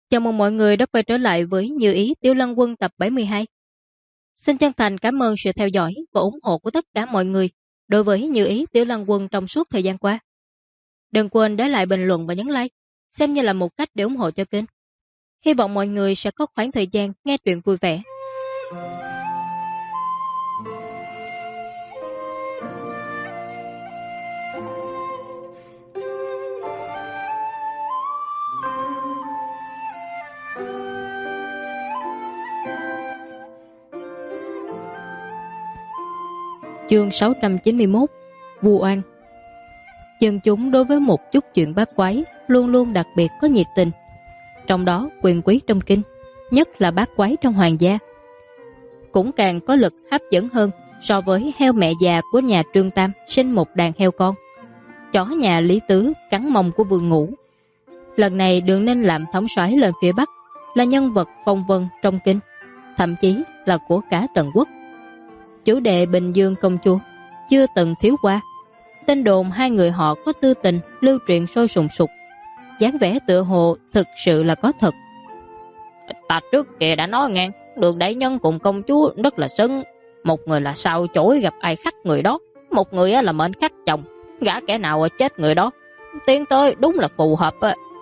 Chào mừng mọi người đã quay trở lại với Như Ý Tiểu Lân Quân tập 72. Xin chân thành cảm ơn sự theo dõi và ủng hộ của tất cả mọi người đối với Như Ý Tiểu Lân Quân trong suốt thời gian qua. Đừng quên để lại bình luận và nhấn like, xem như là một cách để ủng hộ cho kênh. Hy vọng mọi người sẽ có khoảng thời gian nghe truyện vui vẻ. Chương 691 Vu oan. Dân chúng đối với một chút chuyện bát quái luôn luôn đặc biệt có nhiệt tình, trong đó quyền quý trong kinh, nhất là bát quái trong hoàng gia, cũng càng có lực hấp dẫn hơn so với heo mẹ già của nhà Trương Tam sinh một đàn heo con, chó nhà Lý Tứ cắn mông của Vương Ngũ. Lần này Đường Ninh làm thống soái lên phía Bắc, là nhân vật phong vân trong kinh, thậm chí là của cả Trần Quốc. Chủ đề Bình Dương công chúa chưa từng thiếu qua. Tin đồn hai người họ có tư tình lưu truyền sôi sùng sục, dáng vẻ tựa hồ thực sự là có thật. Ta trước kia đã nói ngang, Đường đại nhân cùng công chúa rất là xứng. Một người là sao chổi gặp ai khắc người đó, một người là mệnh khắc chồng, gã kẻ nào chết người đó. Tiến tới đúng là phù hợp.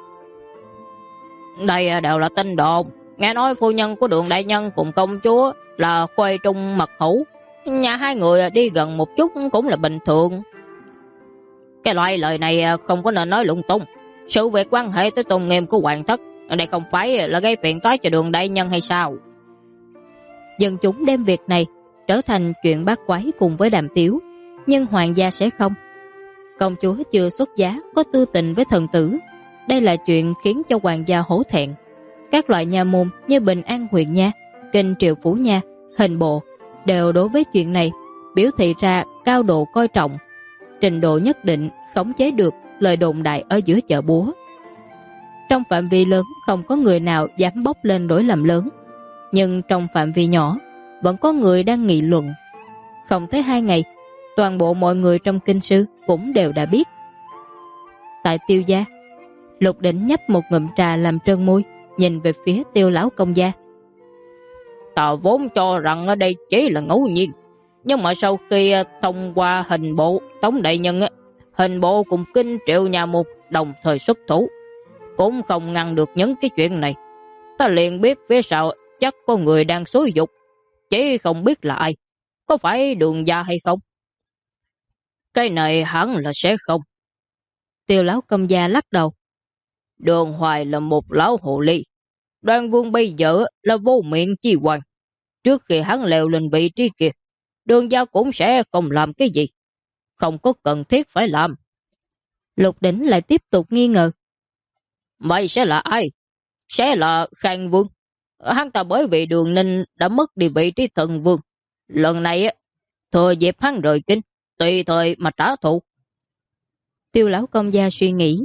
Đây đều là tin đồn. Nghe nói phu nhân của Đường đại nhân cùng công chúa là khuê trung mật hữu, nhà hai người đi gần một chút cũng là bình thường. Cái loại lời này không có nên nói lung tung. Sự việc quan hệ tới tôn nghiêm của hoàng thất, đây không phải là gây phiền toái cho Đường đại nhân hay sao? Dân chúng đem việc này trở thành chuyện bát quái cùng với Đàm Tiếu, nhưng hoàng gia sẽ không. Công chúa chưa xuất giá có tư tình với thần tử, đây là chuyện khiến cho hoàng gia hổ thẹn. Các loại nha môn như Bình An huyện nha, Kinh Triệu Phủ nha, Hình Bộ đều đối với chuyện này biểu thị ra cao độ coi trọng, trình độ nhất định khống chế được lời đồn đại ở giữa chợ búa. Trong phạm vi lớn không có người nào dám bốc lên đối làm lớn, nhưng trong phạm vi nhỏ vẫn có người đang nghị luận. Không tới 2 ngày, toàn bộ mọi người trong kinh sư cũng đều đã biết. Tại Tiêu gia, Lục Đỉnh nhấp một ngụm trà làm trơn môi, nhìn về phía Tiêu lão công gia. Ta vốn cho rằng ở đây chỉ là ngẫu nhiên, nhưng mà sau khi thông qua Hình Bộ Tống đại nhân, Hình Bộ cùng Kinh Triệu nhà một đồng thời xuất thủ, cũng không ngăn được những cái chuyện này. Ta liền biết phía sau chắc có người đang xúi dục, chỉ không biết là ai. Có phải Đường gia hay không? Cái này hẳn là sẽ không. Tiêu lão công gia lắc đầu. Đường Hoài là một lão hồ ly. Đoan Vương bây giờ là vô miệng chi hoàng. Trước khi hắn leo lên vị trí kia, Đường gia cũng sẽ không làm cái gì, không có cần thiết phải làm. Lục Đỉnh lại tiếp tục nghi ngờ. Vậy sẽ là ai? Sẽ là Khang Vương. Hắn ta bởi vì Đường Ninh đã mất đi vị trí thần vương, lần này thừa dịp hắn rời kinh, tùy thời mà trả thù. Tiêu lão công gia suy nghĩ.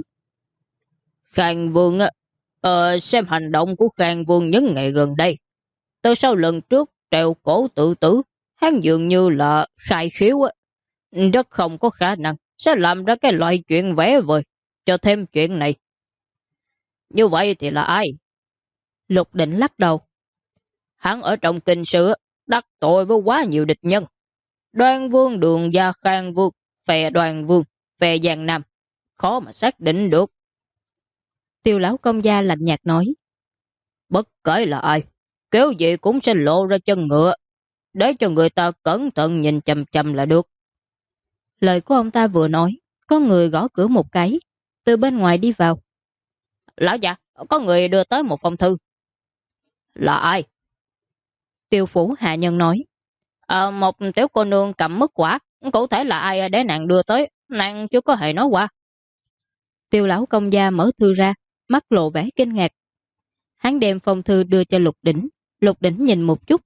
Khang Vương xem hành động của Khang Vương những ngày gần đây. Từ sau lần trước treo cổ tự tử, hắn dường như là khai khiếu, rất không có khả năng sẽ làm ra cái loại chuyện vẽ vời cho thêm chuyện này. Như vậy thì là ai? Lục Đỉnh lắc đầu. Hắn ở trong kinh sư đắc tội với quá nhiều địch nhân. Đoan Vương, Đường gia, Khang Vương, phe Đoan Vương, phe Giang Nam, khó mà xác định được. Tiêu lão công gia lạnh nhạt nói. Bất kể là ai, kiểu gì cũng sẽ lộ ra chân ngựa, để cho người ta cẩn thận nhìn chằm chằm là được. Lời của ông ta vừa nói, có người gõ cửa một cái, từ bên ngoài đi vào. Lão già, có người đưa tới một phong thư. Là ai? Tiêu phủ hạ nhân nói. Một tiểu cô nương cầm mứt quả, cụ thể là ai để nàng đưa tới, nàng chưa có hề nói qua. Tiêu lão công gia mở thư ra, mắt lộ vẻ kinh ngạc. Hắn đem phong thư đưa cho Lục Đỉnh. Lục Đỉnh nhìn một chút.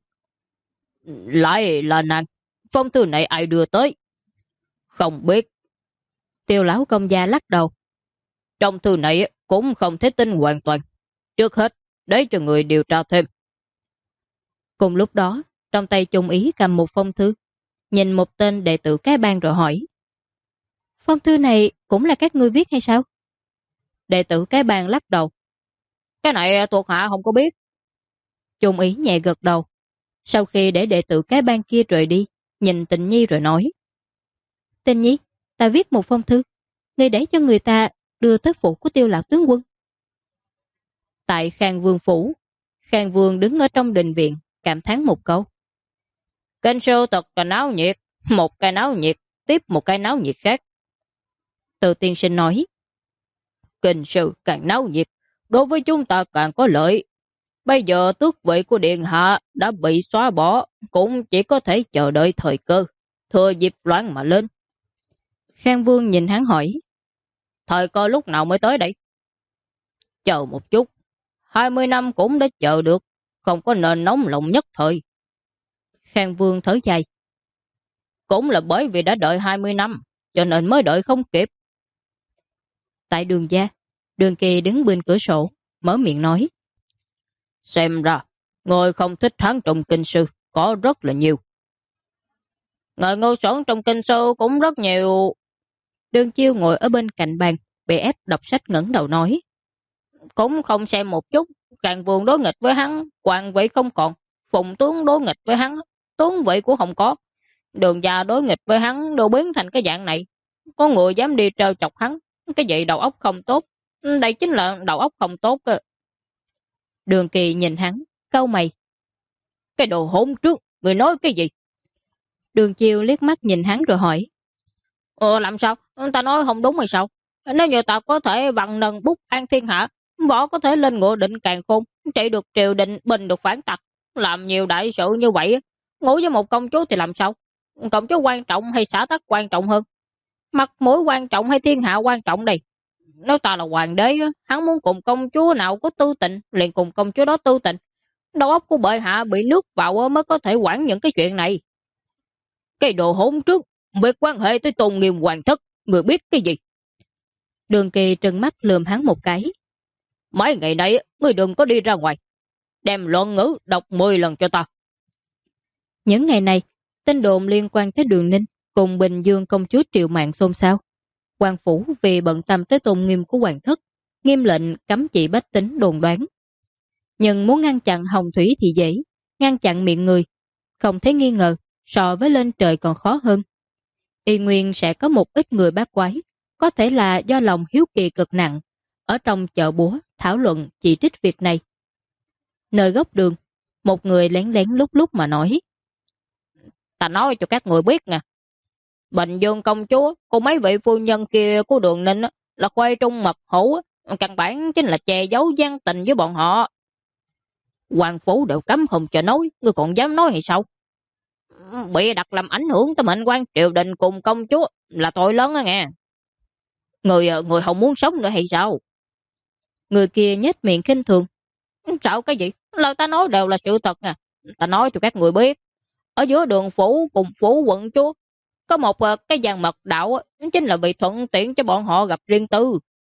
Lại là nàng, phong thư này ai đưa tới? Không biết. Tiêu lão công gia lắc đầu. Trong thư này cũng không thể tin hoàn toàn. Trước hết, để cho người điều tra thêm. Cùng lúc đó, trong tay Trung Ý cầm một phong thư, nhìn một tên đệ tử cái bang rồi hỏi. Phong thư này cũng là các ngươi viết hay sao? Đệ tử cái bang lắc đầu. Cái này thuộc hạ không có biết. Trung Ý nhẹ gật đầu. Sau khi để đệ tử cái ban kia rời đi, nhìn Tịnh Nhi rồi nói: Tịnh Nhi, ta viết một phong thư, ngươi để cho người ta đưa tới phủ của Tiêu lão tướng quân. Tại Khang Vương phủ, Khang Vương đứng ở trong đình viện, cảm thán một câu: Kinh sư thật là náo nhiệt, một cái náo nhiệt tiếp một cái náo nhiệt khác. Từ tiên sinh nói: Kinh sư càng náo nhiệt, đối với chúng ta càng có lợi. Bây giờ tước vị của điện hạ đã bị xóa bỏ, cũng chỉ có thể chờ đợi thời cơ, thừa dịp loạn mà lên. Khang Vương nhìn hắn hỏi: Thời cơ lúc nào mới tới đây? Chờ một chút, 20 năm cũng đã chờ được, không có nên nóng lòng nhất thời. Khang Vương thở dài: Cũng là bởi vì đã đợi 20 năm, cho nên mới đợi không kịp. Tại Đường gia, Đường Kỳ đứng bên cửa sổ, mở miệng nói: Xem ra, người không thích hắn trong kinh sư, có rất là nhiều. Người ngu xuẩn trong kinh sư cũng rất nhiều. Đường Chiêu ngồi ở bên cạnh bàn, bị ép đọc sách ngẩng đầu nói: Cũng không xem một chút, Khang Vương đối nghịch với hắn, Hoàng vị không còn, Phùng tướng đối nghịch với hắn, tướng vị cũng không có. Đường gia đối nghịch với hắn đều biến thành cái dạng này. Có người dám đi trêu chọc hắn, cái gì đầu óc không tốt. Đây chính là đầu óc không tốt cơ. Đường Kỳ nhìn hắn, cau mày: Cái đồ hỗn trước, người nói cái gì? Đường Chiêu liếc mắt nhìn hắn rồi hỏi: Làm sao? Ta nói không đúng hay sao? Nếu như ta có thể vặn nâng bút an thiên hạ, võ có thể lên ngựa định càng khôn, trị được triều đình, bình được phản tặc, làm nhiều đại sự như vậy, ngủ với một công chúa thì làm sao? Công chúa quan trọng hay xã tắc quan trọng hơn? Mặt mũi quan trọng hay thiên hạ quan trọng đây? Nếu ta là hoàng đế, hắn muốn cùng công chúa nào có tư tình, liền cùng công chúa đó tư tình. Đầu óc của bệ hạ bị nước vào mới có thể quản những cái chuyện này. Cái đồ hỗn trước, việc quan hệ tới tôn nghiêm hoàng thất, người biết cái gì? Đường Kỳ trừng mắt lườm hắn một cái: Mấy ngày nay, ngươi đừng có đi ra ngoài. Đem luận ngữ đọc 10 lần cho ta. Những ngày này, tin đồn liên quan tới Đường Ninh cùng Bình Dương công chúa Triệu Mạn xôn xao. Hoàng phủ vì bận tâm tới tôn nghiêm của hoàng thất, nghiêm lệnh cấm chỉ bách tính đồn đoán. Nhưng muốn ngăn chặn hồng thủy thì dễ, ngăn chặn miệng người, không thấy nghi ngờ, so với lên trời còn khó hơn. Y nguyên sẽ có một ít người bát quái, có thể là do lòng hiếu kỳ cực nặng, ở trong chợ búa thảo luận chỉ trích việc này. Nơi góc đường, một người lén lén lúc lúc mà nói: Ta nói cho các người biết nha. Bình Dương công chúa cùng mấy vị phu nhân kia của Đường Ninh là khoai trung mật hữu, căn bản chính là che giấu gian tình với bọn họ. Hoàng phủ đều cấm không cho nói, ngươi còn dám nói hay sao? Bị đặt làm ảnh hưởng tới mệnh quan triều đình cùng công chúa là tội lớn á nghe. Người không muốn sống nữa hay sao? Người kia nhếch miệng khinh thường: Sao cái gì? Lời ta nói đều là sự thật nè. Ta nói cho các người biết, ở giữa Đường phủ cùng phủ quận chúa có một cái gian mật đạo, chính là vì thuận tiện cho bọn họ gặp riêng tư.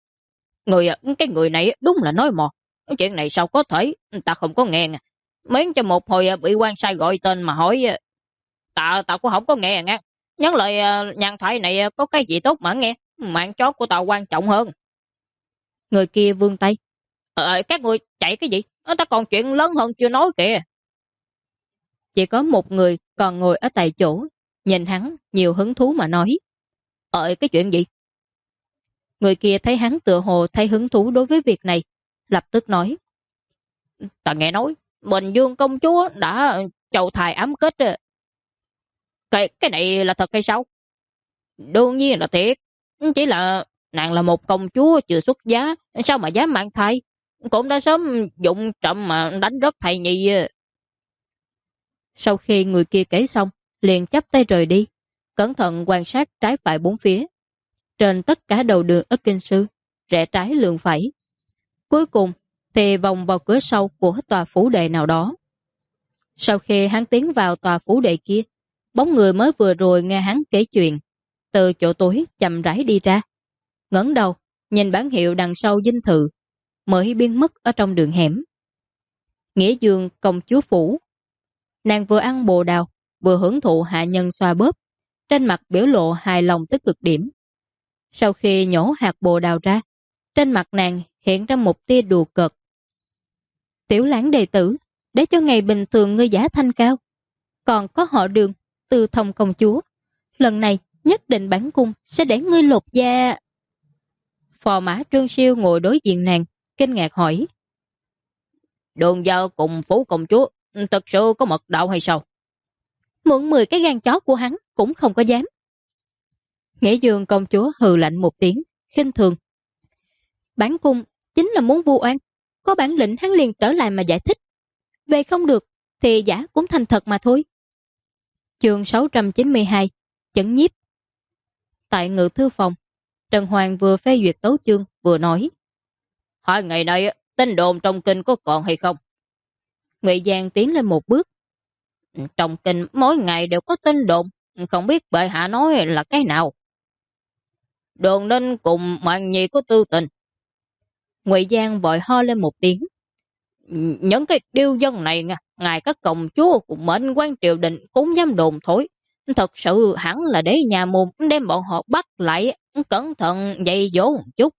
Cái người này đúng là nói mò. Chuyện này sao có thể? Ta không có nghe nè. Miễn cho một hồi bị quan sai gọi tên mà hỏi, ta cũng không có nghe nghe. Nhắn lời nhàn thoại này có cái gì tốt mà nghe. Mạng chó của ta quan trọng hơn. Người kia vươn tay: Các người chạy cái gì? Ta còn chuyện lớn hơn chưa nói kìa. Chỉ có một người còn ngồi ở tại chỗ, nhìn hắn nhiều hứng thú mà nói: Cái chuyện gì? Người kia thấy hắn tựa hồ thấy hứng thú đối với việc này, lập tức nói: Ta nghe nói Bình Dương công chúa đã chầu thai ám kết. Cái này là thật hay sao? Đương nhiên là thiệt. Chỉ là nàng là một công chúa chưa xuất giá, sao mà dám mang thai? Cũng đã sớm dụng trộm mà đánh rớt thầy nhì. Sau khi người kia kể xong, liền chắp tay rời đi, cẩn thận quan sát trái phải bốn phía. Trên tất cả đầu đường ở Kinh Sư, rẽ trái lường phải. Cuối cùng thì vòng vào cửa sau của tòa phủ đệ nào đó. Sau khi hắn tiến vào tòa phủ đệ kia, bóng người mới vừa rồi nghe hắn kể chuyện, từ chỗ tối chậm rãi đi ra. Ngẩng đầu, nhìn bản hiệu đằng sau dinh thự, mới biến mất ở trong đường hẻm. Nghĩa Dương công chúa phủ. Nàng vừa ăn bồ đào, vừa hưởng thụ hạ nhân xoa bóp, trên mặt biểu lộ hài lòng tới cực điểm. Sau khi nhổ hạt bồ đào ra, trên mặt nàng hiện ra một tia đùa cợt. Tiểu Lãng đệ tử, để cho ngày bình thường ngươi giả thanh cao. Còn có họ Đường, Từ Thông công chúa. Lần này nhất định bản cung sẽ để ngươi lột da. Phò mã Trương Siêu ngồi đối diện nàng, kinh ngạc hỏi. Đường Giao cùng Phú công chúa thật sự có mật đạo hay sao? Mượn 10 cái gan chó của hắn cũng không có dám. Nghĩa Dương công chúa hừ lạnh một tiếng, khinh thường. Bản cung chính là muốn vu oan, có bản lĩnh hắn liền trở lại mà giải thích. Về không được thì giả cũng thành thật mà thôi. Chương 692, chấn nhiếp. Tại ngự thư phòng, Trần Hoàng vừa phê duyệt tấu chương vừa nói. 2 ngày nay tin đồn trong kinh có còn hay không? Ngụy Giang tiến lên một bước. Trong kinh mỗi ngày đều có tin đồn, không biết bệ hạ nói là cái nào. Đường Ninh cùng Mạng Nhi có tư tình. Ngụy Giang vội ho lên một tiếng. Những cái điêu dân này nha, ngài các công chúa cùng mệnh quan triều đình cũng dám đồn thổi. Thật sự hẳn là để nhà môn đem bọn họ bắt lại, cẩn thận dạy dỗ một chút.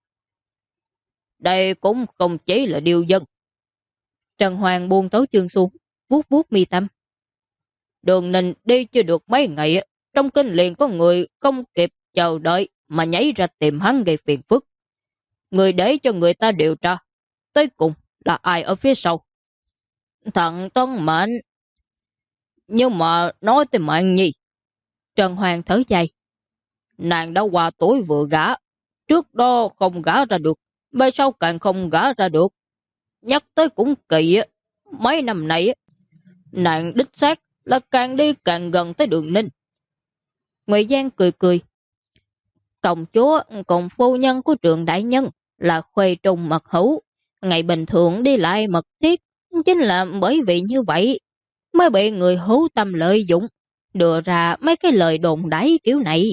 Đây cũng không chỉ là điêu dân. Trần Hoàng buông tấu chương xuống, vuốt vuốt mi tâm. Đường Ninh đi chưa được mấy ngày, trong kinh liền có người không kịp chờ đợi mà nhảy ra tìm hắn gây phiền phức. Người để cho người ta điều tra, tới cùng là ai ở phía sau? Thằng Tân Mệnh. Nhưng mà nói tới Mạng Nhi, Trần Hoàng thở dài. Nàng đã qua tuổi vừa gả, trước đó không gả ra được, bây sau càng không gả ra được. Nhắc tới cũng kỳ, mấy năm nay nàng đích xác là càng đi càng gần tới Đường Ninh. Ngụy Giang cười cười. Công chúa cùng phu nhân của Trường đại nhân là khuê trùng mật hữu, ngày bình thường đi lại mật thiết, chính là bởi vì như vậy mới bị người hữu tâm lợi dụng, đưa ra mấy cái lời đồn đãi kiểu này.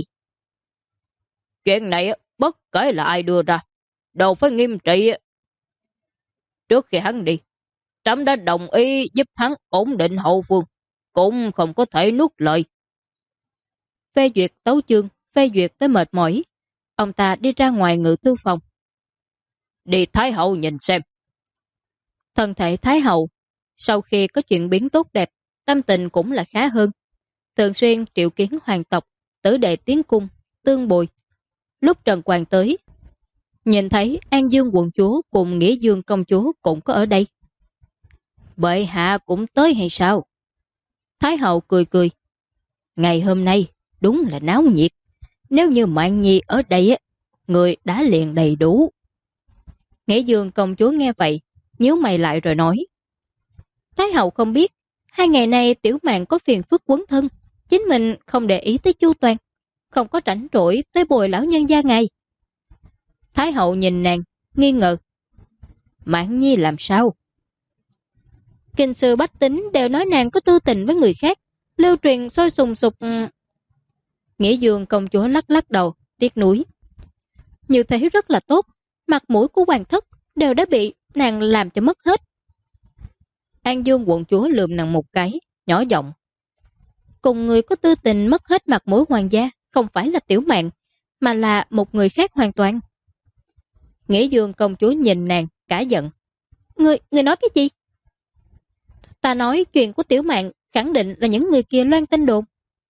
Chuyện này bất kể là ai đưa ra, đều phải nghiêm trị. Trước khi hắn đi, Trẫm đã đồng ý giúp hắn ổn định hậu phương, cũng không có thể nuốt lời. Phê duyệt tấu chương, phê duyệt tới mệt mỏi, ông ta đi ra ngoài ngự thư phòng. Đi Thái hậu nhìn xem. Thân thể Thái hậu sau khi có chuyện biến tốt đẹp, tâm tình cũng là khá hơn. Thường xuyên triệu kiến hoàng tộc, tử đệ tiến cung, tương bồi. Lúc Trần Quang tới, nhìn thấy An Dương quận chúa cùng Nghĩa Dương công chúa cũng có ở đây. Bệ hạ cũng tới hay sao? Thái hậu cười cười. Ngày hôm nay đúng là náo nhiệt. Nếu như Mạng Nhi ở đây, người đã liền đầy đủ. Nghĩa Dương công chúa nghe vậy, nhíu mày lại rồi nói. Thái hậu không biết, 2 ngày nay Tiểu Mạn có phiền phức quấn thân, chính mình không để ý tới chu toàn, không có rảnh rỗi tới bồi lão nhân gia ngài. Thái hậu nhìn nàng, nghi ngờ. Mạng Nhi làm sao? Kinh sư bách tính đều nói nàng có tư tình với người khác, lưu truyền sôi sùng sục. Nghĩa Dương công chúa lắc lắc đầu, tiếc nuối. Như thế rất là tốt, mặt mũi của hoàng thất đều đã bị nàng làm cho mất hết. An Dương quận chúa lườm nàng một cái, nhỏ giọng. Cùng người có tư tình mất hết mặt mũi hoàng gia, không phải là Tiểu Mạn, mà là một người khác hoàn toàn. Nghĩa Dương công chúa nhìn nàng, cả giận. Người nói cái gì? Ta nói chuyện của Tiểu Mạn khẳng định là những người kia loan tin đồn.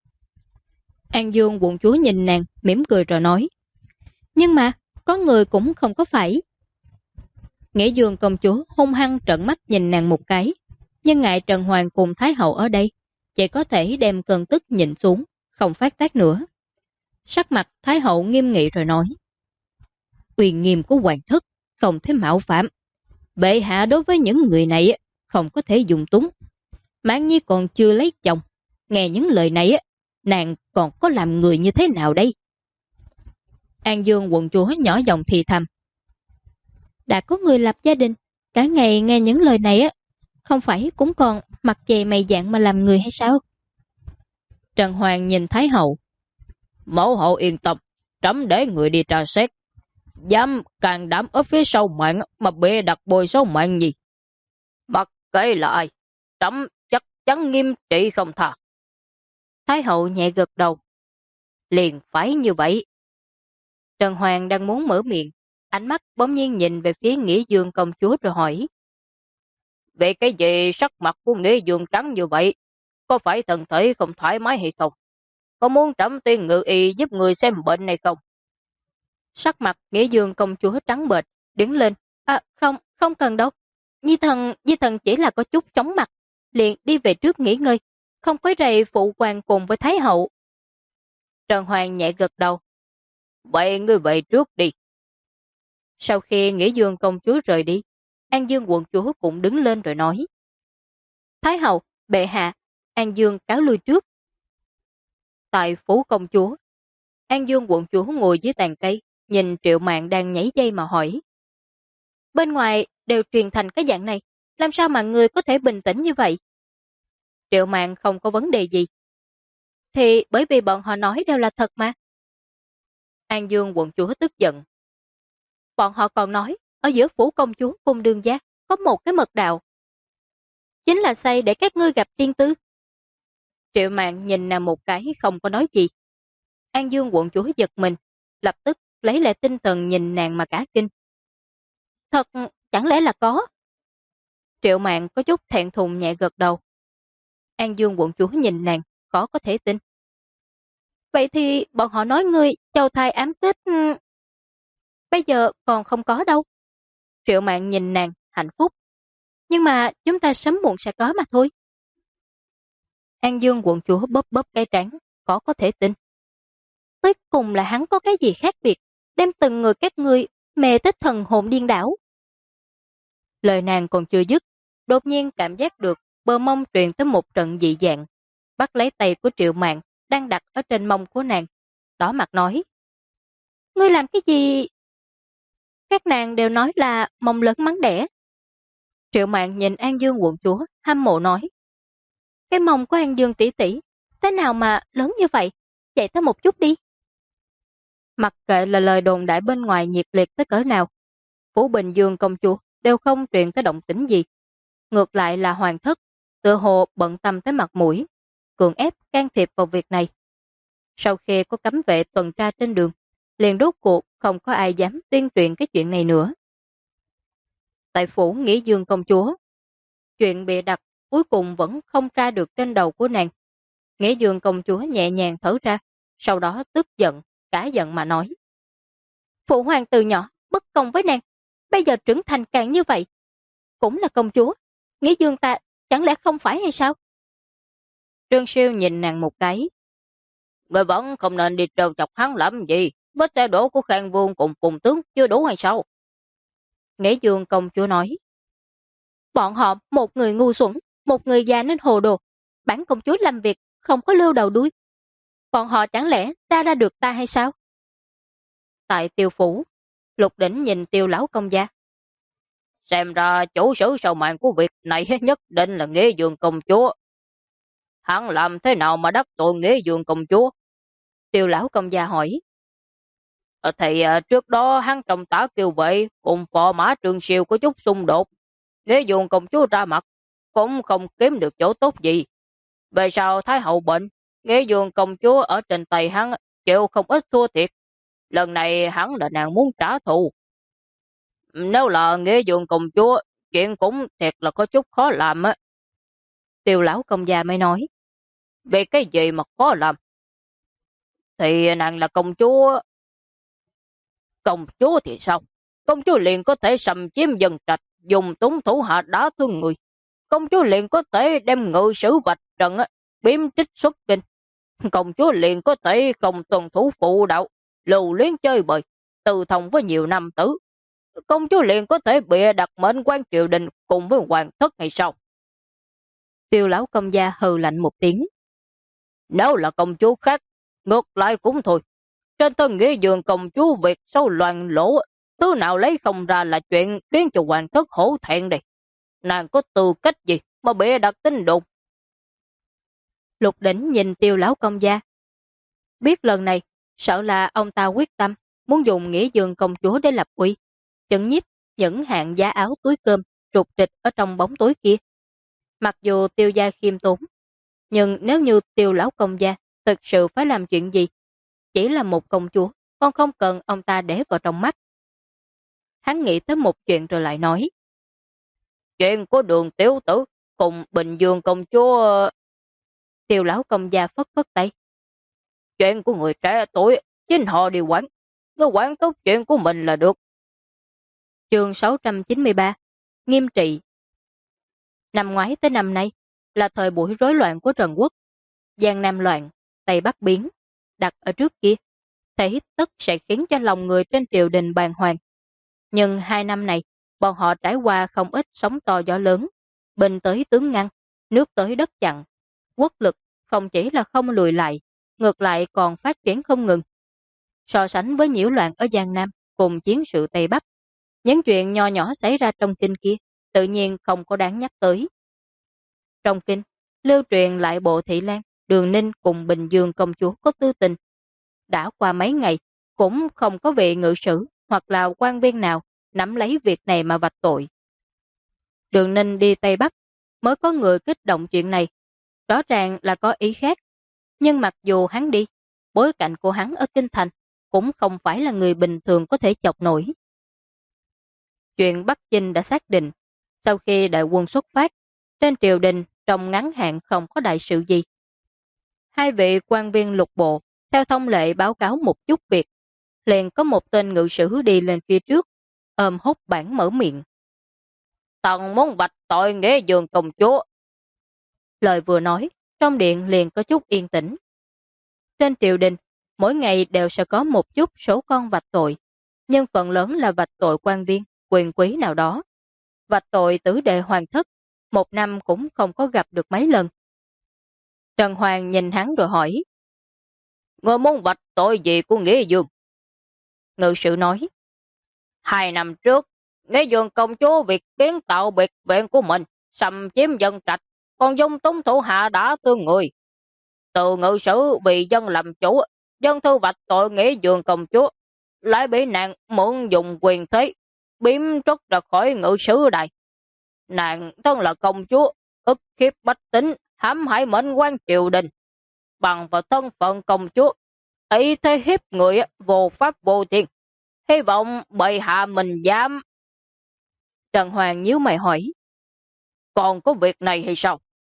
An Dương quận chúa nhìn nàng, mỉm cười rồi nói. Nhưng mà, có người cũng không có phải. Nghĩa Dương công chúa hung hăng trợn mắt nhìn nàng một cái, nhưng ngại Trần Hoàng cùng Thái hậu ở đây, chỉ có thể đem cơn tức nhìn xuống, không phát tác nữa. Sắc mặt Thái hậu nghiêm nghị rồi nói. Uy nghiêm của hoàng thất không thể mạo phạm. Bệ hạ đối với những người này không có thể dùng túng. Mãn Nhi còn chưa lấy chồng, nghe những lời này nàng còn có làm người như thế nào đây? An Dương quận chúa nhỏ giọng thì thầm. Đã có người lập gia đình, cả ngày nghe những lời này không phải cũng còn mặt dày mày dạn mà làm người hay sao? Trần Hoàng nhìn Thái hậu. Mẫu hậu yên tâm, trẫm để người đi tra xét. Dám càng đảm ở phía sau Mạng mà bịa đặt bồi số Mạng gì? Bất kể là ai, trẫm chắc chắn nghiêm trị không tha. Thái hậu nhẹ gật đầu. Liền phải như vậy. Trần Hoàng đang muốn mở miệng, ánh mắt bỗng nhiên nhìn về phía Nghĩa Dương công chúa rồi hỏi. Về cái gì sắc mặt của Nghĩa Dương trắng như vậy? Có phải thân thể không thoải mái hay không? Có muốn trẫm tuyên ngự y giúp người xem bệnh này không? Sắc mặt Nghĩa Dương công chúa trắng bệch, đứng lên. Không, không cần đâu. Di thần chỉ là có chút chóng mặt, liền đi về trước nghỉ ngơi, không quấy rầy phụ hoàng cùng với Thái hậu. Trần Hoàng nhẹ gật đầu. Vậy ngươi về trước đi. Sau khi Nghĩa Dương công chúa rời đi, An Dương quận chúa cũng đứng lên rồi nói. Thái hậu, bệ hạ, An Dương cáo lui trước. Tại phủ công chúa, An Dương quận chúa ngồi dưới tàn cây, nhìn Triệu Mạn đang nhảy dây mà hỏi. Bên ngoài đều truyền thành cái dạng này, làm sao mà người có thể bình tĩnh như vậy? Triệu Mạn không có vấn đề gì. Thì bởi vì bọn họ nói đều là thật mà. An Dương quận chúa tức giận. Bọn họ còn nói, ở giữa phủ công chúa cùng Đường gia có một cái mật đạo. Chính là xây để các ngươi gặp tiên tư. Triệu Mạn nhìn nàng một cái không có nói gì. An Dương quận chúa giật mình, lập tức lấy lại tinh thần nhìn nàng mà cả kinh. Thật, chẳng lẽ là có? Triệu Mạn có chút thẹn thùng nhẹ gật đầu. An Dương quận chúa nhìn nàng, khó có thể tin. Vậy thì bọn họ nói ngươi châu thai ám tích... Bây giờ còn không có đâu. Triệu Mạn nhìn nàng, hạnh phúc. Nhưng mà chúng ta sớm muộn sẽ có mà thôi. An Dương quận chúa bóp bóp cái trán, khó có thể tin. Cuối cùng là hắn có cái gì khác biệt, đem từng người các ngươi mê tới thần hồn điên đảo. Lời nàng còn chưa dứt, đột nhiên cảm giác được bờ mông truyền tới một trận dị dạng, bắt lấy tay của Triệu Mạn đang đặt ở trên mông của nàng, đỏ mặt nói. Ngươi làm cái gì? Các nàng đều nói là mông lớn mắng đẻ. Triệu Mạn nhìn An Dương quận chúa, hâm mộ nói. Cái mông của An Dương tỷ tỷ, thế nào mà lớn như vậy? Chạy tới một chút đi. Mặc kệ là lời đồn đại bên ngoài nhiệt liệt tới cỡ nào, Phủ Bình Dương công chúa đều không truyền tới động tĩnh gì. Ngược lại là hoàng thất, tựa hồ bận tâm tới mặt mũi, cưỡng ép can thiệp vào việc này. Sau khi có cấm vệ tuần tra trên đường, liền rốt cuộc không có ai dám tuyên truyền cái chuyện này nữa. Tại phủ Nghĩa Dương công chúa, chuyện bịa đặt cuối cùng vẫn không tra được trên đầu của nàng. Nghĩa Dương công chúa nhẹ nhàng thở ra, sau đó tức giận, cả giận mà nói. Phụ hoàng từ nhỏ, bất công với nàng, bây giờ trưởng thành càng như vậy. Cũng là công chúa, Nghĩa Dương ta chẳng lẽ không phải hay sao? Trương Siêu nhìn nàng một cái. Người vẫn không nên đi trêu chọc hắn làm gì, vết xe đổ của Khang Vương cùng Phùng tướng chưa đủ hay sao? Nghĩa Dương công chúa nói. Bọn họ một người ngu xuẩn, một người già nên hồ đồ. Bản công chúa làm việc không có lưu đầu đuôi. Bọn họ chẳng lẽ ra được ta hay sao? Tại Tiêu phủ, Lục Đỉnh nhìn Tiêu lão công gia. Xem ra chủ sử sau màn của việc này nhất định là Nghĩa Dương công chúa. Hắn làm thế nào mà đắc tội Nghĩa Dương công chúa? Tiêu lão công gia hỏi. Thì trước đó hắn trong tả kiều vệ cùng phò mã Trương Siêu có chút xung đột. Nghĩa Dương công chúa ra mặt, cũng không kiếm được chỗ tốt gì. Về sau Thái hậu bệnh, Nghĩa Dương công chúa ở trên tay hắn chịu không ít thua thiệt. Lần này hắn là nàng muốn trả thù. Nếu là Nghĩa Dương công chúa, chuyện cũng thiệt là có chút khó làm á. Tiêu lão công gia mới nói. Vì cái gì mà khó làm? Thì nàng là công chúa. Công chúa thì sao? Công chúa liền có thể xâm chiếm dân trạch, dùng túng thủ hạ đá thương người. Công chúa liền có thể đem ngự sử vạch trần, biếm trích xuất kinh. Công chúa liền có thể không tuân thủ phụ đạo, lưu luyến chơi bời, từ thông với nhiều nam tử. Công chúa liền có thể bịa đặt mệnh quan triều đình cùng với hoàng thất hay sao? Tiêu lão công gia hừ lạnh một tiếng. Nếu là công chúa khác, ngược lại cũng thôi. Trên thân Nghĩa Dương công chúa việc sâu loạn lỗ, thứ nào lấy không ra là chuyện khiến cho hoàng thất hổ thẹn đây. Nàng có tư cách gì mà bịa đặt tin đồn? Lục Đỉnh nhìn Tiêu lão công gia. Biết lần này, sợ là ông ta quyết tâm muốn dùng Nghĩa Dương công chúa để lập uy, chấn nhiếp những hạng giá áo túi cơm trục trịch ở trong bóng tối kia. Mặc dù Tiêu gia khiêm tốn, nhưng nếu như Tiêu lão công gia thực sự phải làm chuyện gì, chỉ là một công chúa, con không cần ông ta để vào trong mắt. Hắn nghĩ tới một chuyện rồi lại nói. Chuyện của Đường tiểu tử cùng Bình Dương công chúa. Tiêu lão công gia phất phất tay. Chuyện của người trẻ tuổi, chính họ đi quản. Cứ quản tốt chuyện của mình là được. Chương 693. Nghiêm trị. Năm ngoái tới năm nay là thời buổi rối loạn của Trần Quốc. Giang Nam loạn, Tây Bắc biến. Đặt ở trước kia, thế tất sẽ khiến cho lòng người trên triều đình bàng hoàng. Nhưng 2 năm này, bọn họ trải qua không ít sóng to gió lớn. Binh tới tướng ngăn, nước tới đất chặn. Quốc lực không chỉ là không lùi lại, ngược lại còn phát triển không ngừng. So sánh với nhiễu loạn ở Giang Nam cùng chiến sự Tây Bắc, những chuyện nho nhỏ xảy ra trong kinh kia tự nhiên không có đáng nhắc tới. Trong kinh, lưu truyền lại bộ Thị Lan, Đường Ninh cùng Bình Dương công chúa có tư tình. Đã qua mấy ngày, cũng không có vị ngự sử hoặc là quan viên nào nắm lấy việc này mà vạch tội. Đường Ninh đi Tây Bắc, mới có người kích động chuyện này. Rõ ràng là có ý khác. Nhưng mặc dù hắn đi, bối cảnh của hắn ở Kinh Thành cũng không phải là người bình thường có thể chọc nổi. Chuyện Bắc Chinh đã xác định, sau khi đại quân xuất phát, trên triều đình trong ngắn hạn không có đại sự gì. Hai vị quan viên lục bộ, theo thông lệ báo cáo một chút việc, liền có một tên ngự sử đi lên phía trước, ôm hốt bản mở miệng. Tần muốn vạch tội Nghĩa Dương công chúa. Lời vừa nói, trong điện liền có chút yên tĩnh. Trên triều đình, mỗi ngày đều sẽ có một chút số con vạch tội, nhưng phần lớn là vạch tội quan viên, quyền quý nào đó. Vạch tội tứ đệ hoàng thất, một năm cũng không có gặp được mấy lần. Trần Hoàng nhìn hắn rồi hỏi. Ngươi muốn vạch tội gì của Nghĩa Dương? Ngự sử nói. 2 năm trước, Nghĩa Dương công chúa việc kiến tạo biệt viện của mình, xâm chiếm dân trạch, còn dung túng thủ hạ đã tương người. Từ ngự sử vì dân làm chủ, dân thư vạch tội Nghĩa Dương công chúa, lại bị nàng mượn dùng quyền thế, biếm trút ra khỏi ngự sử đài. Nàng thân là công chúa, ức khiếp bách tính, hãm hại mệnh quan triều đình. Bằng vào thân phận công chúa, ấy thế hiếp người vô pháp vô thiên. Hy vọng bệ hạ mình dám. Trần Hoàng nhíu mày hỏi. Còn có việc này hay sao?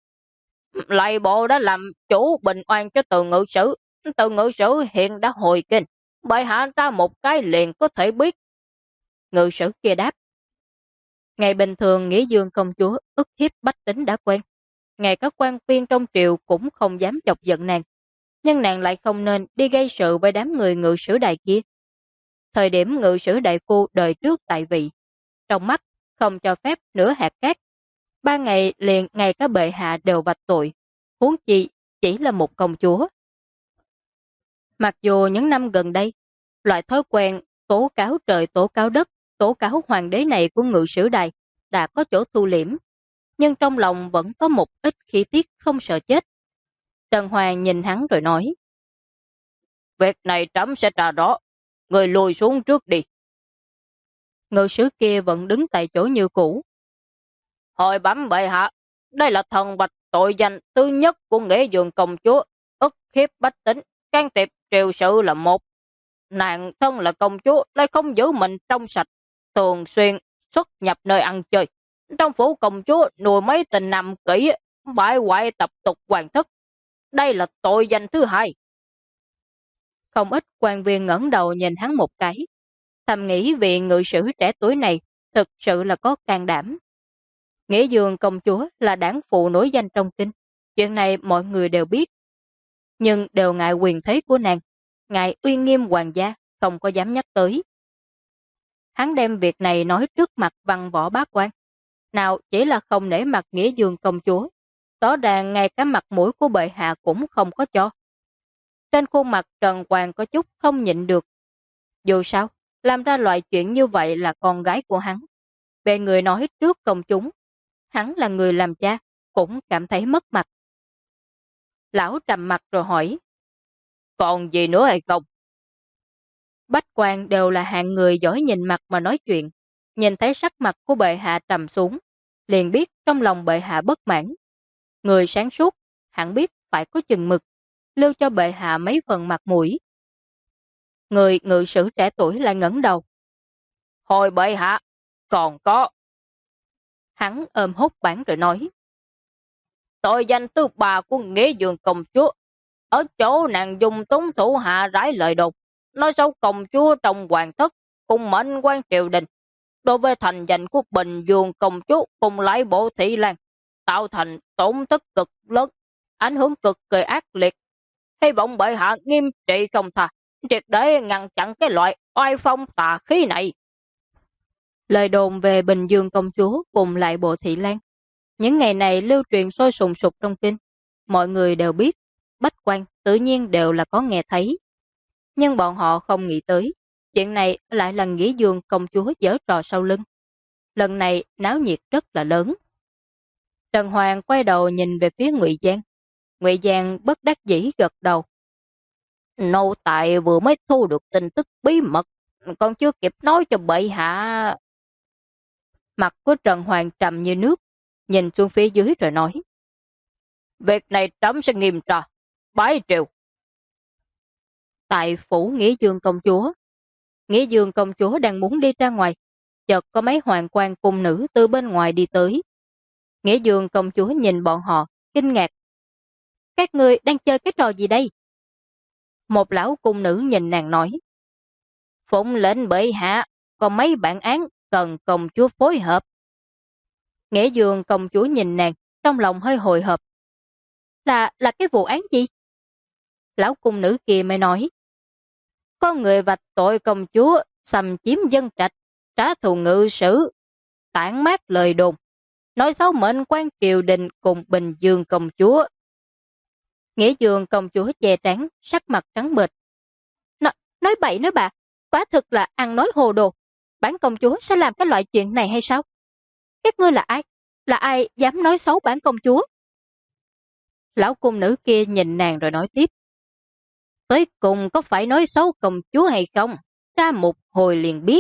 Lại bộ đã làm chủ bình oan cho từ ngự sử. Từ ngự sử hiện đã hồi kinh. Bệ hạ ra một cái liền có thể biết. Ngự sử kia đáp. Ngày bình thường Nghĩa Dương công chúa ức hiếp bách tính đã quen. Ngày các quan viên trong triều cũng không dám chọc giận nàng. Nhưng nàng lại không nên đi gây sự với đám người ngự sử đài kia. Thời điểm ngự sử đại phu đời trước tại vị, trong mắt không cho phép nửa hạt cát. 3 ngày liền ngày các bệ hạ đều vạch tội, huống chi chỉ là một công chúa. Mặc dù những năm gần đây, loại thói quen tố cáo trời tố cáo đất, tố cáo hoàng đế này của ngự sử đài đã có chỗ thu liễm, nhưng trong lòng vẫn có một ít khí tiết không sợ chết. Trần Hoàng nhìn hắn rồi nói. Việc này trẫm sẽ trả rõ, người lùi xuống trước đi. Ngự sử kia vẫn đứng tại chỗ như cũ. Hồi bẩm bệ hạ, đây là thần vạch tội danh thứ nhất của Nghĩa Dương công chúa, ức hiếp bách tính, can thiệp triều sự là một. Nàng thân là công chúa lại không giữ mình trong sạch, thường xuyên xuất nhập nơi ăn chơi. Trong phủ công chúa nuôi mấy tình nằm kỹ, bại hoại tập tục hoàng thất. Đây là tội danh thứ hai. Không ít quan viên ngẩng đầu nhìn hắn một cái, thầm nghĩ vị ngự sử trẻ tuổi này thực sự là có can đảm. Nghĩa Dương công chúa là đảng phụ nổi danh trong kinh, chuyện này mọi người đều biết. Nhưng đều ngại quyền thế của nàng, ngại uy nghiêm hoàng gia, không có dám nhắc tới. Hắn đem việc này nói trước mặt văn võ bá quan. Nào chỉ là không nể mặt Nghĩa Dương công chúa, rõ ràng ngay cả mặt mũi của bệ hạ cũng không có cho. Trên khuôn mặt Trần Hoàng có chút không nhịn được. Dù sao, làm ra loại chuyện như vậy là con gái của hắn. Về người nói trước công chúng, hắn là người làm cha, cũng cảm thấy mất mặt. Lão trầm mặt rồi hỏi. Còn gì nữa hay không? Bách quan đều là hạng người giỏi nhìn mặt mà nói chuyện. Nhìn thấy sắc mặt của bệ hạ trầm xuống, liền biết trong lòng bệ hạ bất mãn. Người sáng suốt, hẳn biết phải có chừng mực, lưu cho bệ hạ mấy phần mặt mũi. Người ngự sử trẻ tuổi lại ngẩng đầu. Hồi bệ hạ, còn có. Hắn ôm hốt bản rồi nói. Tội danh thứ ba của Nghĩa Dương công chúa, ở chỗ nàng dùng túng thủ hạ rải lời đồn, nói xấu công chúa trong hoàng thất, cùng mệnh quan triều đình, đối với thành danh của Bình Dương công chúa cùng lại bộ Thị Lan, tạo thành tổn thất cực lớn, ảnh hưởng cực kỳ ác liệt. Hy vọng bệ hạ nghiêm trị không tha, triệt để ngăn chặn cái loại oai phong tà khí này. Lời đồn về Bình Dương công chúa cùng lại bộ Thị Lan, những ngày này lưu truyền sôi sùng sục trong kinh. Mọi người đều biết, bách quan tự nhiên đều là có nghe thấy. Nhưng bọn họ không nghĩ tới, chuyện này lại là Nghĩa Dương công chúa giở trò sau lưng. Lần này náo nhiệt rất là lớn. Trần Hoàng quay đầu nhìn về phía Ngụy Giang. Ngụy Giang bất đắc dĩ gật đầu. Nô tài vừa mới thu được tin tức bí mật, còn chưa kịp nói cho bệ hạ. Mặt của Trần Hoàng trầm như nước, nhìn xuống phía dưới rồi nói. Việc này trẫm sẽ nghiêm tra, bái triều. Tại phủ Nghĩa Dương công chúa. Nghĩa Dương công chúa đang muốn đi ra ngoài, chợt có mấy hoàng quan cung nữ từ bên ngoài đi tới. Nghĩa Dương công chúa nhìn bọn họ, kinh ngạc. Các người đang chơi cái trò gì đây? Một lão cung nữ nhìn nàng nói. Phụng lệnh bệ hạ, còn mấy bản án cần công chúa phối hợp. Nghĩa Dương công chúa nhìn nàng, trong lòng hơi hồi hộp. Là cái vụ án gì? Lão cung nữ kia mới nói. Có người vạch tội công chúa, xâm chiếm dân trạch, trả thù ngự sử, tản mát lời đồn, nói xấu mệnh quan triều đình cùng Bình Dương công chúa. Nghĩa Dương công chúa che trán, sắc mặt trắng bệch. Nói bậy nói bạ, quả thực là ăn nói hồ đồ. Bản công chúa sẽ làm cái loại chuyện này hay sao? Các ngươi là ai? Là ai dám nói xấu bản công chúa? Lão cung nữ kia nhìn nàng rồi nói tiếp. Tới cùng có phải nói xấu công chúa hay không? Ra một hồi liền biết.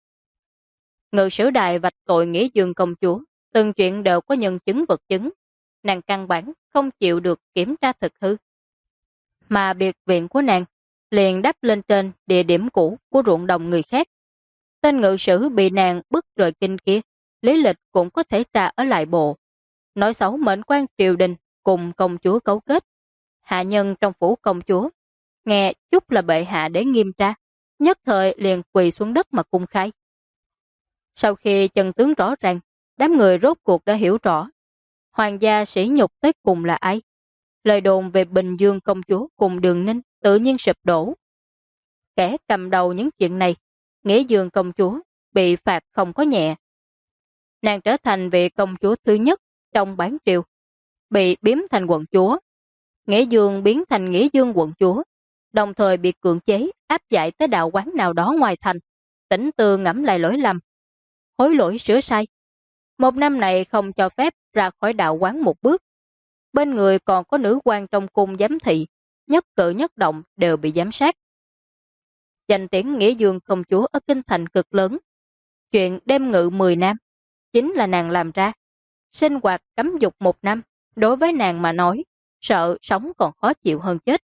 Ngự sử đài vạch tội Nghĩa Dương công chúa, từng chuyện đều có nhân chứng vật chứng. Nàng căn bản không chịu được kiểm tra thực hư. Mà biệt viện của nàng liền đắp lên trên địa điểm cũ của ruộng đồng người khác. Tên ngự sử bị nàng bức rời kinh kia, lý lịch cũng có thể tra ở lại bộ. Nói xấu mệnh quan triều đình cùng công chúa cấu kết. Hạ nhân trong phủ công chúa, nghe chút là bệ hạ để nghiêm tra, nhất thời liền quỳ xuống đất mà cung khai. Sau khi chân tướng rõ ràng, đám người rốt cuộc đã hiểu rõ. Hoàng gia sỉ nhục tới cùng là ai? Lời đồn về Bình Dương công chúa cùng Đường Ninh tự nhiên sụp đổ. Kẻ cầm đầu những chuyện này, Nghĩa Dương công chúa, bị phạt không có nhẹ. Nàng trở thành vị công chúa thứ nhất trong bản triều, bị biếm thành quận chúa. Nghĩa Dương biến thành Nghĩa Dương quận chúa, đồng thời bị cưỡng chế áp giải tới đạo quán nào đó ngoài thành, tỉnh tư ngẫm lại lỗi lầm, hối lỗi sửa sai. Một năm này không cho phép ra khỏi đạo quán một bước. Bên người còn có nữ quan trong cung giám thị, nhất cử nhất động đều bị giám sát. Danh tiếng Nghĩa Dương công chúa ở kinh thành cực lớn. Chuyện đêm ngự 10 năm, chính là nàng làm ra. Sinh hoạt cấm dục 1 năm, đối với nàng mà nói, sợ sống còn khó chịu hơn chết.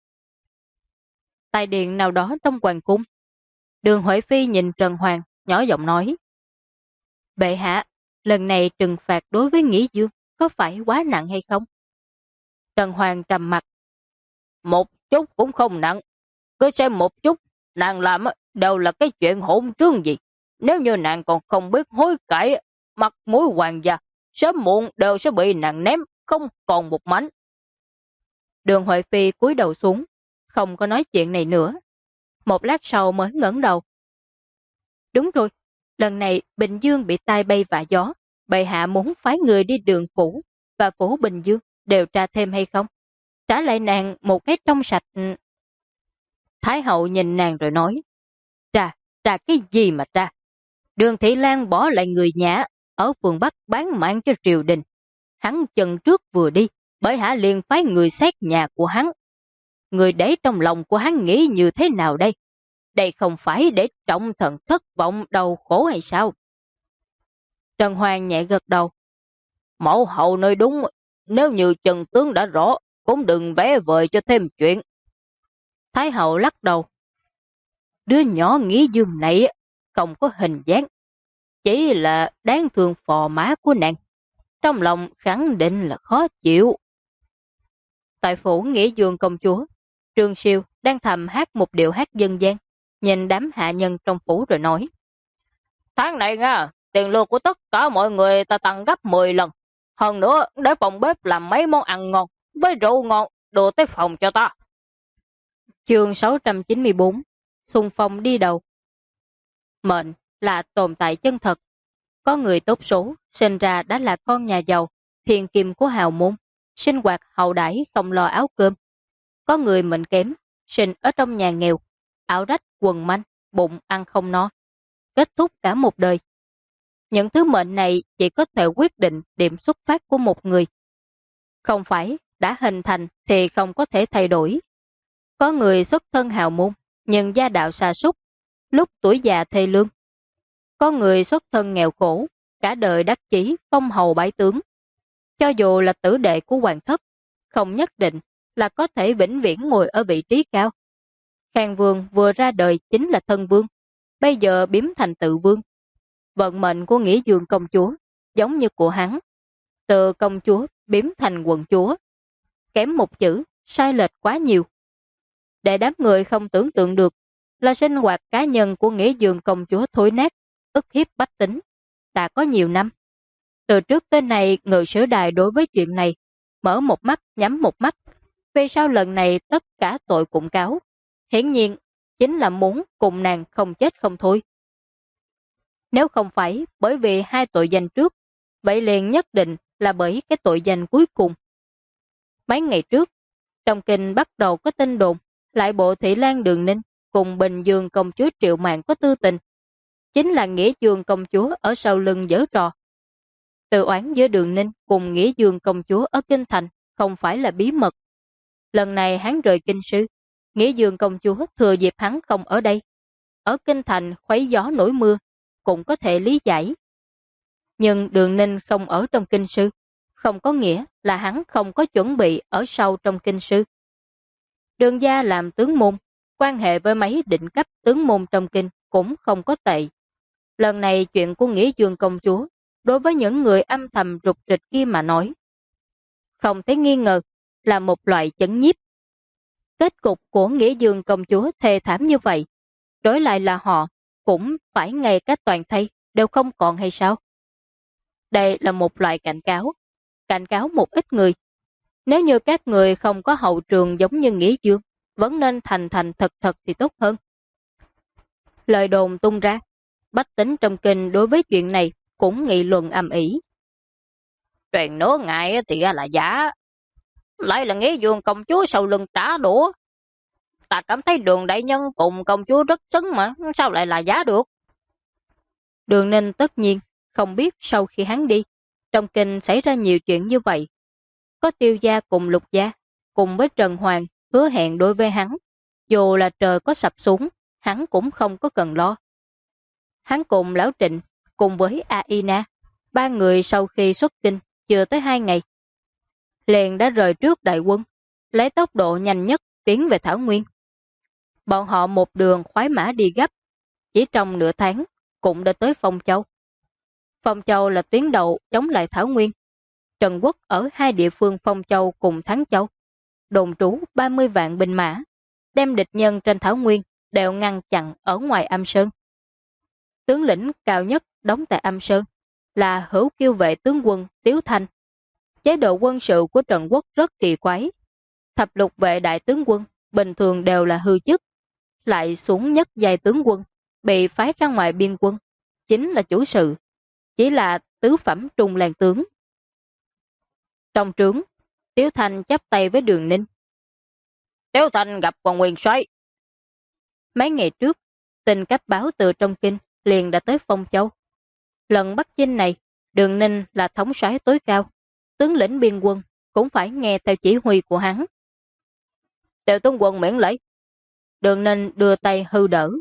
Tại điện nào đó trong hoàng cung, Đường Huệ Phi nhìn Trần Hoàng, nhỏ giọng nói. Bệ hạ, lần này trừng phạt đối với Nghĩa Dương có phải quá nặng hay không? Trần Hoàng trầm mặt. Một chút cũng không nặng. Cứ xem một chút, nàng làm đều là cái chuyện hỗn trương gì. Nếu như nàng còn không biết hối cải, mặt mũi hoàng gia, sớm muộn đều sẽ bị nàng ném, không còn một mảnh. Đường Huệ Phi cúi đầu xuống, không có nói chuyện này nữa. Một lát sau mới ngẩng đầu. Đúng rồi, lần này Bình Dương bị tai bay vạ gió, bệ hạ muốn phái người đi Đường phủ và phủ Bình Dương điều tra thêm hay không? Trả lại nàng một cái trong sạch. Thái hậu nhìn nàng rồi nói. Tra cái gì mà tra? Đường Thị Lan bỏ lại người nhà ở phường Bắc bán mạng cho triều đình. Hắn chân trước vừa đi, bệ hạ liền phái người xét nhà của hắn. Người để trong lòng của hắn nghĩ như thế nào đây? Đây không phải để trọng thần thất vọng đau khổ hay sao? Trần Hoàng nhẹ gật đầu. Mẫu hậu nói đúng, nếu như chân tướng đã rõ, cũng đừng vẽ vời cho thêm chuyện. Thái hậu lắc đầu. Đứa nhỏ Nghĩa Dương này không có hình dáng, chỉ là đáng thương phò má của nàng, trong lòng khẳng định là khó chịu. Tại phủ Nghĩa Dương công chúa, Trương Siêu đang thầm hát một điệu hát dân gian, nhìn đám hạ nhân trong phủ rồi nói. Tháng này nha, tiền lương của tất cả mọi người ta tăng gấp 10 lần. Hơn nữa, để phòng bếp làm mấy món ăn ngon, với rượu ngon, đưa tới phòng cho ta. Chương 694, xung phong đi đầu. Mệnh là tồn tại chân thật. Có người tốt số, sinh ra đã là con nhà giàu, thiên kim của hào môn, sinh hoạt hậu đãi không lo áo cơm. Có người mệnh kém, sinh ở trong nhà nghèo, áo rách, quần manh, bụng ăn không no. Kết thúc cả một đời. Những thứ mệnh này chỉ có thể quyết định điểm xuất phát của một người. Không phải đã hình thành thì không có thể thay đổi. Có người xuất thân hào môn, nhưng gia đạo sa sút, lúc tuổi già thê lương. Có người xuất thân nghèo khổ, cả đời đắc chí phong hầu bái tướng. Cho dù là tử đệ của hoàng thất, không nhất định là có thể vĩnh viễn ngồi ở vị trí cao. Khang Vương vừa ra đời chính là thân vương, bây giờ biếm thành tự vương. Vận mệnh của Nghĩa Dương công chúa giống như của hắn, từ công chúa biếm thành quận chúa. Kém một chữ, sai lệch quá nhiều. Để đám người không tưởng tượng được là sinh hoạt cá nhân của Nghĩa Dương công chúa thối nát, ức hiếp bách tính, đã có nhiều năm. Từ trước tới nay, Ngự Sử Đài đối với chuyện này mở một mắt nhắm một mắt. Vì sao lần này tất cả tội cũng cáo? Hiển nhiên chính là muốn cùng nàng không chết không thôi. Nếu không phải bởi vì hai tội danh trước, vậy liền nhất định là bởi cái tội danh cuối cùng. Mấy ngày trước, trong kinh bắt đầu có tin đồn lại bộ Thị Lan Đường Ninh cùng Bình Dương công chúa Triệu Mạn có tư tình. Chính là Nghĩa Dương công chúa ở sau lưng giở trò. Từ oán giữa Đường Ninh cùng Nghĩa Dương công chúa ở Kinh Thành không phải là bí mật. Lần này hắn rời kinh sư, Nghĩa Dương công chúa thừa dịp hắn không ở đây. Ở Kinh Thành khuấy gió nổi mưa, cũng có thể lý giải. Nhưng Đường Ninh không ở trong kinh sư, không có nghĩa là hắn không có chuẩn bị ở sau trong kinh sư. Đường gia làm tướng môn, quan hệ với mấy định cấp tướng môn trong kinh cũng không có tệ. Lần này chuyện của Nghĩa Dương công chúa, đối với những người âm thầm rụt rịch kia mà nói, không thể nghi ngờ là một loại chấn nhiếp. Kết cục của Nghĩa Dương công chúa thê thảm như vậy, đối lại là họ cũng phải ngay cả toàn thây đều không còn hay sao? Đây là một loại cảnh cáo một ít người. Nếu như các người không có hậu trường giống như Nghĩa Dương, vẫn nên thành thành thật thật thì tốt hơn. Lời đồn tung ra, bách tính trong kinh đối với chuyện này cũng nghị luận ầm ĩ. Chuyện nửa ngày thì ra là giả, lại là Nghĩa Dương công chúa sau lưng trả đũa. Ta cảm thấy Đường đại nhân cùng công chúa rất xứng mà, sao lại là giả được? Đường Ninh tất nhiên không biết sau khi hắn đi, trong kinh xảy ra nhiều chuyện như vậy. Có Tiêu gia cùng Lục gia, cùng với Trần Hoàng hứa hẹn đối với hắn, dù là trời có sập xuống, hắn cũng không có cần lo. Hắn cùng Lão Trịnh, cùng với Aina, ba người sau khi xuất kinh, chưa tới 2 ngày, liền đã rời trước đại quân, lấy tốc độ nhanh nhất tiến về Thảo Nguyên. Bọn họ một đường khoái mã đi gấp, chỉ trong nửa tháng cũng đã tới Phong Châu. Phong Châu là tuyến đầu chống lại Thảo Nguyên. Trần Quốc ở hai địa phương Phong Châu cùng Thắng Châu, đồn trú 30 vạn binh mã, đem địch nhân trên Thảo Nguyên đều ngăn chặn ở ngoài Âm Sơn. Tướng lĩnh cao nhất đóng tại Âm Sơn là Hữu Kiêu vệ tướng quân Tiếu Thanh. Chế độ quân sự của Trần Quốc rất kỳ quái. Thập lục vệ đại tướng quân bình thường đều là hư chức, lại xuống nhất giai tướng quân, bị phái ra ngoài biên quân, chính là chủ sự, chỉ là tứ phẩm trung làng tướng. Trong trướng, Tiếu Thanh chắp tay với Đường Ninh. Tiếu Thanh gặp quan nguyên soái. Mấy ngày trước, tin cấp báo từ trong kinh liền đã tới Phong Châu. Lần Bắc chinh này, Đường Ninh là thống soái tối cao, tướng lĩnh biên quân cũng phải nghe theo chỉ huy của hắn. Tiểu tướng quân miễn lễ. Đường Ninh đưa tay hư đỡ.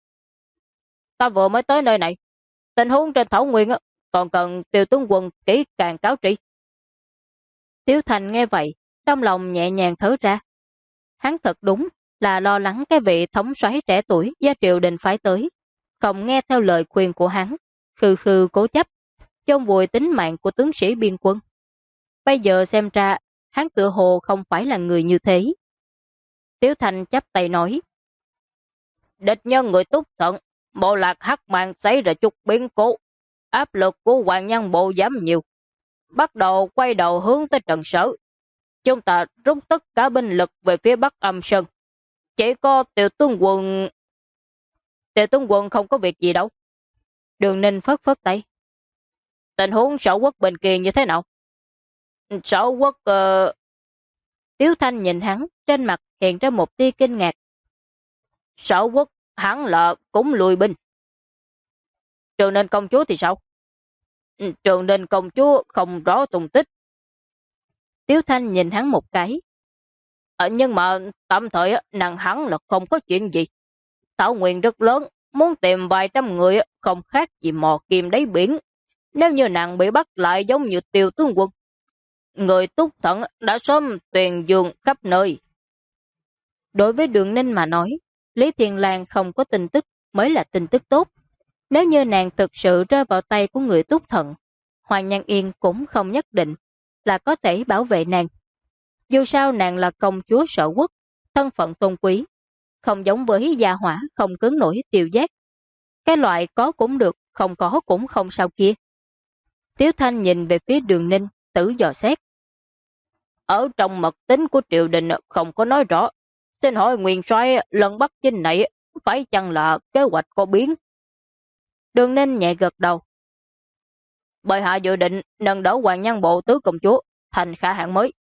Ta vừa mới tới nơi này, tình huống trên Thảo Nguyên còn cần Tiểu tướng quân kỹ càng cáo tri. Tiếu Thành nghe vậy, trong lòng nhẹ nhàng thở ra. Hắn thật đúng là lo lắng cái vị thống soái trẻ tuổi do triều đình phái tới, không nghe theo lời khuyên của hắn, khư khư cố chấp. chôn vùi tính mạng của tướng sĩ biên quân. Bây giờ xem ra, hắn tựa hồ không phải là người như thế. Tiếu Thanh chắp tay nói, Địch nhân người Túc Thận, bộ lạc Hắc Màn xảy ra chút biến cố, áp lực của Hoàng Nhân Bộ giảm nhiều, bắt đầu quay đầu hướng tới Trần Sở. Chúng ta rút tất cả binh lực về phía Bắc Âm Sơn. Chỉ có Tiểu tướng quân không có việc gì đâu. Đường Ninh phất phất tay. Tình huống Sở Quốc bên kia như thế nào? Sở Quốc... Tiếu Thanh nhìn hắn, trên mặt hiện ra một tia kinh ngạc. Sở Quốc hẳn là cũng lùi binh. Trường Ninh công chúa thì sao? Trường Ninh công chúa không rõ tung tích. Tiếu Thanh nhìn hắn một cái. Nhưng mà tạm thời nàng hắn là không có chuyện gì. Thảo Nguyên rất lớn, muốn tìm vài trăm người không khác gì mò kim đáy biển. Nếu như nàng bị bắt lại giống như Tiêu tướng quân, người Túc Thận đã sớm tuyền dương khắp nơi. Đối với Đường Ninh mà nói, Lý Thiên Lang không có tin tức mới là tin tức tốt. Nếu như nàng thực sự rơi vào tay của người Túc Thận, Hoàng Nhan Yên cũng không nhất định là có thể bảo vệ nàng. Dù sao nàng là công chúa Sở Quốc, thân phận tôn quý, không giống với gia hỏa không cứng nổi Tiêu Giác. Cái loại có cũng được, không có cũng không sao kia. Tiếu Thanh nhìn về phía Đường Ninh, tử dò xét. Ở trong mật tính của triều đình không có nói rõ. Xin hỏi Nguyên soái lần Bắc chinh này phải chăng là kế hoạch có biến? Đường Ninh nhẹ gật đầu. Bệ hạ dự định nâng đỡ Hoàng Nhân Bộ tứ công chúa thành khả hạng mới.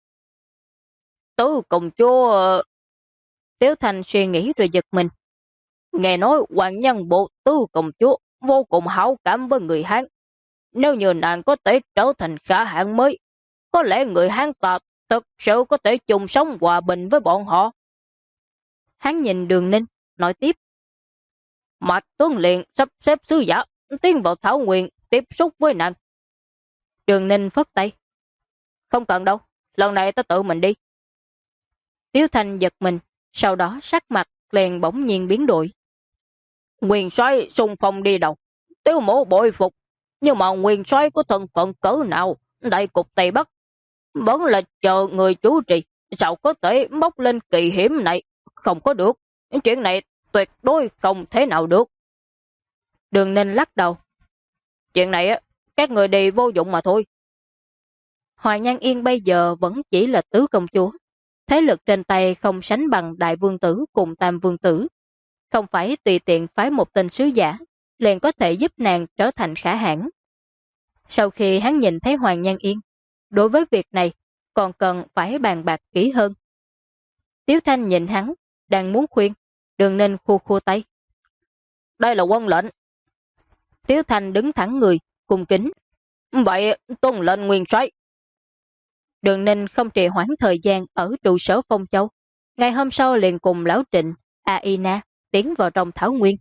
Tứ công chúa... Tiếu Thanh suy nghĩ rồi giật mình. Nghe nói Hoàng Nhân Bộ tứ công chúa vô cùng hảo cảm với người Hán. Nếu như nàng có thể trở thành khả hạng mới, có lẽ người Hán ta thực sự có thể chung sống hòa bình với bọn họ. Hắn nhìn Đường Ninh, nói tiếp. Mạch Tuấn liền sắp xếp sứ giả tiến vào Thảo Nguyên tiếp xúc với nàng. Đường Ninh phất tay. Không cần đâu, lần này ta tự mình đi. Tiếu Thanh giật mình, sau đó sắc mặt liền bỗng nhiên biến đổi. Nguyên soái xung phong đi đầu, Tiếu mộ bội phục, nhưng mà nguyên soái có thân phận cỡ nào, đại cục Tây Bắc vẫn là chờ người chủ trì, sao có thể bốc lên kỳ hiểm này, không có được, chuyện này tuyệt đối không thể nào được. Đường Ninh lắc đầu. Chuyện này các người đi vô dụng mà thôi. Hoàng Nhan Yên bây giờ vẫn chỉ là tứ công chúa, thế lực trên tay không sánh bằng đại vương tử cùng tam vương tử. Không phải tùy tiện phái một tên sứ giả, liền có thể giúp nàng trở thành khả hãn. Sau khi hắn nhìn thấy Hoàng Nhan Yên, đối với việc này còn cần phải bàn bạc kỹ hơn. Tiếu Thanh nhìn hắn, đang muốn khuyên, Đường Ninh khua khua tay. Đây là quân lệnh. Tiếu Thanh đứng thẳng người, cung kính. Vậy tuân lệnh nguyên soái. Đường Ninh không trì hoãn thời gian ở trụ sở Phong Châu. Ngày hôm sau liền cùng Lão Trịnh, Aina tiến vào trong Thảo Nguyên.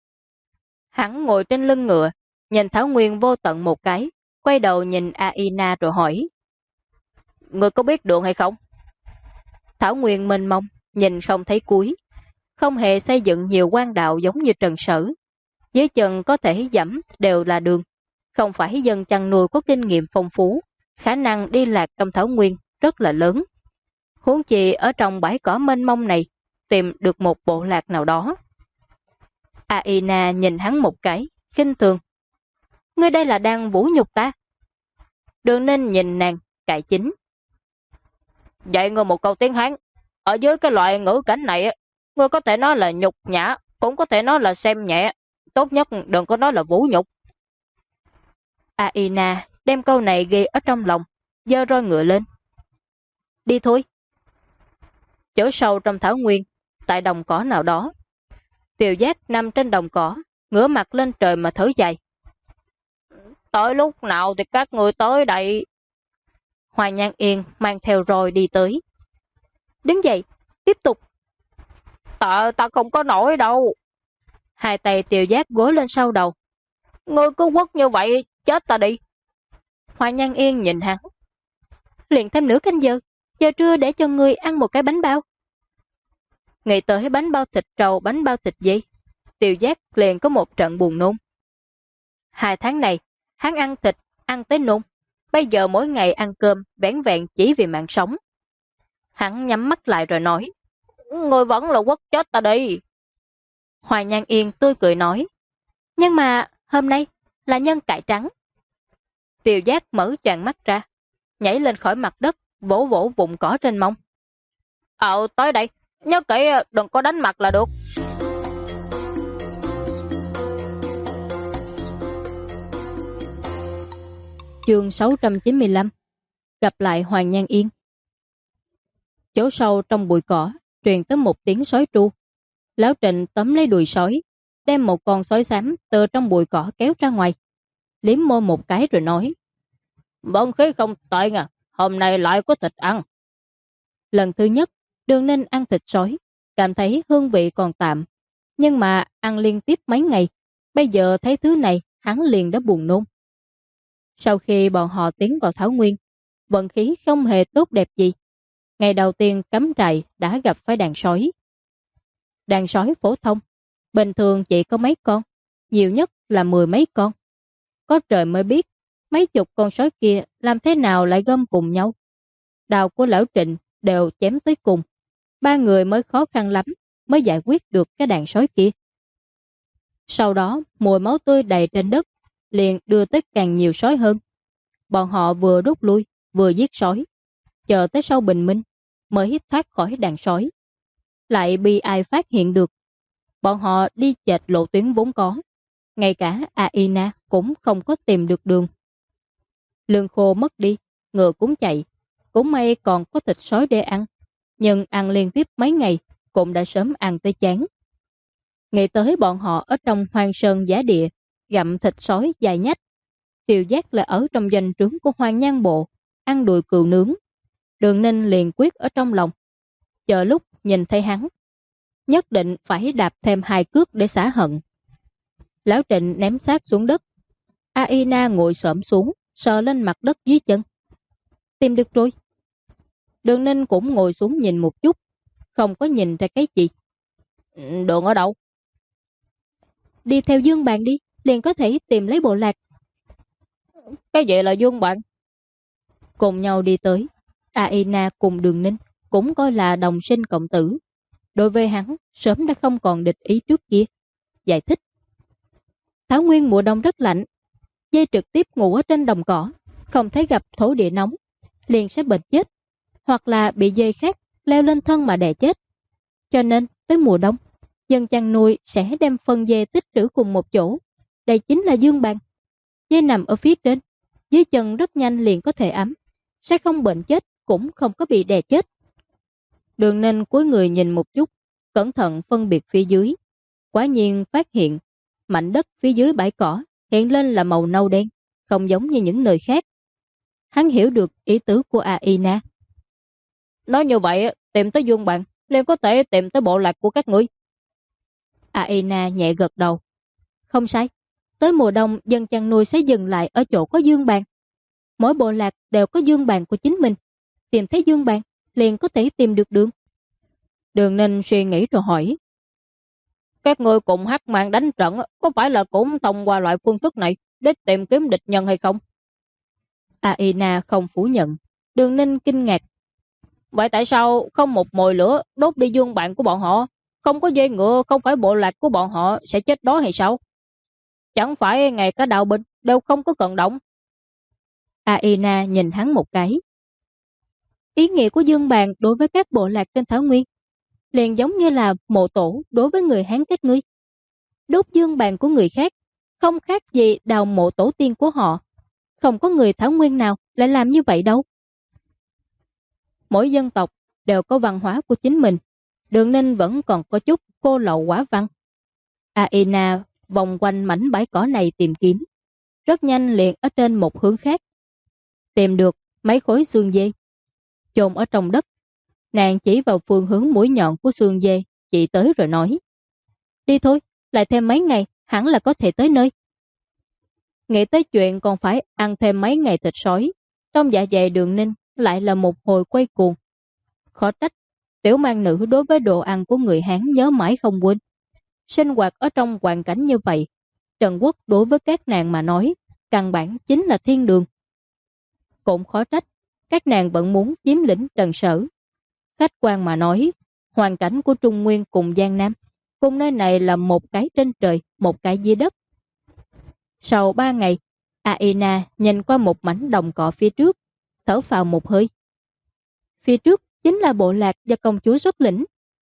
Hắn ngồi trên lưng ngựa, nhìn Thảo Nguyên vô tận một cái, quay đầu nhìn Aina rồi hỏi. Người có biết đường hay không? Thảo Nguyên mênh mông, nhìn không thấy cuối. Không hề xây dựng nhiều quan đạo giống như Trần Sở. Dưới chân có thể dẫm đều là đường. Không phải dân chăn nuôi có kinh nghiệm phong phú, khả năng đi lạc trong Thảo Nguyên rất là lớn. Huống chi ở trong bãi cỏ mênh mông này, tìm được một bộ lạc nào đó. Aina nhìn hắn một cái, khinh thường. Ngươi đây là đang vũ nhục ta. Đường Ninh nhìn nàng, cải chính. Dạy ngươi một câu tiếng Hán. Ở dưới cái loại ngữ cảnh này, ngươi có thể nói là nhục nhã, cũng có thể nói là xem nhẹ. Tốt nhất đừng có nói là vũ nhục. Aina đem câu này ghi ở trong lòng, giơ roi ngựa lên. Đi thôi. Chỗ sâu trong Thảo Nguyên, tại đồng cỏ nào đó. Tiêu Giác nằm trên đồng cỏ, ngửa mặt lên trời mà thở dài. Tới lúc nào thì các người tới đây? Hoàng Nhan Yên mang theo roi đi tới. Đứng dậy, tiếp tục. Ta không có nổi đâu. Hai tay Tiêu Giác gối lên sau đầu. Ngươi cứ quất như vậy, chết ta đi. Hoàng Nhan Yên nhìn hắn. Liền thêm nửa canh giờ, giờ trưa để cho ngươi ăn một cái bánh bao. Nghĩ tới bánh bao thịt trâu, bánh bao thịt dây, Tiêu Giác liền có một trận buồn nôn. 2 tháng này, hắn ăn thịt ăn tới nôn. Bây giờ mỗi ngày ăn cơm vẻn vẹn chỉ vì mạng sống. Hắn nhắm mắt lại rồi nói, người vẫn là quất chết ta đi. Hoài Nhan Yên tươi cười nói, nhưng mà hôm nay là nhân cải trắng. Tiều Giác mở choàng mắt ra, nhảy lên khỏi mặt đất, vỗ vỗ vụn cỏ trên mông. Tới đây, nhớ kỹ đừng có đánh mặt là được. Chương 695. Gặp lại Hoàng Nhan Yên. Chỗ sâu trong bụi cỏ truyền tới một tiếng sói tru. Lão Trịnh tóm lấy đùi sói, đem một con sói xám từ trong bụi cỏ kéo ra ngoài, liếm môi một cái rồi nói, vận khí không tệ à, hôm nay lại có thịt ăn. Lần thứ nhất Đường Ninh ăn thịt sói, cảm thấy hương vị còn tạm, nhưng mà ăn liên tiếp mấy ngày, bây giờ thấy thứ này hắn liền đã buồn nôn. Sau khi bọn họ tiến vào Thảo Nguyên, vận khí không hề tốt đẹp gì. Ngày đầu tiên cắm trại đã gặp phải đàn sói. Đàn sói phổ thông, bình thường chỉ có mấy con, nhiều nhất là 10 mấy con. Có trời mới biết, mấy chục con sói kia làm thế nào lại gom cùng nhau. Đào của Lão Trịnh đều chém tới cùng. 3 người mới khó khăn lắm mới giải quyết được cái đàn sói kia. Sau đó, mùi máu tươi đầy trên đất liền đưa tới càng nhiều sói hơn. Bọn họ vừa rút lui, vừa giết sói, chờ tới sau bình minh mới thoát khỏi đàn sói. Lại bị ai phát hiện được. Bọn họ đi chệch lộ tuyến vốn có. Ngay cả Aina cũng không có tìm được đường. Lương khô mất đi, ngựa cũng chạy. Cũng may còn có thịt sói để ăn. Nhưng ăn liên tiếp mấy ngày cũng đã sớm ăn tới chán. Nghĩ tới bọn họ ở trong hoang sơn giá địa, gặm thịt sói dài nhách. Tiều Giác là ở trong doanh trướng của Hoàng Nhan Bộ, ăn đùi cừu nướng. Đường Ninh liền quyết ở trong lòng. Chờ lúc nhìn thấy hắn, nhất định phải đạp thêm 2 cước để xả hận. Lão Trịnh ném xác xuống đất. Aina ngồi xổm xuống, sờ lên mặt đất dưới chân. Tìm được rồi. Đường Ninh cũng ngồi xuống nhìn một chút, không có nhìn ra cái gì. Đường ở đâu? Đi theo Dương Bàn đi, liền có thể tìm lấy bộ lạc. Cái gì là Dương Bàn? Cùng nhau đi tới, Aina cùng Đường Ninh cũng coi là đồng sinh cộng tử. Đối với hắn, sớm đã không còn địch ý trước kia. Giải thích. Thảo Nguyên mùa đông rất lạnh, dê trực tiếp ngủ ở trên đồng cỏ, không thấy gặp thổ địa nóng, liền sẽ bệnh chết, hoặc là bị dê khác leo lên thân mà đè chết. Cho nên, tới mùa đông, dân chăn nuôi sẽ đem phân dê tích trữ cùng một chỗ. Đây chính là dương bàn. Dê nằm ở phía trên, dưới chân rất nhanh liền có thể ấm, sẽ không bệnh chết, cũng không có bị đè chết. Đường Ninh cúi người nhìn một chút, cẩn thận phân biệt phía dưới. Quả nhiên phát hiện, mảnh đất phía dưới bãi cỏ hiện lên là màu nâu đen, không giống như những nơi khác. Hắn hiểu được ý tứ của Aina. Nói như vậy, tìm tới dương bàn, liền có thể tìm tới bộ lạc của các ngươi. Aina nhẹ gật đầu. Không sai, tới mùa đông dân chăn nuôi sẽ dừng lại ở chỗ có dương bàn. Mỗi bộ lạc đều có dương bàn của chính mình. Tìm thấy dương bàn, liền có thể tìm được đường. Đường Ninh suy nghĩ rồi hỏi. Các ngươi cùng Hắc Mang đánh trận có phải là cũng thông qua loại phương thức này để tìm kiếm địch nhân hay không? Aina không phủ nhận. Đường Ninh kinh ngạc. Vậy tại sao không một mồi lửa đốt đi dương bạn của bọn họ? Không có dây ngựa, không phải bộ lạc của bọn họ sẽ chết đó hay sao? Chẳng phải ngay cả đạo binh đều không có cận động? Aina nhìn hắn một cái. Ý nghĩa của dương bàn đối với các bộ lạc trên Thảo Nguyên liền giống như là mộ tổ đối với người Hán các ngươi. Đốt dương bàn của người khác không khác gì đào mộ tổ tiên của họ. Không có người Thảo Nguyên nào lại làm như vậy đâu. Mỗi dân tộc đều có văn hóa của chính mình. Đường Ninh vẫn còn có chút cô lậu quả văn. Aina vòng quanh mảnh bãi cỏ này tìm kiếm. Rất nhanh liền ở trên một hướng khác. Tìm được mấy khối xương dê chôn ở trong đất. Nàng chỉ vào phương hướng mũi nhọn của xương dê, chỉ tới rồi nói. Đi thôi, lại thêm mấy ngày hẳn là có thể tới nơi. Nghĩ tới chuyện còn phải ăn thêm mấy ngày thịt sói, trong dạ dày Đường Ninh lại là một hồi quay cuồng. Khó trách, tiểu mang nữ đối với đồ ăn của người Hán nhớ mãi không quên. Sinh hoạt ở trong hoàn cảnh như vậy, Trần Quốc đối với các nàng mà nói căn bản chính là thiên đường. Cũng khó trách, các nàng vẫn muốn chiếm lĩnh Trần Sở. Khách quan mà nói, hoàn cảnh của Trung Nguyên cùng Giang Nam, cùng nơi này là một cái trên trời, một cái dưới đất. Sau 3 ngày, Aina nhìn qua một mảnh đồng cỏ phía trước, thở phào một hơi. Phía trước chính là bộ lạc do công chúa xuất lĩnh.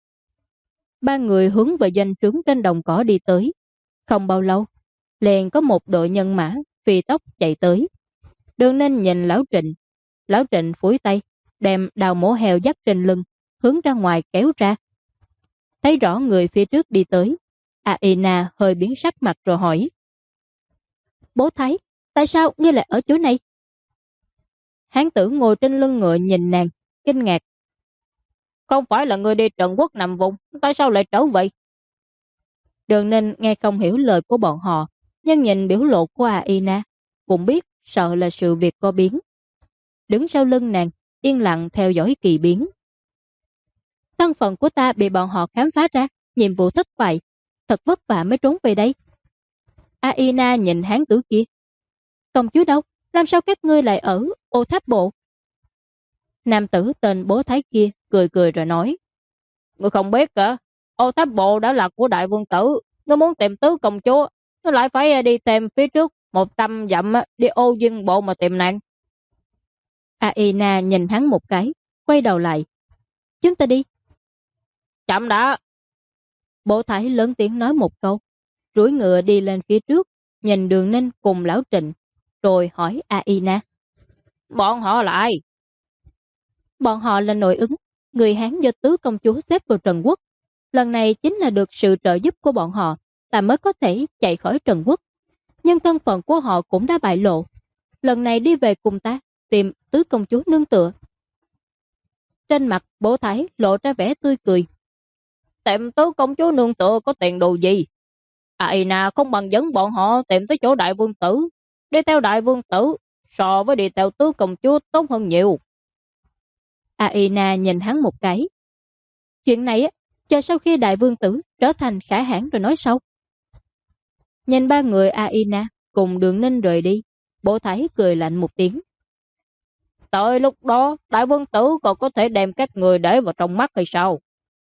Ba người hướng về doanh trướng trên đồng cỏ đi tới. Không bao lâu, liền có một đội nhân mã phi tốc chạy tới. Đường Ninh nhìn Lão Trịnh. Lão Trịnh phủi tay, đem đào mổ heo dắt trên lưng, hướng ra ngoài kéo ra. Thấy rõ người phía trước đi tới, Aina hơi biến sắc mặt rồi hỏi: Bố Thái, tại sao ngươi lại ở chỗ này? Hán tử ngồi trên lưng ngựa nhìn nàng, kinh ngạc: Không phải là người đi Trần Quốc nằm vùng, tại sao lại trở vậy? Đường Ninh nghe không hiểu lời của bọn họ, nhưng nhìn biểu lộ của Aina, cũng biết sợ là sự việc có biến. Đứng sau lưng nàng, yên lặng theo dõi kỳ biến. Thân phận của ta bị bọn họ khám phá ra, nhiệm vụ thất bại, thật vất vả mới trốn về đây. Aina nhìn hán tử kia: Công chúa đâu? Làm sao các ngươi lại ở Ô Tháp Bộ? Nam tử tên Bố Thái kia cười cười rồi nói: Ngươi không biết cả, Ô Tháp Bộ đã là của đại vương tử. Ngươi muốn tìm tứ công chúa, nó lại phải đi tìm phía trước 100 dặm đi Ô Duyên Bộ mà tìm nàng. Aina nhìn hắn một cái, quay đầu lại: Chúng ta đi. Chậm đã. Bố Thái lớn tiếng nói một câu, rủi ngựa đi lên phía trước, nhìn Đường Ninh cùng Lão Trịnh, rồi hỏi Aina: Bọn họ là ai? Bọn họ là nội ứng, người Hán do tứ công chúa xếp vào Trần Quốc. Lần này chính là được sự trợ giúp của bọn họ, ta mới có thể chạy khỏi Trần Quốc. Nhưng thân phận của họ cũng đã bại lộ. Lần này đi về cùng ta, tìm tứ công chúa nương tựa. Trên mặt Bố Thái lộ ra vẻ tươi cười. Tìm tứ công chúa nương tựa có tiền đồ gì? Aina không bằng dẫn bọn họ tìm tới chỗ đại vương tử. Đi theo đại vương tử so với đi theo tứ công chúa tốt hơn nhiều. Aina nhìn hắn một cái. Chuyện này chờ sau khi đại vương tử trở thành khả hãn rồi nói sau. Nhìn ba người Aina cùng Đường Ninh rời đi, Bố Thái cười lạnh một tiếng. Tới lúc đó đại vương tử còn có thể đem các người để vào trong mắt hay sao?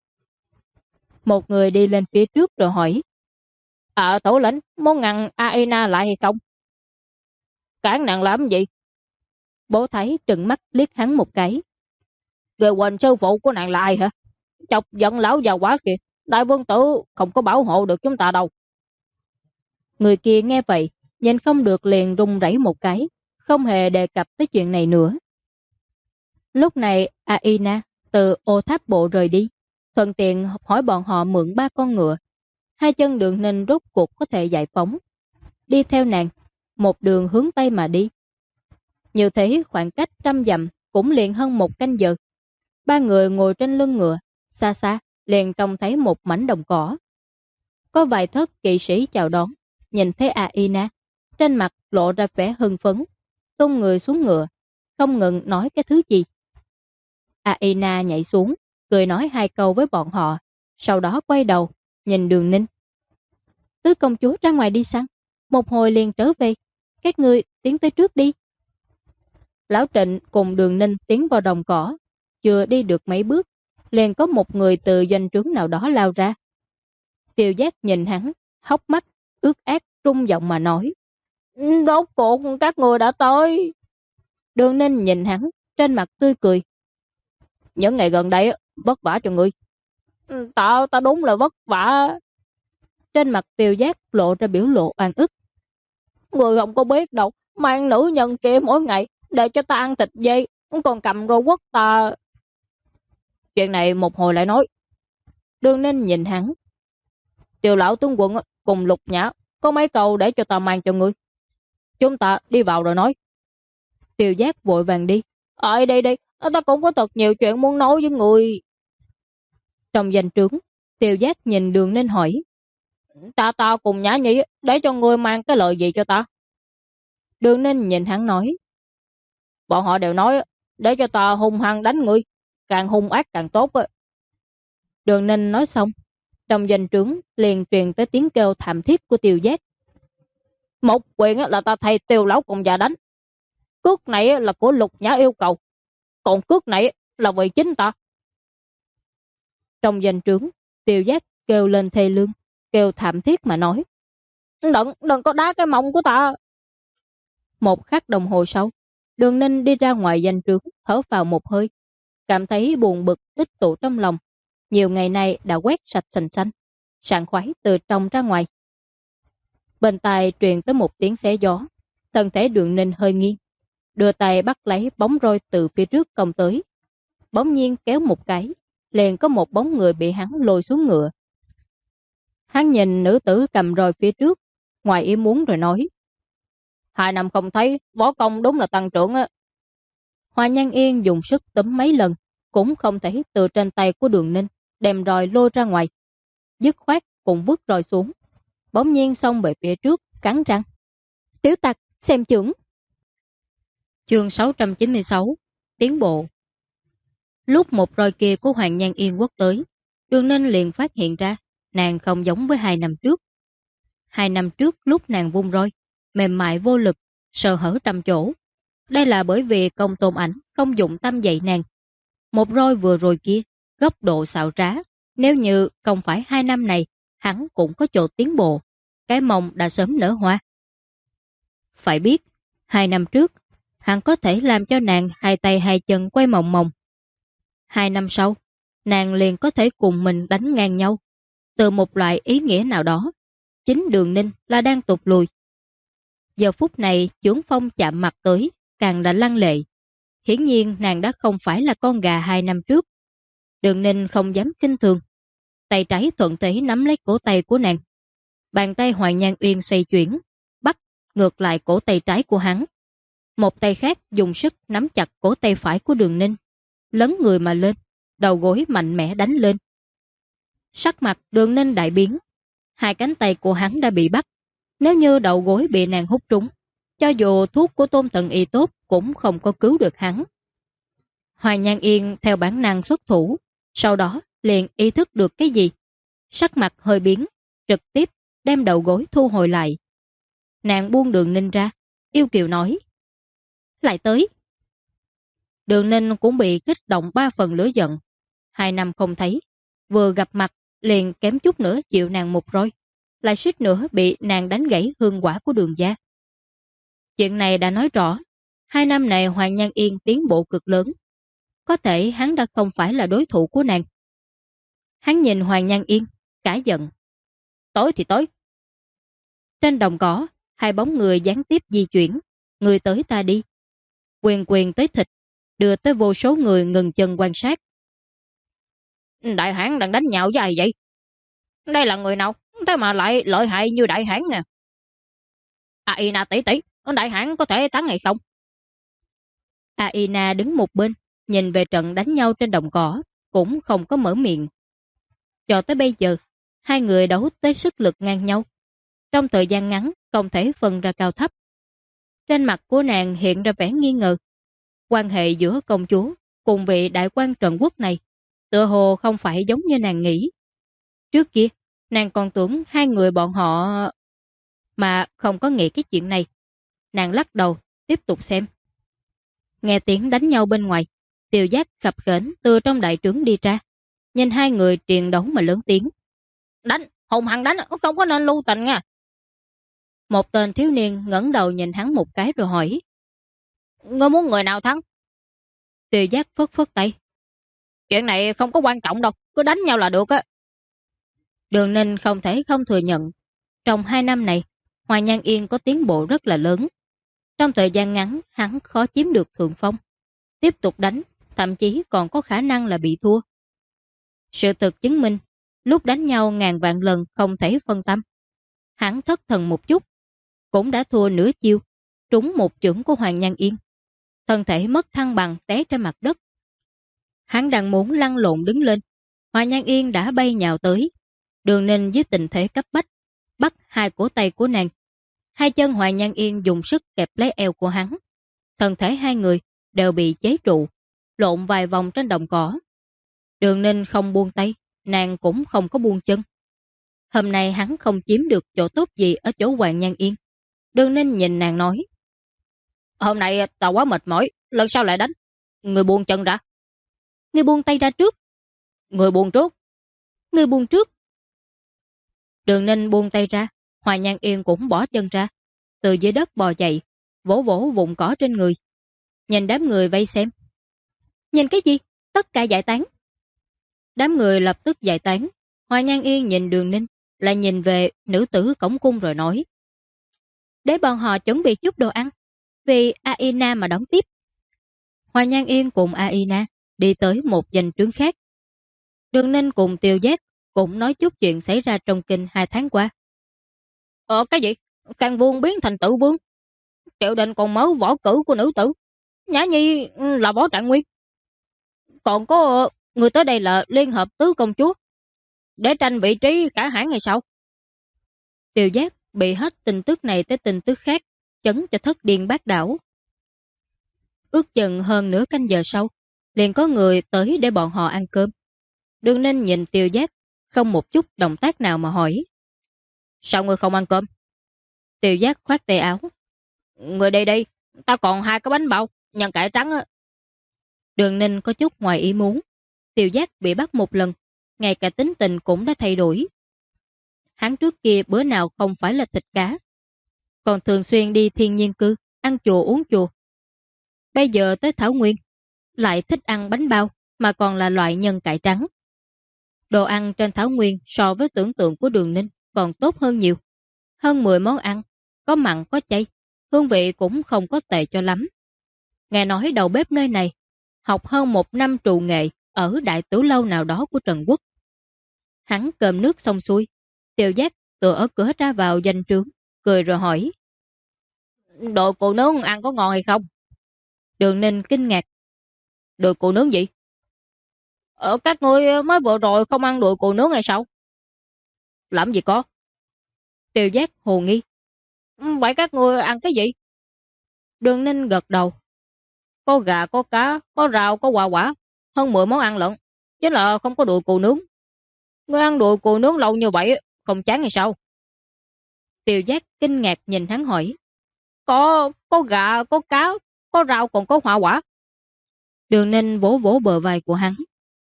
Một người đi lên phía trước rồi hỏi: Thủ lĩnh muốn ngăn Aina lại hay không? Cản nàng làm gì? Bố Thái trừng mắt liếc hắn một cái. Người quên sư phụ của nàng là ai hả? Chọc giận lão già quá kìa. Đại vương tử không có bảo hộ được chúng ta đâu. Người kia nghe vậy, nhìn không được liền run rẩy một cái, không hề đề cập tới chuyện này nữa. Lúc này Aina từ Ô Tháp Bộ rời đi, thuận tiện hỏi bọn họ mượn 3 con ngựa. Hai chân Đường Ninh rốt cuộc có thể giải phóng, đi theo nàng, một đường hướng Tây mà đi. Như thế khoảng cách 100 dặm cũng liền hơn 1 canh giờ. Ba người ngồi trên lưng ngựa, xa xa liền trông thấy một mảnh đồng cỏ. Có vài thất kỵ sĩ chào đón, nhìn thấy Aina, trên mặt lộ ra vẻ hưng phấn, tung người xuống ngựa, không ngừng nói cái thứ gì. Aina nhảy xuống, cười nói 2 câu với bọn họ, sau đó quay đầu, nhìn Đường Ninh. Tứ công chúa ra ngoài đi săn, một hồi liền trở về, các ngươi tiến tới trước đi. Lão Trịnh cùng Đường Ninh tiến vào đồng cỏ, chưa đi được mấy bước, liền có một người từ doanh trướng nào đó lao ra. Tiêu Giác nhìn hắn, hốc mắt ướt át, trung giọng mà nói: Rốt cuộc các người đã tới. Đường Ninh nhìn hắn, trên mặt tươi cười: Những ngày gần đây vất vả cho ngươi. Ta đúng là vất vả. Trên mặt Tiêu Giác lộ ra biểu lộ oan ức. Người không có biết đâu, mang nữ nhân kia mỗi ngày để cho ta ăn thịt dê, còn cầm rô quất ta. Chuyện này một hồi lại nói. Đường Ninh nhìn hắn: Tiêu lão tướng quân cùng Lục Nhã có mấy câu để cho ta mang cho ngươi. Chúng ta đi vào rồi nói. Tiêu Giác vội vàng đi: Đây, ta cũng có thật nhiều chuyện muốn nói với người. Trong danh trướng, Tiêu Giác nhìn Đường Ninh hỏi: Ta cùng Nhã Nhĩ để cho ngươi mang cái lời gì cho ta? Đường Ninh nhìn hắn nói: Bọn họ đều nói để cho ta hung hăng đánh ngươi, càng hung ác càng tốt. Đường Ninh nói xong, trong danh trướng liền truyền tới tiếng kêu thảm thiết của Tiêu Giác. Một quyền là ta thay Tiêu lão cùng già đánh. Cước này là của Lục Nhã yêu cầu. Còn cước này là vì chính ta. Trong danh trướng, Tiêu Giác kêu lên thê lương, kêu thảm thiết mà nói. Đừng có đá cái mông của ta. Một khắc đồng hồ sau, Đường Ninh đi ra ngoài danh trướng, thở vào một hơi, cảm thấy buồn bực tích tụ trong lòng. Nhiều ngày nay đã quét sạch sành xanh, sảng khoái từ trong ra ngoài. Bên tai truyền tới một tiếng xé gió, thân thể Đường Ninh hơi nghiêng, đưa tay bắt lấy bóng roi từ phía trước công tới. Bỗng nhiên kéo một cái, liền có một bóng người bị hắn lôi xuống ngựa. Hắn nhìn nữ tử cầm roi phía trước, ngoài ý muốn rồi nói. 2 năm không thấy, võ công đúng là tăng trưởng á. Hoa Nhan Yên dùng sức túm mấy lần, cũng không thể từ trên tay của Đường Ninh đem roi lôi ra ngoài. Dứt khoát cũng vứt roi xuống, bỗng nhiên xông về phía trước, cắn răng. Tiểu tặc, xem chưởng. Chương 696, tiến bộ. Lúc một roi kia của Hoàng Nhan Yên quất tới, Đường Ninh liền phát hiện ra nàng không giống với 2 năm trước. 2 năm trước lúc nàng vung roi, mềm mại vô lực, sờ hở trăm chỗ. Đây là bởi vì Công Tôn Ảnh không dụng tâm dạy nàng. Một roi vừa rồi kia, góc độ xảo trá. Nếu như không phải 2 năm này, hắn cũng có chỗ tiến bộ. Cái mông đã sớm nở hoa. Phải biết, 2 năm trước, hắn có thể làm cho nàng 2 tay 2 chân quay mòng mòng. 2 năm sau, nàng liền có thể cùng mình đánh ngang nhau. Từ một loại ý nghĩa nào đó, chính Đường Ninh là đang tụt lùi. Giờ phút này chưởng phong chạm mặt tới, càng đã lăng lệ. Hiển nhiên nàng đã không phải là con gà 2 năm trước. Đường Ninh không dám kinh thường. Tay trái thuận thế nắm lấy cổ tay của nàng. Bàn tay Hoàng Nhan Uyên xoay chuyển, bắt ngược lại cổ tay trái của hắn. Một tay khác dùng sức nắm chặt cổ tay phải của Đường Ninh, lấn người mà lên, đầu gối mạnh mẽ đánh lên. Sắc mặt Đường Ninh đại biến. 2 cánh tay của hắn đã bị bắt. Nếu như đầu gối bị nàng hút trúng, cho dù thuốc của Tôn Thần Y tốt cũng không có cứu được hắn. Hoàng Nhan Yên theo bản năng xuất thủ, sau đó liền ý thức được cái gì. Sắc mặt hơi biến, trực tiếp đem đầu gối thu hồi lại. Nàng buông Đường Ninh ra, yêu kiều nói. Lại tới. Đường Ninh cũng bị kích động 3 phần lửa giận. 2 năm không thấy, vừa gặp mặt liền kém chút nữa chịu nàng một roi, lại suýt nữa bị nàng đánh gãy hương quả của Đường gia. Chuyện này đã nói rõ, 2 năm này Hoàng Nhan Yên tiến bộ cực lớn. Có thể hắn đã không phải là đối thủ của nàng. Hắn nhìn Hoàng Nhan Yên, cả giận. Tối thì tối. Trên đồng cỏ, 2 bóng người gián tiếp di chuyển, người tới ta đi. Quyền quyền tới thịt, đưa tới vô số người ngừng chân quan sát. Đại hãn đang đánh nhạo với ai vậy? Đây là người nào? Thế mà lại lợi hại như đại hãn nè. Aina tỷ tỷ, đại hãn có thể thắng hay không? Aina đứng một bên, nhìn về trận đánh nhau trên đồng cỏ, cũng không có mở miệng. Cho tới bây giờ, 2 người đấu tới sức lực ngang nhau. Trong thời gian ngắn, không thể phân ra cao thấp. Trên mặt của nàng hiện ra vẻ nghi ngờ. Quan hệ giữa công chúa cùng vị đại quan Trần Quốc này tựa hồ không phải giống như nàng nghĩ. Trước kia, nàng còn tưởng 2 người bọn họ mà không có nghĩ cái chuyện này. Nàng lắc đầu, tiếp tục xem. Nghe tiếng đánh nhau bên ngoài, Tiêu Giác khập khểnh từ trong đại trướng đi ra, nhìn 2 người triền đấu mà lớn tiếng. Đánh, hùng hăng đánh, không có nên lưu tình nha. Một tên thiếu niên ngẩng đầu nhìn hắn một cái rồi hỏi. Ngươi muốn người nào thắng? Tiêu Giác phất phất tay. Chuyện này không có quan trọng đâu, cứ đánh nhau là được á. Đường Ninh không thể không thừa nhận. Trong 2 năm này, Hoàng Nhan Yên có tiến bộ rất là lớn. Trong thời gian ngắn, hắn khó chiếm được thượng phong. Tiếp tục đánh, thậm chí còn có khả năng là bị thua. Sự thực chứng minh, lúc đánh nhau ngàn vạn lần không thể phân tâm. Hắn thất thần một chút, cũng đã thua nửa chiêu, trúng một chưởng của Hoàng Nhan Yên. Thân thể mất thăng bằng té trên mặt đất. Hắn đang muốn lăn lộn đứng lên, Hoàng Nhan Yên đã bay nhào tới. Đường Ninh dưới tình thế cấp bách, bắt 2 cổ tay của nàng. 2 chân Hoàng Nhan Yên dùng sức kẹp lấy eo của hắn. Thân thể 2 người đều bị chế trụ, lộn vài vòng trên đồng cỏ. Đường Ninh không buông tay, nàng cũng không có buông chân. Hôm nay hắn không chiếm được chỗ tốt gì ở chỗ Hoàng Nhan Yên. Đường Ninh nhìn nàng nói. Hôm nay tao quá mệt mỏi, lần sau lại đánh. Người buông chân ra. Ngươi buông tay ra trước. Người buông trước. Ngươi buông trước. Đường Ninh buông tay ra, Hoài Nhan Yên cũng bỏ chân ra, từ dưới đất bò dậy, vỗ vỗ vụn cỏ trên người. Nhìn đám người vây xem. Nhìn cái gì? Tất cả giải tán. Đám người lập tức giải tán. Hoài Nhan Yên nhìn Đường Ninh, lại nhìn về nữ tử cổng cung rồi nói. Để bọn họ chuẩn bị chút đồ ăn, vì Aina mà đón tiếp. Hoài Nhan Yên cùng Aina đi tới một danh trướng khác. Đường Ninh cùng Tiêu Giác cũng nói chút chuyện xảy ra trong kinh 2 tháng qua. Cái gì? Khang Vương biến thành Tự Vương. Triệu Đình còn mở võ cử của nữ tử. Nhã Nhi là võ trạng nguyên. Còn có người tới đây là Liên Hợp Tứ Công Chúa. Để tranh vị trí khả hãn ngày sau. Tiêu Giác bị hết tin tức này tới tin tức khác, chấn cho thất điên bát đảo. Ước chừng hơn nửa canh giờ sau, liền có người tới để bọn họ ăn cơm. Đường Ninh nhìn Tiêu Giác, không một chút động tác nào mà hỏi. Sao người không ăn cơm? Tiêu Giác khoát tay áo. Người đây, tao còn 2 cái bánh bao, nhân cải trắng á. Đường Ninh có chút ngoài ý muốn. Tiêu Giác bị bắt một lần, ngay cả tính tình cũng đã thay đổi. Hắn trước kia bữa nào không phải là thịt cá, còn thường xuyên đi thiên nhiên cư, ăn chùa uống chùa. Bây giờ tới Thảo Nguyên, lại thích ăn bánh bao mà còn là loại nhân cải trắng. Đồ ăn trên Thảo Nguyên so với tưởng tượng của Đường Ninh còn tốt hơn nhiều. Hơn 10 món ăn, có mặn có chay, hương vị cũng không có tệ cho lắm. Nghe nói đầu bếp nơi này học hơn 1 năm trụ nghệ ở đại tử lâu nào đó của Trần Quốc. Hắn cơm nước xong xuôi, Tiêu Giác tựa ở cửa ra vào danh trướng, cười rồi hỏi. Đồ cụ nướng ăn có ngon hay không? Đường Ninh kinh ngạc. Đồ cụ nướng gì? Các ngươi mới vừa rồi không ăn đồ cụ nướng hay sao? Làm gì có? Tiêu Giác hồ nghi. Vậy các ngươi ăn cái gì? Đường Ninh gật đầu. Có gà, có cá, có rau, có hoa quả. Hơn 10 món ăn lận. Chứ là không có đồ cụ nướng. Ngươi ăn đồ cụ nướng lâu như vậy, không chán hay sao? Tiêu Giác kinh ngạc nhìn hắn hỏi. Có gà, có cá, có rau còn có hoa quả. Đường Ninh vỗ vỗ bờ vai của hắn.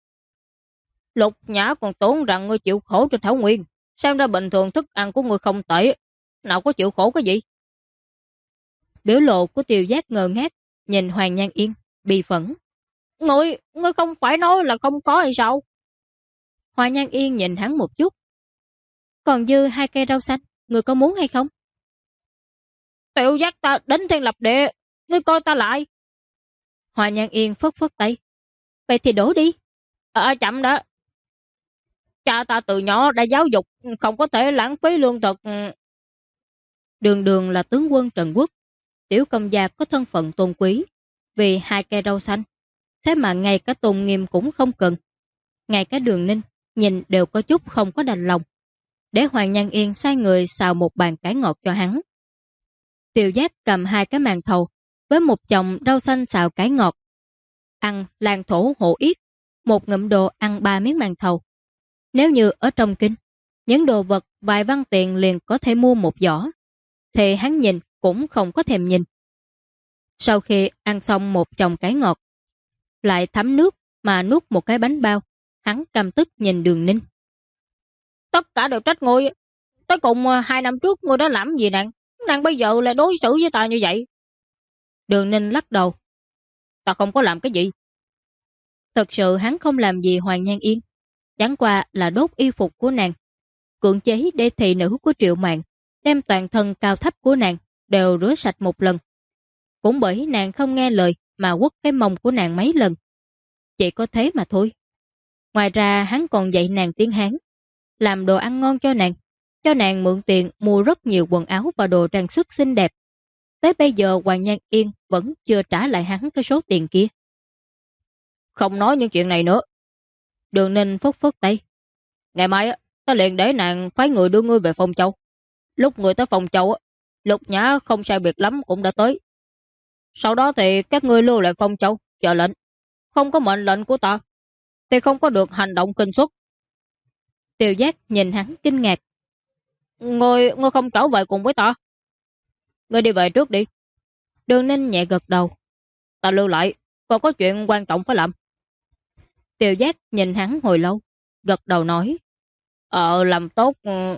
Lục Nhã còn tưởng rằng ngươi chịu khổ trên Thảo Nguyên. Xem ra bình thường thức ăn của ngươi không tệ. Nào có chịu khổ cái gì? Biểu lộ của Tiêu Giác ngơ ngác, nhìn Hoàng Nhan Yên, bi phẫn. Ngươi không phải nói là không có hay sao? Hoàng Nhan Yên nhìn hắn một chút. Còn dư 2 cây rau xanh, ngươi có muốn hay không? Tiêu Giác ta đến thiên lập địa, ngươi coi ta lại. Hoàng Nhan Yên phất phất tay. Vậy thì đổ đi. Chậm đã. Cha ta từ nhỏ đã giáo dục, không có thể lãng phí lương thực. Đường Đường là tướng quân Trần Quốc, tiểu công gia có thân phận tôn quý, vì 2 cây rau xanh. Thế mà ngay cả Tôn Nghiêm cũng không cần. Ngay cả Đường Ninh nhìn đều có chút không có đành lòng. Để Hoàng Nhan Yên sai người xào một bàn cải ngọt cho hắn. Tiêu Giác cầm 2 cái màn thầu với một chồng rau xanh xào cải ngọt. Ăn làng thổ hộ yết, một ngụm đồ ăn 3 miếng màn thầu. Nếu như ở trong kinh, những đồ vật vài văn tiền liền có thể mua một giỏ, thì hắn nhìn cũng không có thèm nhìn. Sau khi ăn xong một chồng cải ngọt, lại thấm nước mà nuốt một cái bánh bao, hắn căm tức nhìn Đường Ninh. Tất cả đều trách ngươi. Tới cùng 2 năm trước ngươi đã làm gì nàng? Nàng bây giờ lại đối xử với ta như vậy. Đường Ninh lắc đầu. Ta không có làm cái gì. Thật sự hắn không làm gì Hoàng Nhan Yên. Chẳng qua là đốt y phục của nàng, cưỡng chế để thị nữ của Triệu Mạn đem toàn thân cao thấp của nàng đều rửa sạch một lần. Cũng bởi nàng không nghe lời mà quất cái mông của nàng mấy lần. Chỉ có thế mà thôi. Ngoài ra hắn còn dạy nàng tiếng Hán, làm đồ ăn ngon cho nàng mượn tiền mua rất nhiều quần áo và đồ trang sức xinh đẹp. Tới bây giờ Hoàng Nhan Yên vẫn chưa trả lại hắn cái số tiền kia. Không nói những chuyện này nữa. Đường Ninh phất phất tay. Ngày mai ta liền để nàng phái người đưa ngươi về Phong Châu. Lúc người tới Phong Châu, Lục Nhã không sai biệt lắm cũng đã tới. Sau đó thì các ngươi lưu lại Phong Châu, chờ lệnh. Không có mệnh lệnh của ta, thì không có được hành động kinh xuất. Tiêu Giác nhìn hắn kinh ngạc. Ngươi không trở về cùng với ta? Ngươi đi về trước đi. Đường Ninh nhẹ gật đầu. Ta lưu lại, còn có chuyện quan trọng phải làm. Tiêu Giác nhìn hắn hồi lâu, gật đầu nói. Làm tốt.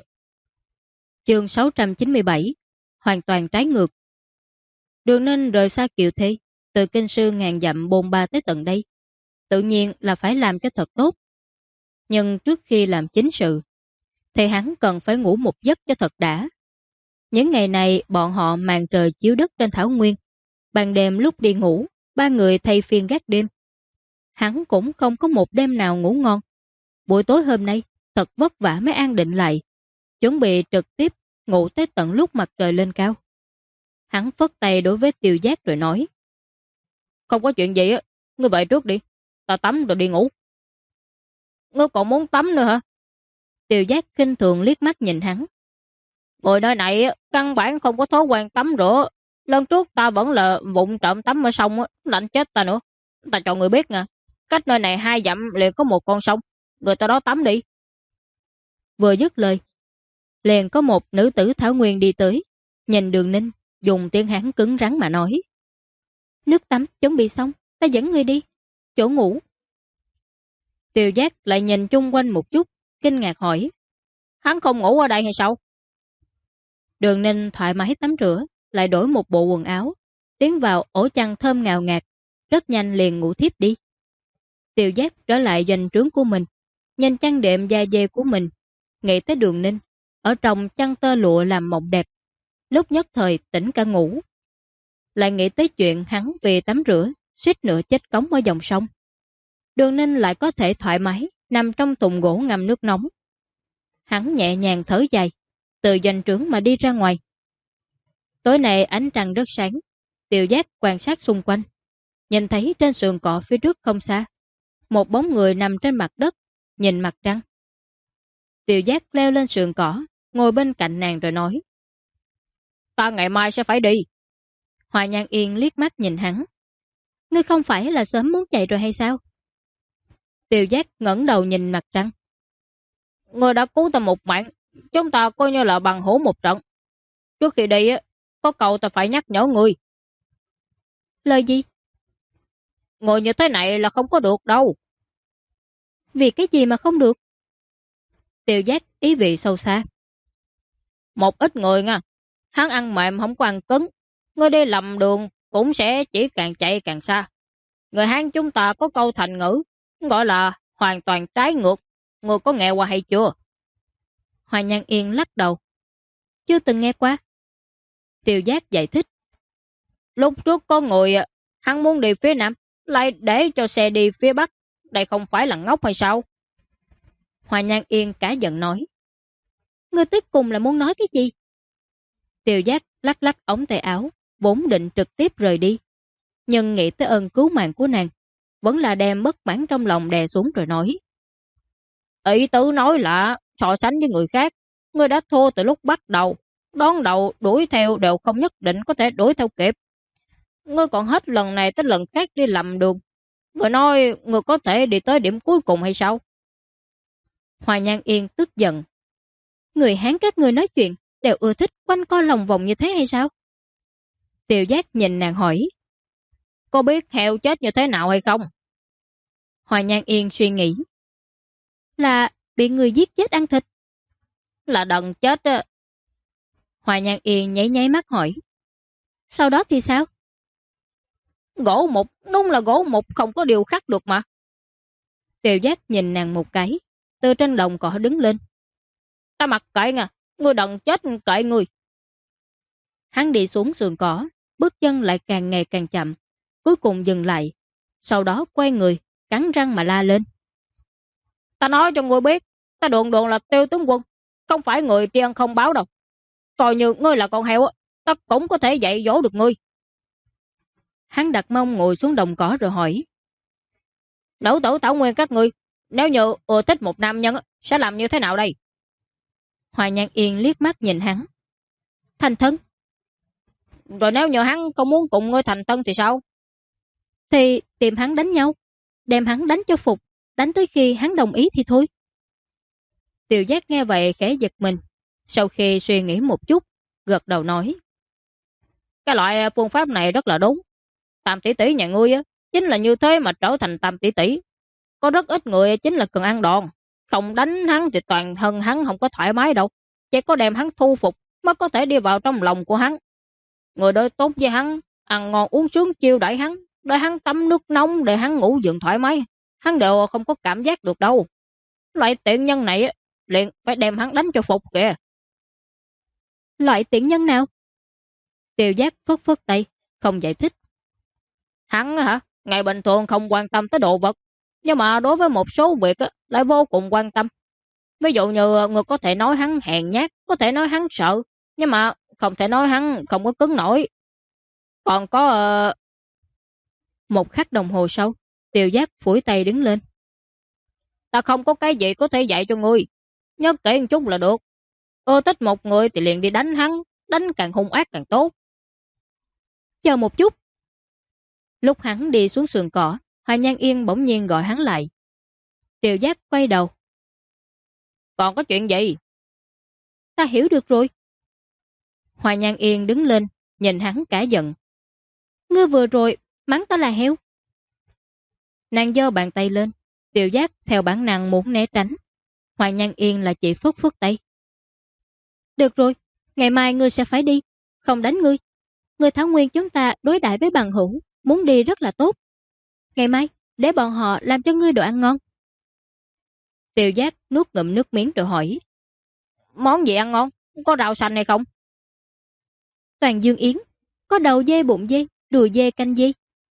Chương 697, hoàn toàn trái ngược. Đường Ninh rời xa Kiều Thi, từ kinh sư ngàn dặm bôn ba tới tận đây. Tự nhiên là phải làm cho thật tốt. Nhưng trước khi làm chính sự, thì hắn cần phải ngủ một giấc cho thật đã. Những ngày này bọn họ màn trời chiếu đất trên thảo nguyên. Ban đêm lúc đi ngủ, ba người thay phiên gác đêm. Hắn cũng không có một đêm nào ngủ ngon. Buổi tối hôm nay, thật vất vả mới an định lại, chuẩn bị trực tiếp ngủ tới tận lúc mặt trời lên cao. Hắn phất tay đối với Tiêu Giác rồi nói. Không có chuyện gì á, ngươi về trước đi. Ta tắm rồi đi ngủ. Ngươi còn muốn tắm nữa hả? Tiêu Giác khinh thường liếc mắt nhìn hắn. Người nơi này căn bản không có thói quen tắm rửa. Lần trước ta vẫn là vụng trộm tắm ở sông, lạnh chết ta nữa. Ta cho người biết nha, cách nơi này 2 dặm liền có một con sông, người ta đó tắm đi. Vừa dứt lời, liền có một nữ tử thảo nguyên đi tới, nhìn Đường Ninh, dùng tiếng Hán cứng rắn mà nói. Nước tắm chuẩn bị xong, ta dẫn người đi, chỗ ngủ. Tiêu Giác lại nhìn chung quanh một chút, kinh ngạc hỏi. Hắn không ngủ ở đây hay sao? Đường Ninh thoải mái tắm rửa, lại đổi một bộ quần áo, tiến vào ổ chăn thơm ngào ngạt, rất nhanh liền ngủ thiếp đi. Tiêu Giác trở lại doanh trướng của mình, nhìn chăn đệm da dê của mình, nghĩ tới Đường Ninh, ở trong chăn tơ lụa làm mộng đẹp, lúc nhất thời tỉnh cả ngủ. Lại nghĩ tới chuyện hắn vì tắm rửa, suýt nữa chết cống ở dòng sông. Đường Ninh lại có thể thoải mái nằm trong thùng gỗ ngâm nước nóng. Hắn nhẹ nhàng thở dài, từ doanh trướng mà đi ra ngoài. Tối nay ánh trăng rất sáng, Tiêu Giác quan sát xung quanh, nhìn thấy trên sườn cỏ phía trước không xa, một bóng người nằm trên mặt đất, nhìn mặt trăng. Tiêu Giác leo lên sườn cỏ, ngồi bên cạnh nàng rồi nói. Ta ngày mai sẽ phải đi. Hoa Nhan Yên liếc mắt nhìn hắn. Ngươi không phải là sớm muốn chạy rồi hay sao? Tiêu Giác ngẩng đầu nhìn mặt trăng. Ngươi đã cứu ta một mạng, chúng ta coi như là bằng hữu một trận. Trước khi đi, có câu ta phải nhắc nhở ngươi. Lời gì? Ngồi như thế này là không có được đâu. Vì cái gì mà không được? Tiêu Giác ý vị sâu xa. Một ít người nha, hắn ăn mềm không có ăn cứng. Ngươi đi lầm đường cũng sẽ chỉ càng chạy càng xa. Người Hán chúng ta có câu thành ngữ, gọi là hoàn toàn trái ngược. Ngươi có nghe qua hay chưa? Hoa Nhan Yên lắc đầu. Chưa từng nghe qua. Tiêu Giác giải thích. Lúc trước có người, hắn muốn đi phía Nam, lại để cho xe đi phía Bắc. Đây không phải là ngốc hay sao? Hoa Nhan Yên cả giận nói. Ngươi tới cùng là muốn nói cái gì? Tiêu Giác lắc lắc ống tay áo, vốn định trực tiếp rời đi. Nhưng nghĩ tới ơn cứu mạng của nàng, vẫn là đem bất mãn trong lòng đè xuống rồi nói. Ý tứ nói là so sánh với người khác, ngươi đã thua từ lúc bắt đầu. Đón đầu đuổi theo đều không nhất định có thể đuổi theo kịp. Ngươi còn hết lần này tới lần khác đi lầm đường. Ngươi nói ngươi có thể đi tới điểm cuối cùng hay sao? Hoa Nhan Yên tức giận. Người Hán các ngươi nói chuyện đều ưa thích quanh co lòng vòng như thế hay sao? Tiêu Giác nhìn nàng hỏi. Có biết heo chết như thế nào hay không? Hoa Nhan Yên suy nghĩ. Là bị người giết chết ăn thịt. Là đần chết á. Hoa Nhan Yên nháy nháy mắt hỏi. Sau đó thì sao? Gỗ mục, đúng là gỗ mục không có điều khắc được mà. Tiêu Giác nhìn nàng một cái, từ trên đồng cỏ đứng lên. Ta mặc kệ nha, ngươi đần chết kệ ngươi. Hắn đi xuống sườn cỏ, bước chân lại càng ngày càng chậm, cuối cùng dừng lại, sau đó quay người, cắn răng mà la lên. Ta nói cho ngươi biết, ta đồn là Tiêu tướng quân, không phải người tri ân không báo đâu. Coi như ngươi là con heo, ta cũng có thể dạy dỗ được ngươi. Hắn đặt mông ngồi xuống đồng cỏ rồi hỏi. Nữ tử Thảo Nguyên các ngươi, nếu như ưa thích một nam nhân, sẽ làm như thế nào đây? Hoa Nhan Yên liếc mắt nhìn hắn. Thành thân. Rồi nếu như hắn không muốn cùng ngươi thành thân thì sao? Thì tìm hắn đánh nhau, đem hắn đánh cho phục, đánh tới khi hắn đồng ý thì thôi. Tiêu Giác nghe vậy khẽ giật mình, sau khi suy nghĩ một chút, gật đầu nói. Cái loại phương pháp này rất là đúng. Tam tỷ tỷ nhà ngươi á, chính là như thế mà trở thành tam tỷ tỷ. Có rất ít người chính là cần ăn đòn. Không đánh hắn thì toàn thân hắn không có thoải mái đâu. Chỉ có đem hắn thu phục mới có thể đi vào trong lòng của hắn. Người đối tốt với hắn, ăn ngon uống sướng chiêu đãi hắn, để hắn tắm nước nóng, để hắn ngủ giường thoải mái. Hắn đều không có cảm giác được đâu. Loại tiện nhân này á, liền phải đem hắn đánh cho phục kìa. Loại tiện nhân nào? Tiêu Giác phất phất tay, không giải thích. Hắn hả? Ngày bình thường không quan tâm tới đồ vật, nhưng mà đối với một số việc á, lại vô cùng quan tâm. Ví dụ như người có thể nói hắn hèn nhát, có thể nói hắn sợ, nhưng mà không thể nói hắn không có cứng nổi. Còn có... Một khắc đồng hồ sau, Tiêu Giác phủi tay đứng lên. Ta không có cái gì có thể dạy cho ngươi. Nhớ kỹ một chút là được. Ưa thích một người thì liền đi đánh hắn, đánh càng hung ác càng tốt. Chờ một chút. Lúc hắn đi xuống sườn cỏ, Hoài Nhan Yên bỗng nhiên gọi hắn lại. Tiêu Giác quay đầu. Còn có chuyện gì? Ta hiểu được rồi. Hoài Nhan Yên đứng lên, nhìn hắn cả giận. Ngươi vừa rồi mắng ta là heo. Nàng giơ bàn tay lên, Tiêu Giác theo bản năng muốn né tránh. Hoài Nhan Yên là chỉ phất phất tay. Được rồi, ngày mai ngươi sẽ phải đi, không đánh ngươi. Người Thảo Nguyên chúng ta đối đãi với bằng hữu, muốn đi rất là tốt. Ngày mai, để bọn họ làm cho ngươi đồ ăn ngon. Tiêu Giác nuốt ngụm nước miếng rồi hỏi. Món gì ăn ngon? Có rau xanh hay không? Toàn dương yến, có đầu dê bụng dê, đùi dê canh dê.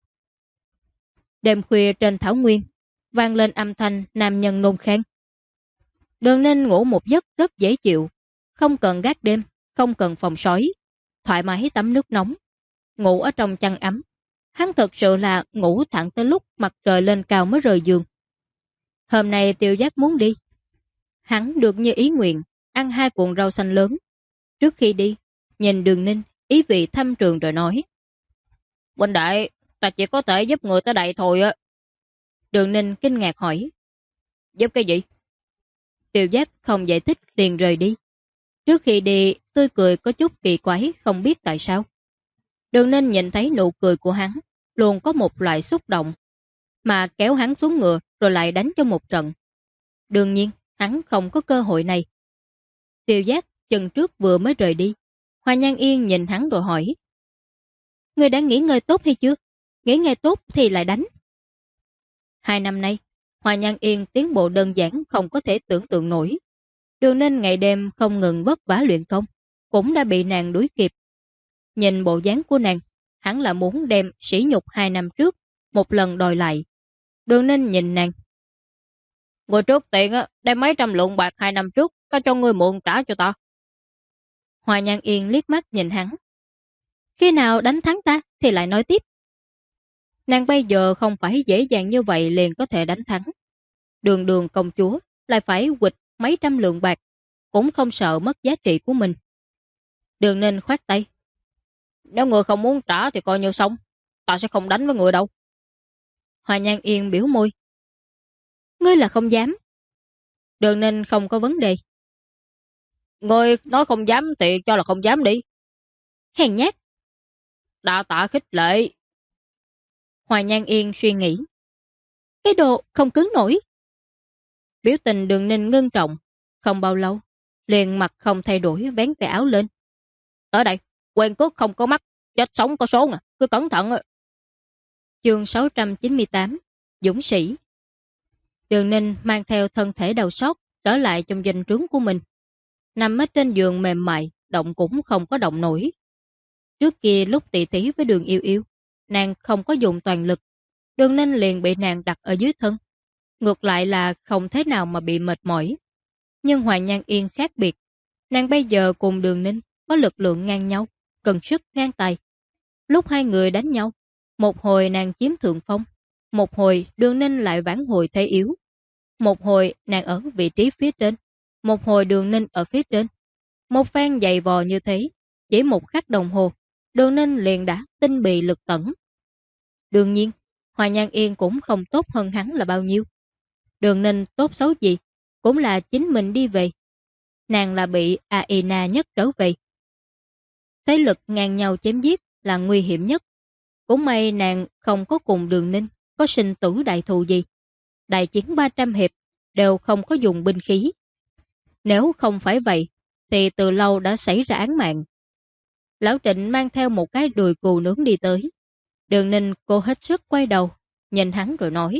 Đêm khuya trên Thảo Nguyên, vang lên âm thanh nam nhân nôn khan. Đường Ninh ngủ một giấc rất dễ chịu, không cần gác đêm, không cần phòng sói, thoải mái tắm nước nóng, ngủ ở trong chăn ấm. Hắn thật sự là ngủ thẳng tới lúc mặt trời lên cao mới rời giường. Hôm nay Tiêu Giác muốn đi. Hắn được như ý nguyện, ăn 2 cuộn rau xanh lớn. Trước khi đi, nhìn Đường Ninh, ý vị thăm trường rồi nói. Huynh đệ, ta chỉ có thể giúp người tới đây thôi á. Đường Ninh kinh ngạc hỏi. Giúp cái gì? Tiêu Giác không giải thích liền rời đi. Trước khi đi, tươi cười có chút kỳ quái không biết tại sao. Đường Ninh nhìn thấy nụ cười của hắn, luôn có một loại xúc động, mà kéo hắn xuống ngựa rồi lại đánh cho một trận. Đương nhiên, hắn không có cơ hội này. Tiêu Giác chân trước vừa mới rời đi. Hoa Nhan Yên nhìn hắn rồi hỏi. Người đã nghỉ ngơi tốt hay chưa? Nghỉ ngơi tốt thì lại đánh. 2 năm nay, Hoa Nhan Yên tiến bộ đơn giản không có thể tưởng tượng nổi. Đường Ninh ngày đêm không ngừng vất vả luyện công, cũng đã bị nàng đuổi kịp. Nhìn bộ dáng của nàng, hắn là muốn đem sỉ nhục 2 năm trước, một lần đòi lại. Đường Ninh nhìn nàng. Người trước tiền á, đem mấy trăm lượng bạc 2 năm trước, ta cho ngươi mượn trả cho ta. Hoa Nhan Yên liếc mắt nhìn hắn. Khi nào đánh thắng ta thì lại nói tiếp. Nàng bây giờ không phải dễ dàng như vậy liền có thể đánh thắng. Đường Đường công chúa lại phải quỵt mấy trăm lượng bạc, cũng không sợ mất giá trị của mình. Đường Ninh khoát tay. Nếu người không muốn trả thì coi như xong, ta sẽ không đánh với người đâu. Hoa Nhan Yên biểu môi. Ngươi là không dám. Đường Ninh không có vấn đề. Ngươi nói không dám thì cho là không dám đi. Hèn nhát. Đa tạ khích lệ. Hoa Nhan Yên suy nghĩ. Cái đồ không cứng nổi. Biểu tình Đường Ninh ngưng trọng. Không bao lâu, liền mặt không thay đổi vén tay áo lên. Tới đây, quen cước không có mắt, chết sống có số nè, cứ cẩn thận. Chương 698, Dũng sĩ. Đường Ninh mang theo thân thể đau xót trở lại trong doanh trướng của mình. Nằm ở trên giường mềm mại, động cũng không có động nổi. Trước kia lúc tỉ thí với Đường Yêu Yêu, nàng không có dùng toàn lực. Đường Ninh liền bị nàng đặt ở dưới thân. Ngược lại là không thế nào mà bị mệt mỏi. Nhưng Hoàng Nhan Yên khác biệt. Nàng bây giờ cùng Đường Ninh có lực lượng ngang nhau, cần sức ngang tài. Lúc hai người đánh nhau, một hồi nàng chiếm thượng phong, một hồi Đường Ninh lại vãn hồi thế yếu. Một hồi nàng ở vị trí phía trên, một hồi Đường Ninh ở phía trên. Một phen dày vò như thế, chỉ một khắc đồng hồ, Đường Ninh liền đã tinh bì lực tẩn. Đương nhiên, Hoa Nhan Yên cũng không tốt hơn hắn là bao nhiêu. Đường Ninh tốt xấu gì, cũng là chính mình đi về. Nàng là bị Aina nhất trở về. Thế lực ngang nhau chém giết, là nguy hiểm nhất. Cũng may nàng không có cùng Đường Ninh có sinh tử đại thù gì. Đại chiến 300 hiệp đều không có dùng binh khí. Nếu không phải vậy, thì từ lâu đã xảy ra án mạng. Lão Trịnh mang theo một cái đùi cừu nướng đi tới. Đường Ninh cô hết sức quay đầu, nhìn hắn rồi nói.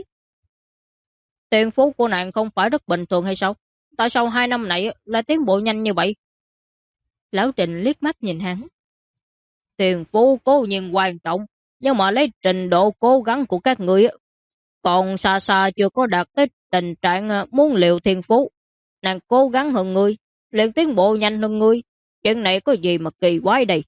Tiền phú của nàng không phải rất bình thường hay sao? Tại sao 2 năm này lại tiến bộ nhanh như vậy? Lão Trịnh liếc mắt nhìn hắn. Tiền phú cố nhiên quan trọng, nhưng mà lấy trình độ cố gắng của các người còn xa xa chưa có đạt tới tình trạng muốn liệu thiên phú. Nàng cố gắng hơn người, liền tiến bộ nhanh hơn người. Chuyện này có gì mà kỳ quái đây?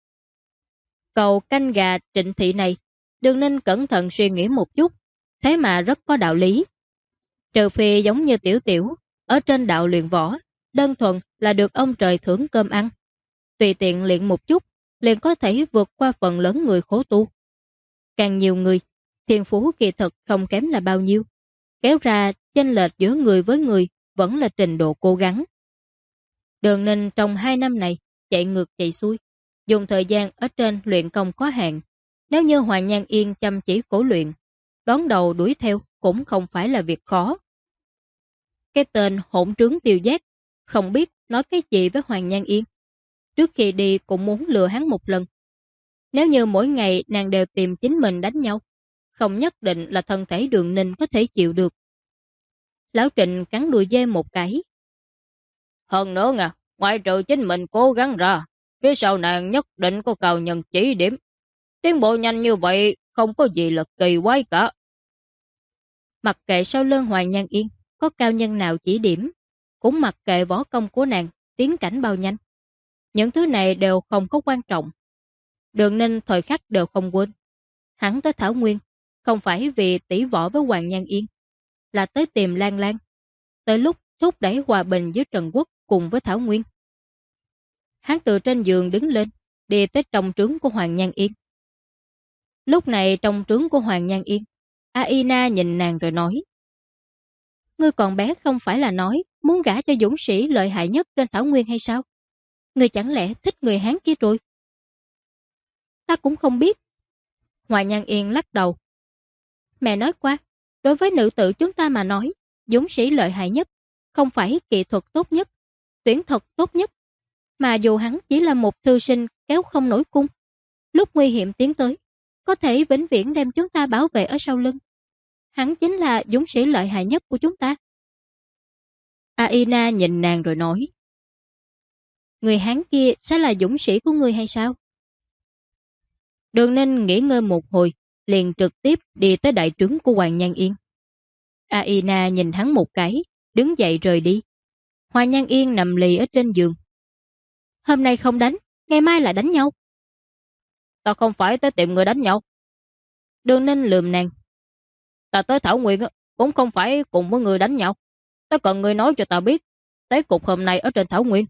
Cầu canh gà Trịnh thị này, Đường Ninh cẩn thận suy nghĩ một chút, thế mà rất có đạo lý. Trừ phi giống như Tiểu Tiểu, ở trên đạo luyện võ, đơn thuần là được ông trời thưởng cơm ăn. Tùy tiện luyện một chút, liền có thể vượt qua phần lớn người khổ tu. Càng nhiều người, thiên phú kỳ thực không kém là bao nhiêu. Kéo ra chênh lệch giữa người với người vẫn là trình độ cố gắng. Đường Ninh trong 2 năm này chạy ngược chạy xuôi, dùng thời gian ở trên luyện công có hạn. Nếu như Hoàng Nhan Yên chăm chỉ khổ luyện, đón đầu đuổi theo cũng không phải là việc khó. Cái tên hỗn trướng Tiêu Giác không biết nói cái gì với Hoàng Nhan Yên. Trước khi đi cũng muốn lừa hắn một lần. Nếu như mỗi ngày nàng đều tìm chính mình đánh nhau, không nhất định là thân thể Đường Ninh có thể chịu được. Lão Trịnh cắn đùi dê một cái. Hơn nữa ngoài trừ chính mình cố gắng ra, phía sau nàng nhất định có cao nhân chỉ điểm. Tiến bộ nhanh như vậy không có gì là kỳ quái cả. Mặc kệ sau lưng Hoàng Nhan Yên có cao nhân nào chỉ điểm, cũng mặc kệ võ công của nàng tiến cảnh bao nhanh. Những thứ này đều không có quan trọng. Đường Ninh thời khắc đều không quên. Hắn tới Thảo Nguyên không phải vì tỷ võ với Hoàng Nhan Yên, là tới tìm Lan Lan. Tới lúc thúc đẩy hòa bình với Trần Quốc cùng với Thảo Nguyên. Hắn từ trên giường đứng lên, đi tới trong trướng của Hoàng Nhan Yên. Lúc này trong trướng của Hoàng Nhan Yên, Aina nhìn nàng rồi nói. Ngươi còn bé không phải là nói muốn gả cho dũng sĩ lợi hại nhất trên Thảo Nguyên hay sao? Ngươi chẳng lẽ thích người Hán kia rồi? Ta cũng không biết. Hoàng Nhan Yên lắc đầu. Mẹ nói qua, đối với nữ tử chúng ta mà nói, dũng sĩ lợi hại nhất, không phải kỹ thuật tốt nhất, tuyển thuật tốt nhất, mà dù hắn chỉ là một thư sinh kéo không nổi cung. Lúc nguy hiểm tiến tới, có thể vĩnh viễn đem chúng ta bảo vệ ở sau lưng. Hắn chính là dũng sĩ lợi hại nhất của chúng ta. Aina nhìn nàng rồi nói. Người Hán kia sẽ là dũng sĩ của ngươi hay sao? Đường Ninh nghỉ ngơi một hồi, liền trực tiếp đi tới đại trướng của Hoàng Nhan Yên. Aina nhìn hắn một cái, đứng dậy rời đi. Hoàng Nhan Yên nằm lì ở trên giường. Hôm nay không đánh, ngày mai lại đánh nhau. Ta không phải tới tìm người đánh nhau. Đường Ninh lườm nàng. Ta tới Thảo Nguyên cũng không phải cùng với người đánh nhau. Ta cần người nói cho ta biết tới cục hôm nay ở trên Thảo Nguyên.